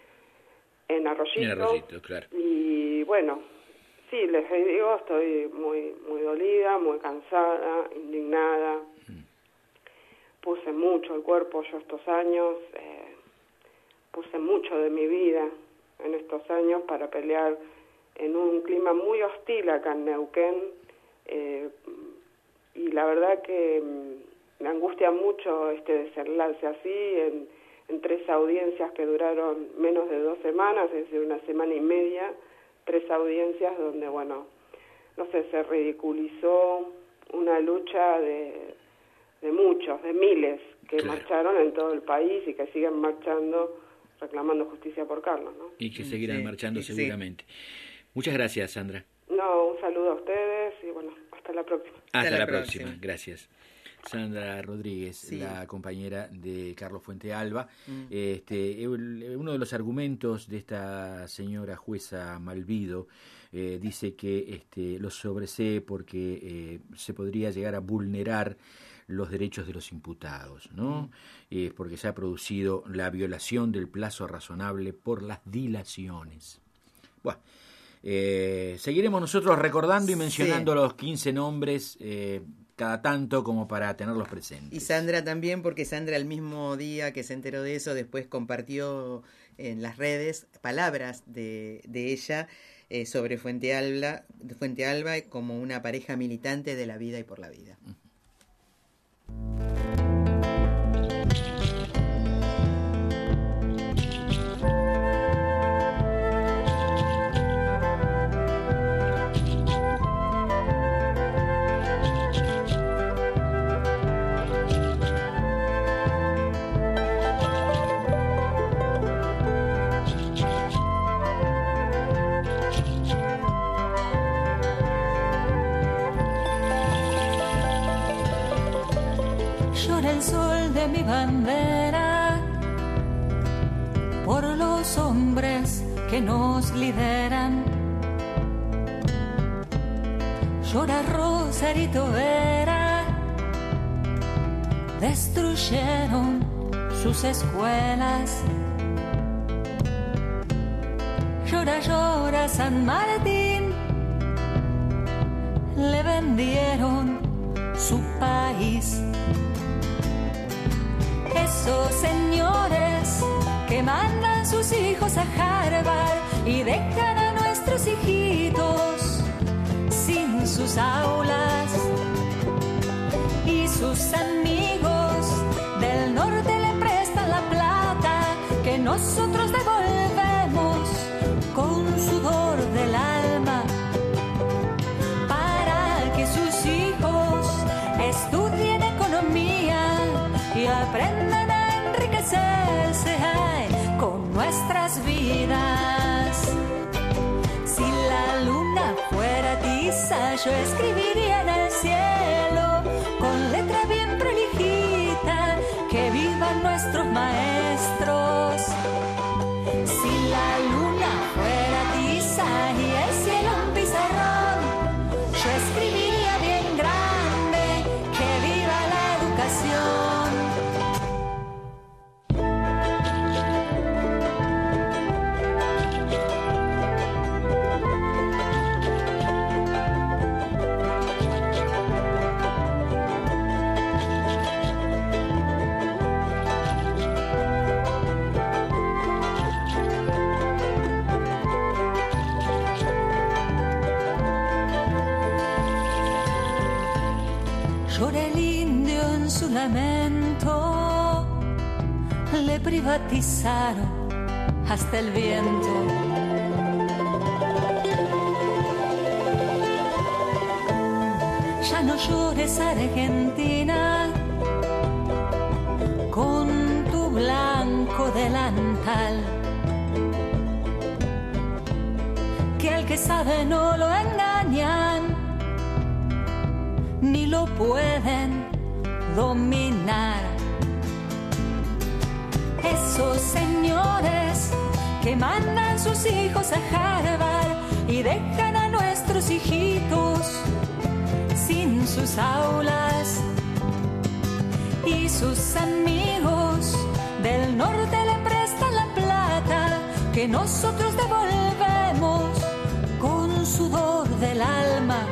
en Arroyito. En Arroyito, claro. Y bueno, sí, les digo, estoy muy muy dolida, muy cansada, indignada. Uh-huh. Puse mucho el cuerpo yo estos años, eh, puse mucho de mi vida en estos años para pelear en un clima muy hostil acá en Neuquén, eh, y la verdad que mm, me angustia mucho este desenlace así, en, en tres audiencias que duraron menos de dos semanas, es decir, una semana y media, tres audiencias donde, bueno, no sé, se ridiculizó una lucha de, de muchos, de miles, que claro. marcharon en todo el país y que siguen marchando, reclamando justicia por Carlos, ¿no? Y que seguirán sí, marchando sí. seguramente. Muchas gracias, Sandra. No, un saludo a ustedes y bueno, hasta la próxima. Hasta, hasta la, la próxima. próxima, gracias. Sandra Rodríguez, sí. la compañera de Carlos Fuente Alba. Mm. Este, uno de los argumentos de esta señora jueza Malvido eh, dice que este, lo sobresee porque eh, se podría llegar a vulnerar los derechos de los imputados, ¿no? Mm. Eh, porque se ha producido la violación del plazo razonable por las dilaciones. Bueno. Eh, seguiremos nosotros recordando y mencionando sí. los quince nombres eh, cada tanto como para tenerlos presentes. Y Sandra también, porque Sandra el mismo día que se enteró de eso después compartió en las redes palabras de, de ella eh, sobre Fuente Alba, Fuente Alba como una pareja militante de la vida y por la vida. Uh-huh. El sol de mi bandera por los hombres que nos lideran. Llora Rosarito Vera, destruyeron sus escuelas. Llora, llora San Martín, le vendieron su país. Esos señores que mandan sus hijos a Harvard y dejan a nuestros hijitos sin sus aulas, y sus amigos del norte le prestan la plata que nosotros devolvemos con sudor del alma para que sus hijos estudien economía y aprendan a enriquecerse ay, con nuestras vidas. Si la luna fuera tiza, yo escribiría en el cielo con letra bien prolijita que vivan nuestros maestros. Si la luna fuera tiza y el cielo un pizarrón, yo escribiría bien grande que viva la educación. Llora el indio en su lamento, le privatizaron hasta el viento. Ya no llores, Argentina, con tu blanco delantal. que sabe no lo engañan, ni lo pueden dominar. Esos señores que mandan sus hijos a Harvard y dejan a nuestros hijitos sin sus aulas, y sus amigos del norte le prestan la plata que nosotros devolvemos con sudor del alma,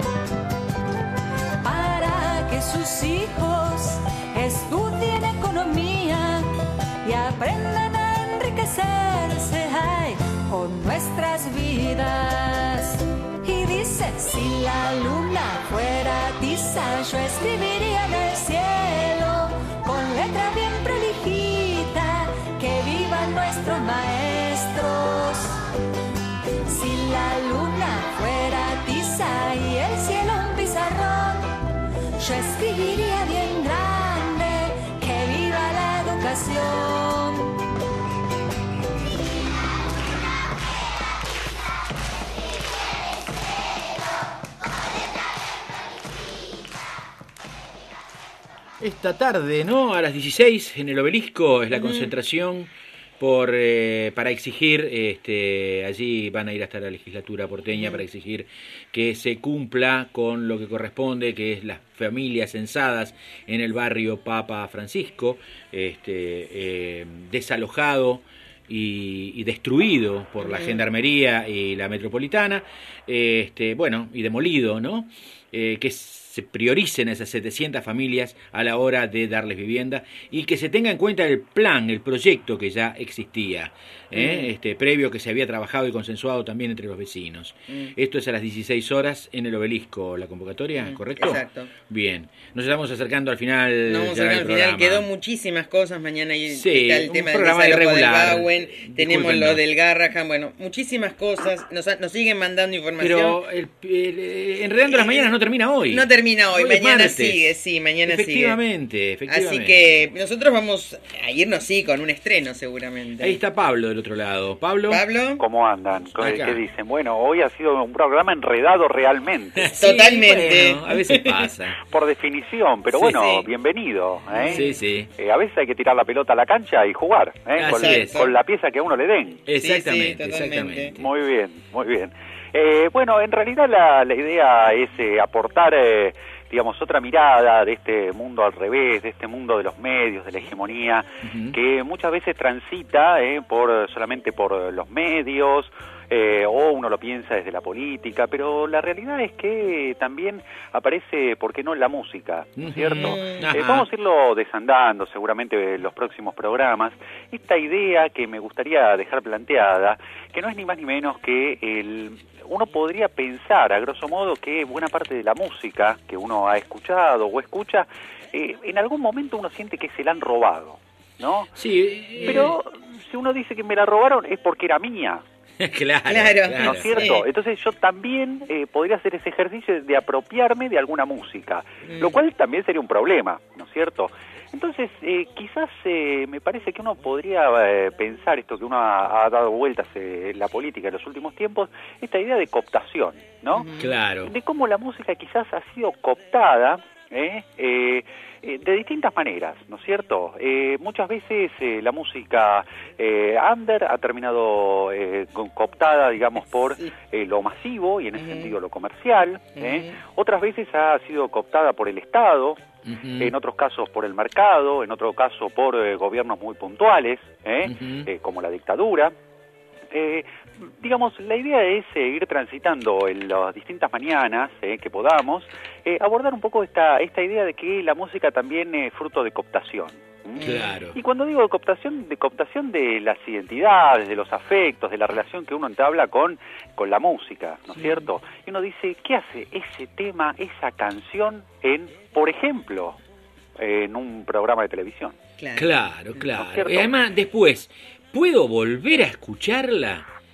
para que sus hijos estudien economía y aprendan a enriquecerse, ay, con nuestras vidas. Y dice, si la luna fuera tiza, yo escribiría en el cielo con letra bien prolijita, que vivan nuestros maestros. Si la luna fuera tiza y el cielo un pizarrón, yo escribiría bien grande, que viva la educación. Esta tarde, ¿no? A las dieciséis en el Obelisco es la concentración por eh, para exigir, este, allí van a ir hasta la legislatura porteña para exigir que se cumpla con lo que corresponde, que es las familias censadas en el barrio Papa Francisco, este, eh, desalojado y, y destruido por la Gendarmería y la Metropolitana, este, bueno, y demolido, ¿no? Eh, que se prioricen esas setecientas familias a la hora de darles vivienda y que se tenga en cuenta el plan, el proyecto que ya existía, ¿eh? mm. este, previo, que se había trabajado y consensuado también entre los vecinos. Mm. Esto es a las dieciséis horas en el Obelisco, la convocatoria, mm. ¿correcto? Exacto. Bien, nos estamos acercando al final. No, vamos ya al final, quedó muchísimas cosas, mañana y sí, está el tema del programa desalojo del irregular. Bauen, tenemos lo del Garrahan, bueno, muchísimas cosas, nos, nos siguen mandando información. Pero el, el, el Enredando las Mañanas no termina hoy. No termina hoy, Hoy es mañana martes. sigue, sí, mañana efectivamente, sigue. Efectivamente, Así que nosotros vamos a irnos, sí, con un estreno seguramente. Ahí está Pablo del otro lado. Pablo. Pablo. ¿Cómo andan? ¿Qué, Acá. qué dicen? Bueno, hoy ha sido un programa enredado realmente. Sí, Totalmente. bueno, a veces pasa. Por definición, pero Sí, bueno, sí. bienvenido. ¿eh? Sí, sí. Eh, a veces hay que tirar la pelota a la cancha y jugar, ¿eh? con, Así es. con la pieza que a uno le den. Exactamente, Sí, sí, exactamente. Muy bien, muy bien. Eh, bueno, en realidad la, la idea es eh, aportar, eh, digamos, otra mirada de este mundo al revés, de este mundo de los medios, de la hegemonía, Ujú. que muchas veces transita eh, por solamente por los medios, eh, o uno lo piensa desde la política, pero la realidad es que también aparece, ¿por qué no?, en la música, ¿no es cierto? Ujú. Eh, Ajá. vamos a irlo desandando seguramente en los próximos programas. Esta idea que me gustaría dejar planteada, que no es ni más ni menos que el... Uno podría pensar, a grosso modo, que buena parte de la música que uno ha escuchado o escucha, eh, en algún momento uno siente que se la han robado, ¿no? Sí. eh, Pero si uno dice que me la robaron es porque era mía. claro, Claro. ¿No es cierto? Sí. Entonces yo también eh, podría hacer ese ejercicio de apropiarme de alguna música, Mm. lo cual también sería un problema, ¿no es cierto? Entonces, eh, quizás eh, me parece que uno podría eh, pensar esto que uno ha, ha dado vueltas eh, en la política en los últimos tiempos, esta idea de cooptación, ¿no? Claro. De cómo la música quizás ha sido cooptada, ¿eh? Eh, eh, de distintas maneras, ¿no es cierto? Eh, muchas veces eh, la música eh, under ha terminado eh, co- cooptada, digamos, por eh, lo masivo y en ese sentido lo comercial, ¿eh? Otras veces ha sido cooptada por el Estado, Ujú. en otros casos por el mercado, en otro caso por eh, gobiernos muy puntuales, ¿eh? Ujú. Eh, como la dictadura. Eh, digamos, la idea es eh, ir transitando en las distintas mañanas eh, que podamos, eh, abordar un poco esta, esta idea de que la música también es fruto de cooptación. ¿Mm? Claro. Y cuando digo de cooptación, de cooptación de las identidades, de los afectos, de la relación que uno entabla con, con la música, ¿no es cierto? Y uno dice, ¿qué hace ese tema, esa canción en, por ejemplo, en un programa de televisión? Claro, ¿No es claro. cierto? Y además, después, ¿puedo volver a escucharla?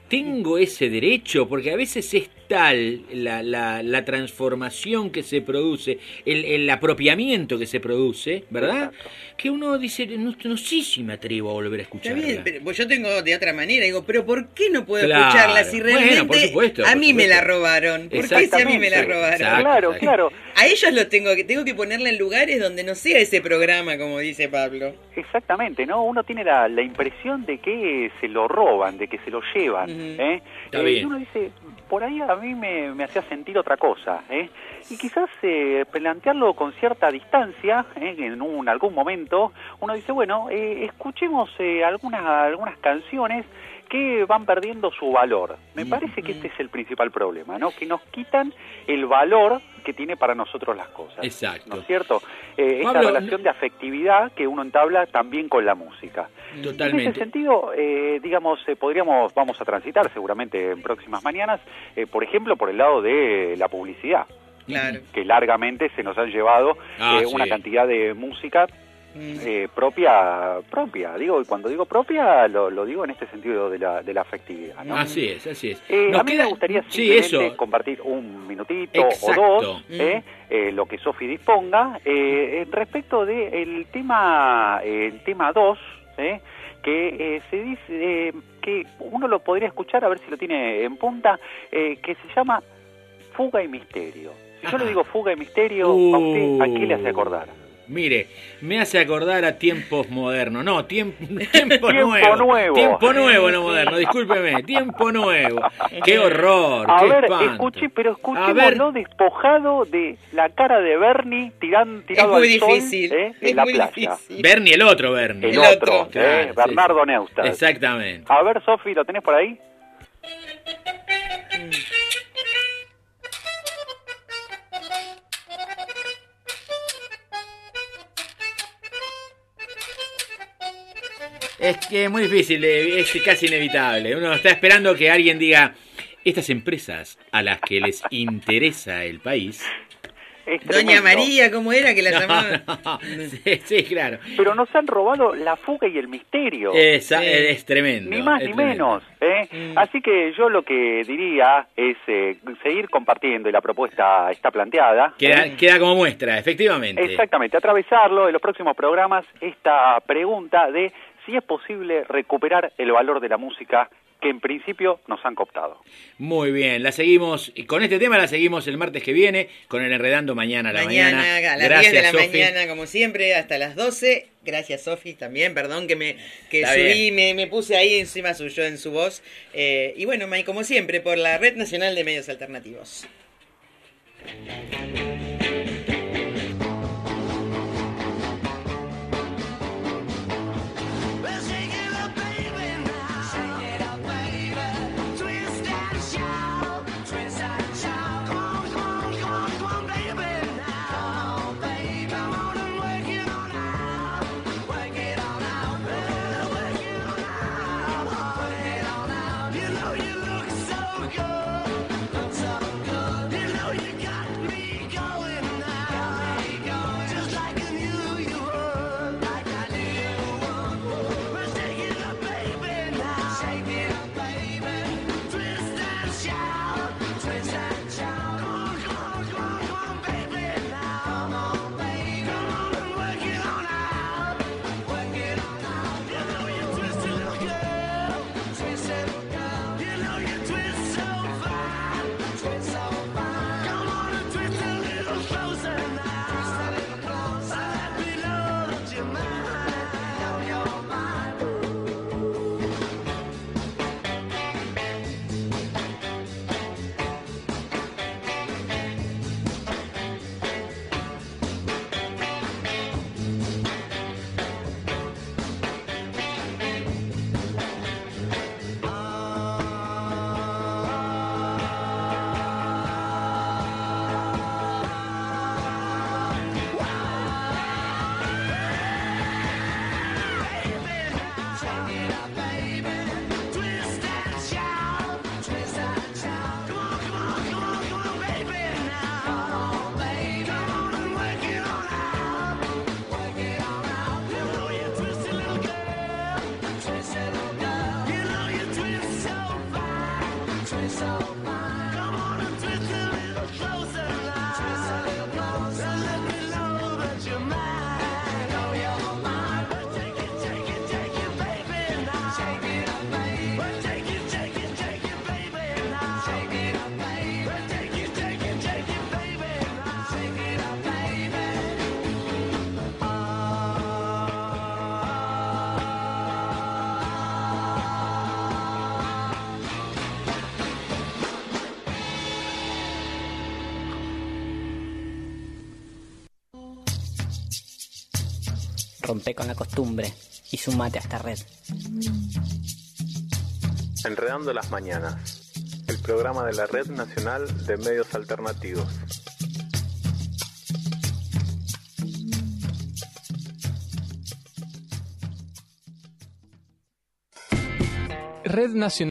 ¿tengo ese derecho? Porque a veces es tal la, la, la transformación que se produce, el, el apropiamiento que se produce, ¿verdad? Exacto. Que uno dice, no, no sé si me atrevo a volver a escucharla. Está bien, pero, pues yo tengo de otra manera, digo, pero ¿por qué no puedo Claro. escucharla si realmente Bueno, por supuesto, a por mí me supuesto. la robaron? ¿Por qué si a mí me la robaron? Exacto, Claro, exacto. claro. A ellos los tengo que tengo que ponerla en lugares donde no sea ese programa, como dice Pablo. Exactamente, ¿no? Uno tiene la, la impresión de que se lo roban, de que se lo llevan, Ujú. ¿eh? Está Eh, bien. Y uno dice, por ahí a mí me, me hacía sentir otra cosa, ¿eh? Y quizás eh, plantearlo con cierta distancia, ¿eh? En un, algún momento, uno dice, bueno, eh, escuchemos eh, algunas, algunas canciones que van perdiendo su valor. Me parece que este es el principal problema, ¿no? Que nos quitan el valor que tiene para nosotros las cosas. Exacto. ¿No es cierto? Eh, esta Pablo, relación de afectividad que uno entabla también con la música. En Totalmente. ese sentido, eh, digamos, eh, podríamos, vamos a transitar seguramente en próximas mañanas, eh, por ejemplo, por el lado de la publicidad. Claro. Que largamente se nos han llevado Ah, eh, sí. una cantidad de música eh, propia, propia. Digo, y cuando digo propia, lo, lo digo en este sentido de la, de la afectividad, ¿no? Así es, así es. Eh, Nos a mí queda- me gustaría sí, simplemente eso. compartir un minutito Exacto. o dos, Mm. eh, eh, lo que Sofi disponga, eh, respecto del tema eh, el tema dos, eh, que eh, se dice eh, que uno lo podría escuchar, a ver si lo tiene en punta, eh, que se llama Fuga y Misterio. Si yo Ajá. le digo Fuga y Misterio, Uh. ¿a usted a qué le hace acordar? Mire, me hace acordar a tiempos modernos. No, tiempo, tiempo, Tiempo nuevo. nuevo. Tiempo nuevo, no moderno, discúlpeme. Tiempo nuevo. Qué horror, A qué ver, espanto. escuche, pero A ver. escuchémoslo despojado de la cara de Bernie tiran, tirado Es muy al sol, difícil, eh, es en la muy playa. difícil. Bernie, el otro Bernie. El, El otro, otro. eh, Claro, Bernardo sí, sí. Neustadt. Exactamente. A ver, Sofi, ¿lo tenés por ahí? Es que es muy difícil, eh, es casi inevitable. Uno está esperando que alguien diga, estas empresas a las que les interesa el país... Es Doña tremendo. María, ¿cómo era que la No, llamaban? no, sí, sí, claro. Pero nos han robado la fuga y el misterio. Esa- Sí. Es tremendo. Ni más es ni tremendo. menos. ¿eh? Mm. Así que yo lo que diría es eh, seguir compartiendo, y la propuesta está planteada. Queda, ¿eh? queda como muestra, efectivamente. Exactamente, atravesarlo en los próximos programas, esta pregunta de si es posible recuperar el valor de la música que en principio nos han cooptado. Muy bien, la seguimos, y con este tema la seguimos el martes que viene, con el Enredando Mañana a la Mañana, mañana. a las Gracias, diez de la Sofi. mañana, como siempre, hasta las doce. Gracias, Sofi, también. Perdón que me que Está subí, me, me puse ahí encima suyo en su voz. Eh, y bueno, May, como siempre, por la Red Nacional de Medios Alternativos. You know you got me going rompe con la costumbre y sumate a esta red. Enredando las Mañanas, el programa de la Red Nacional de Medios Alternativos. Red Nacional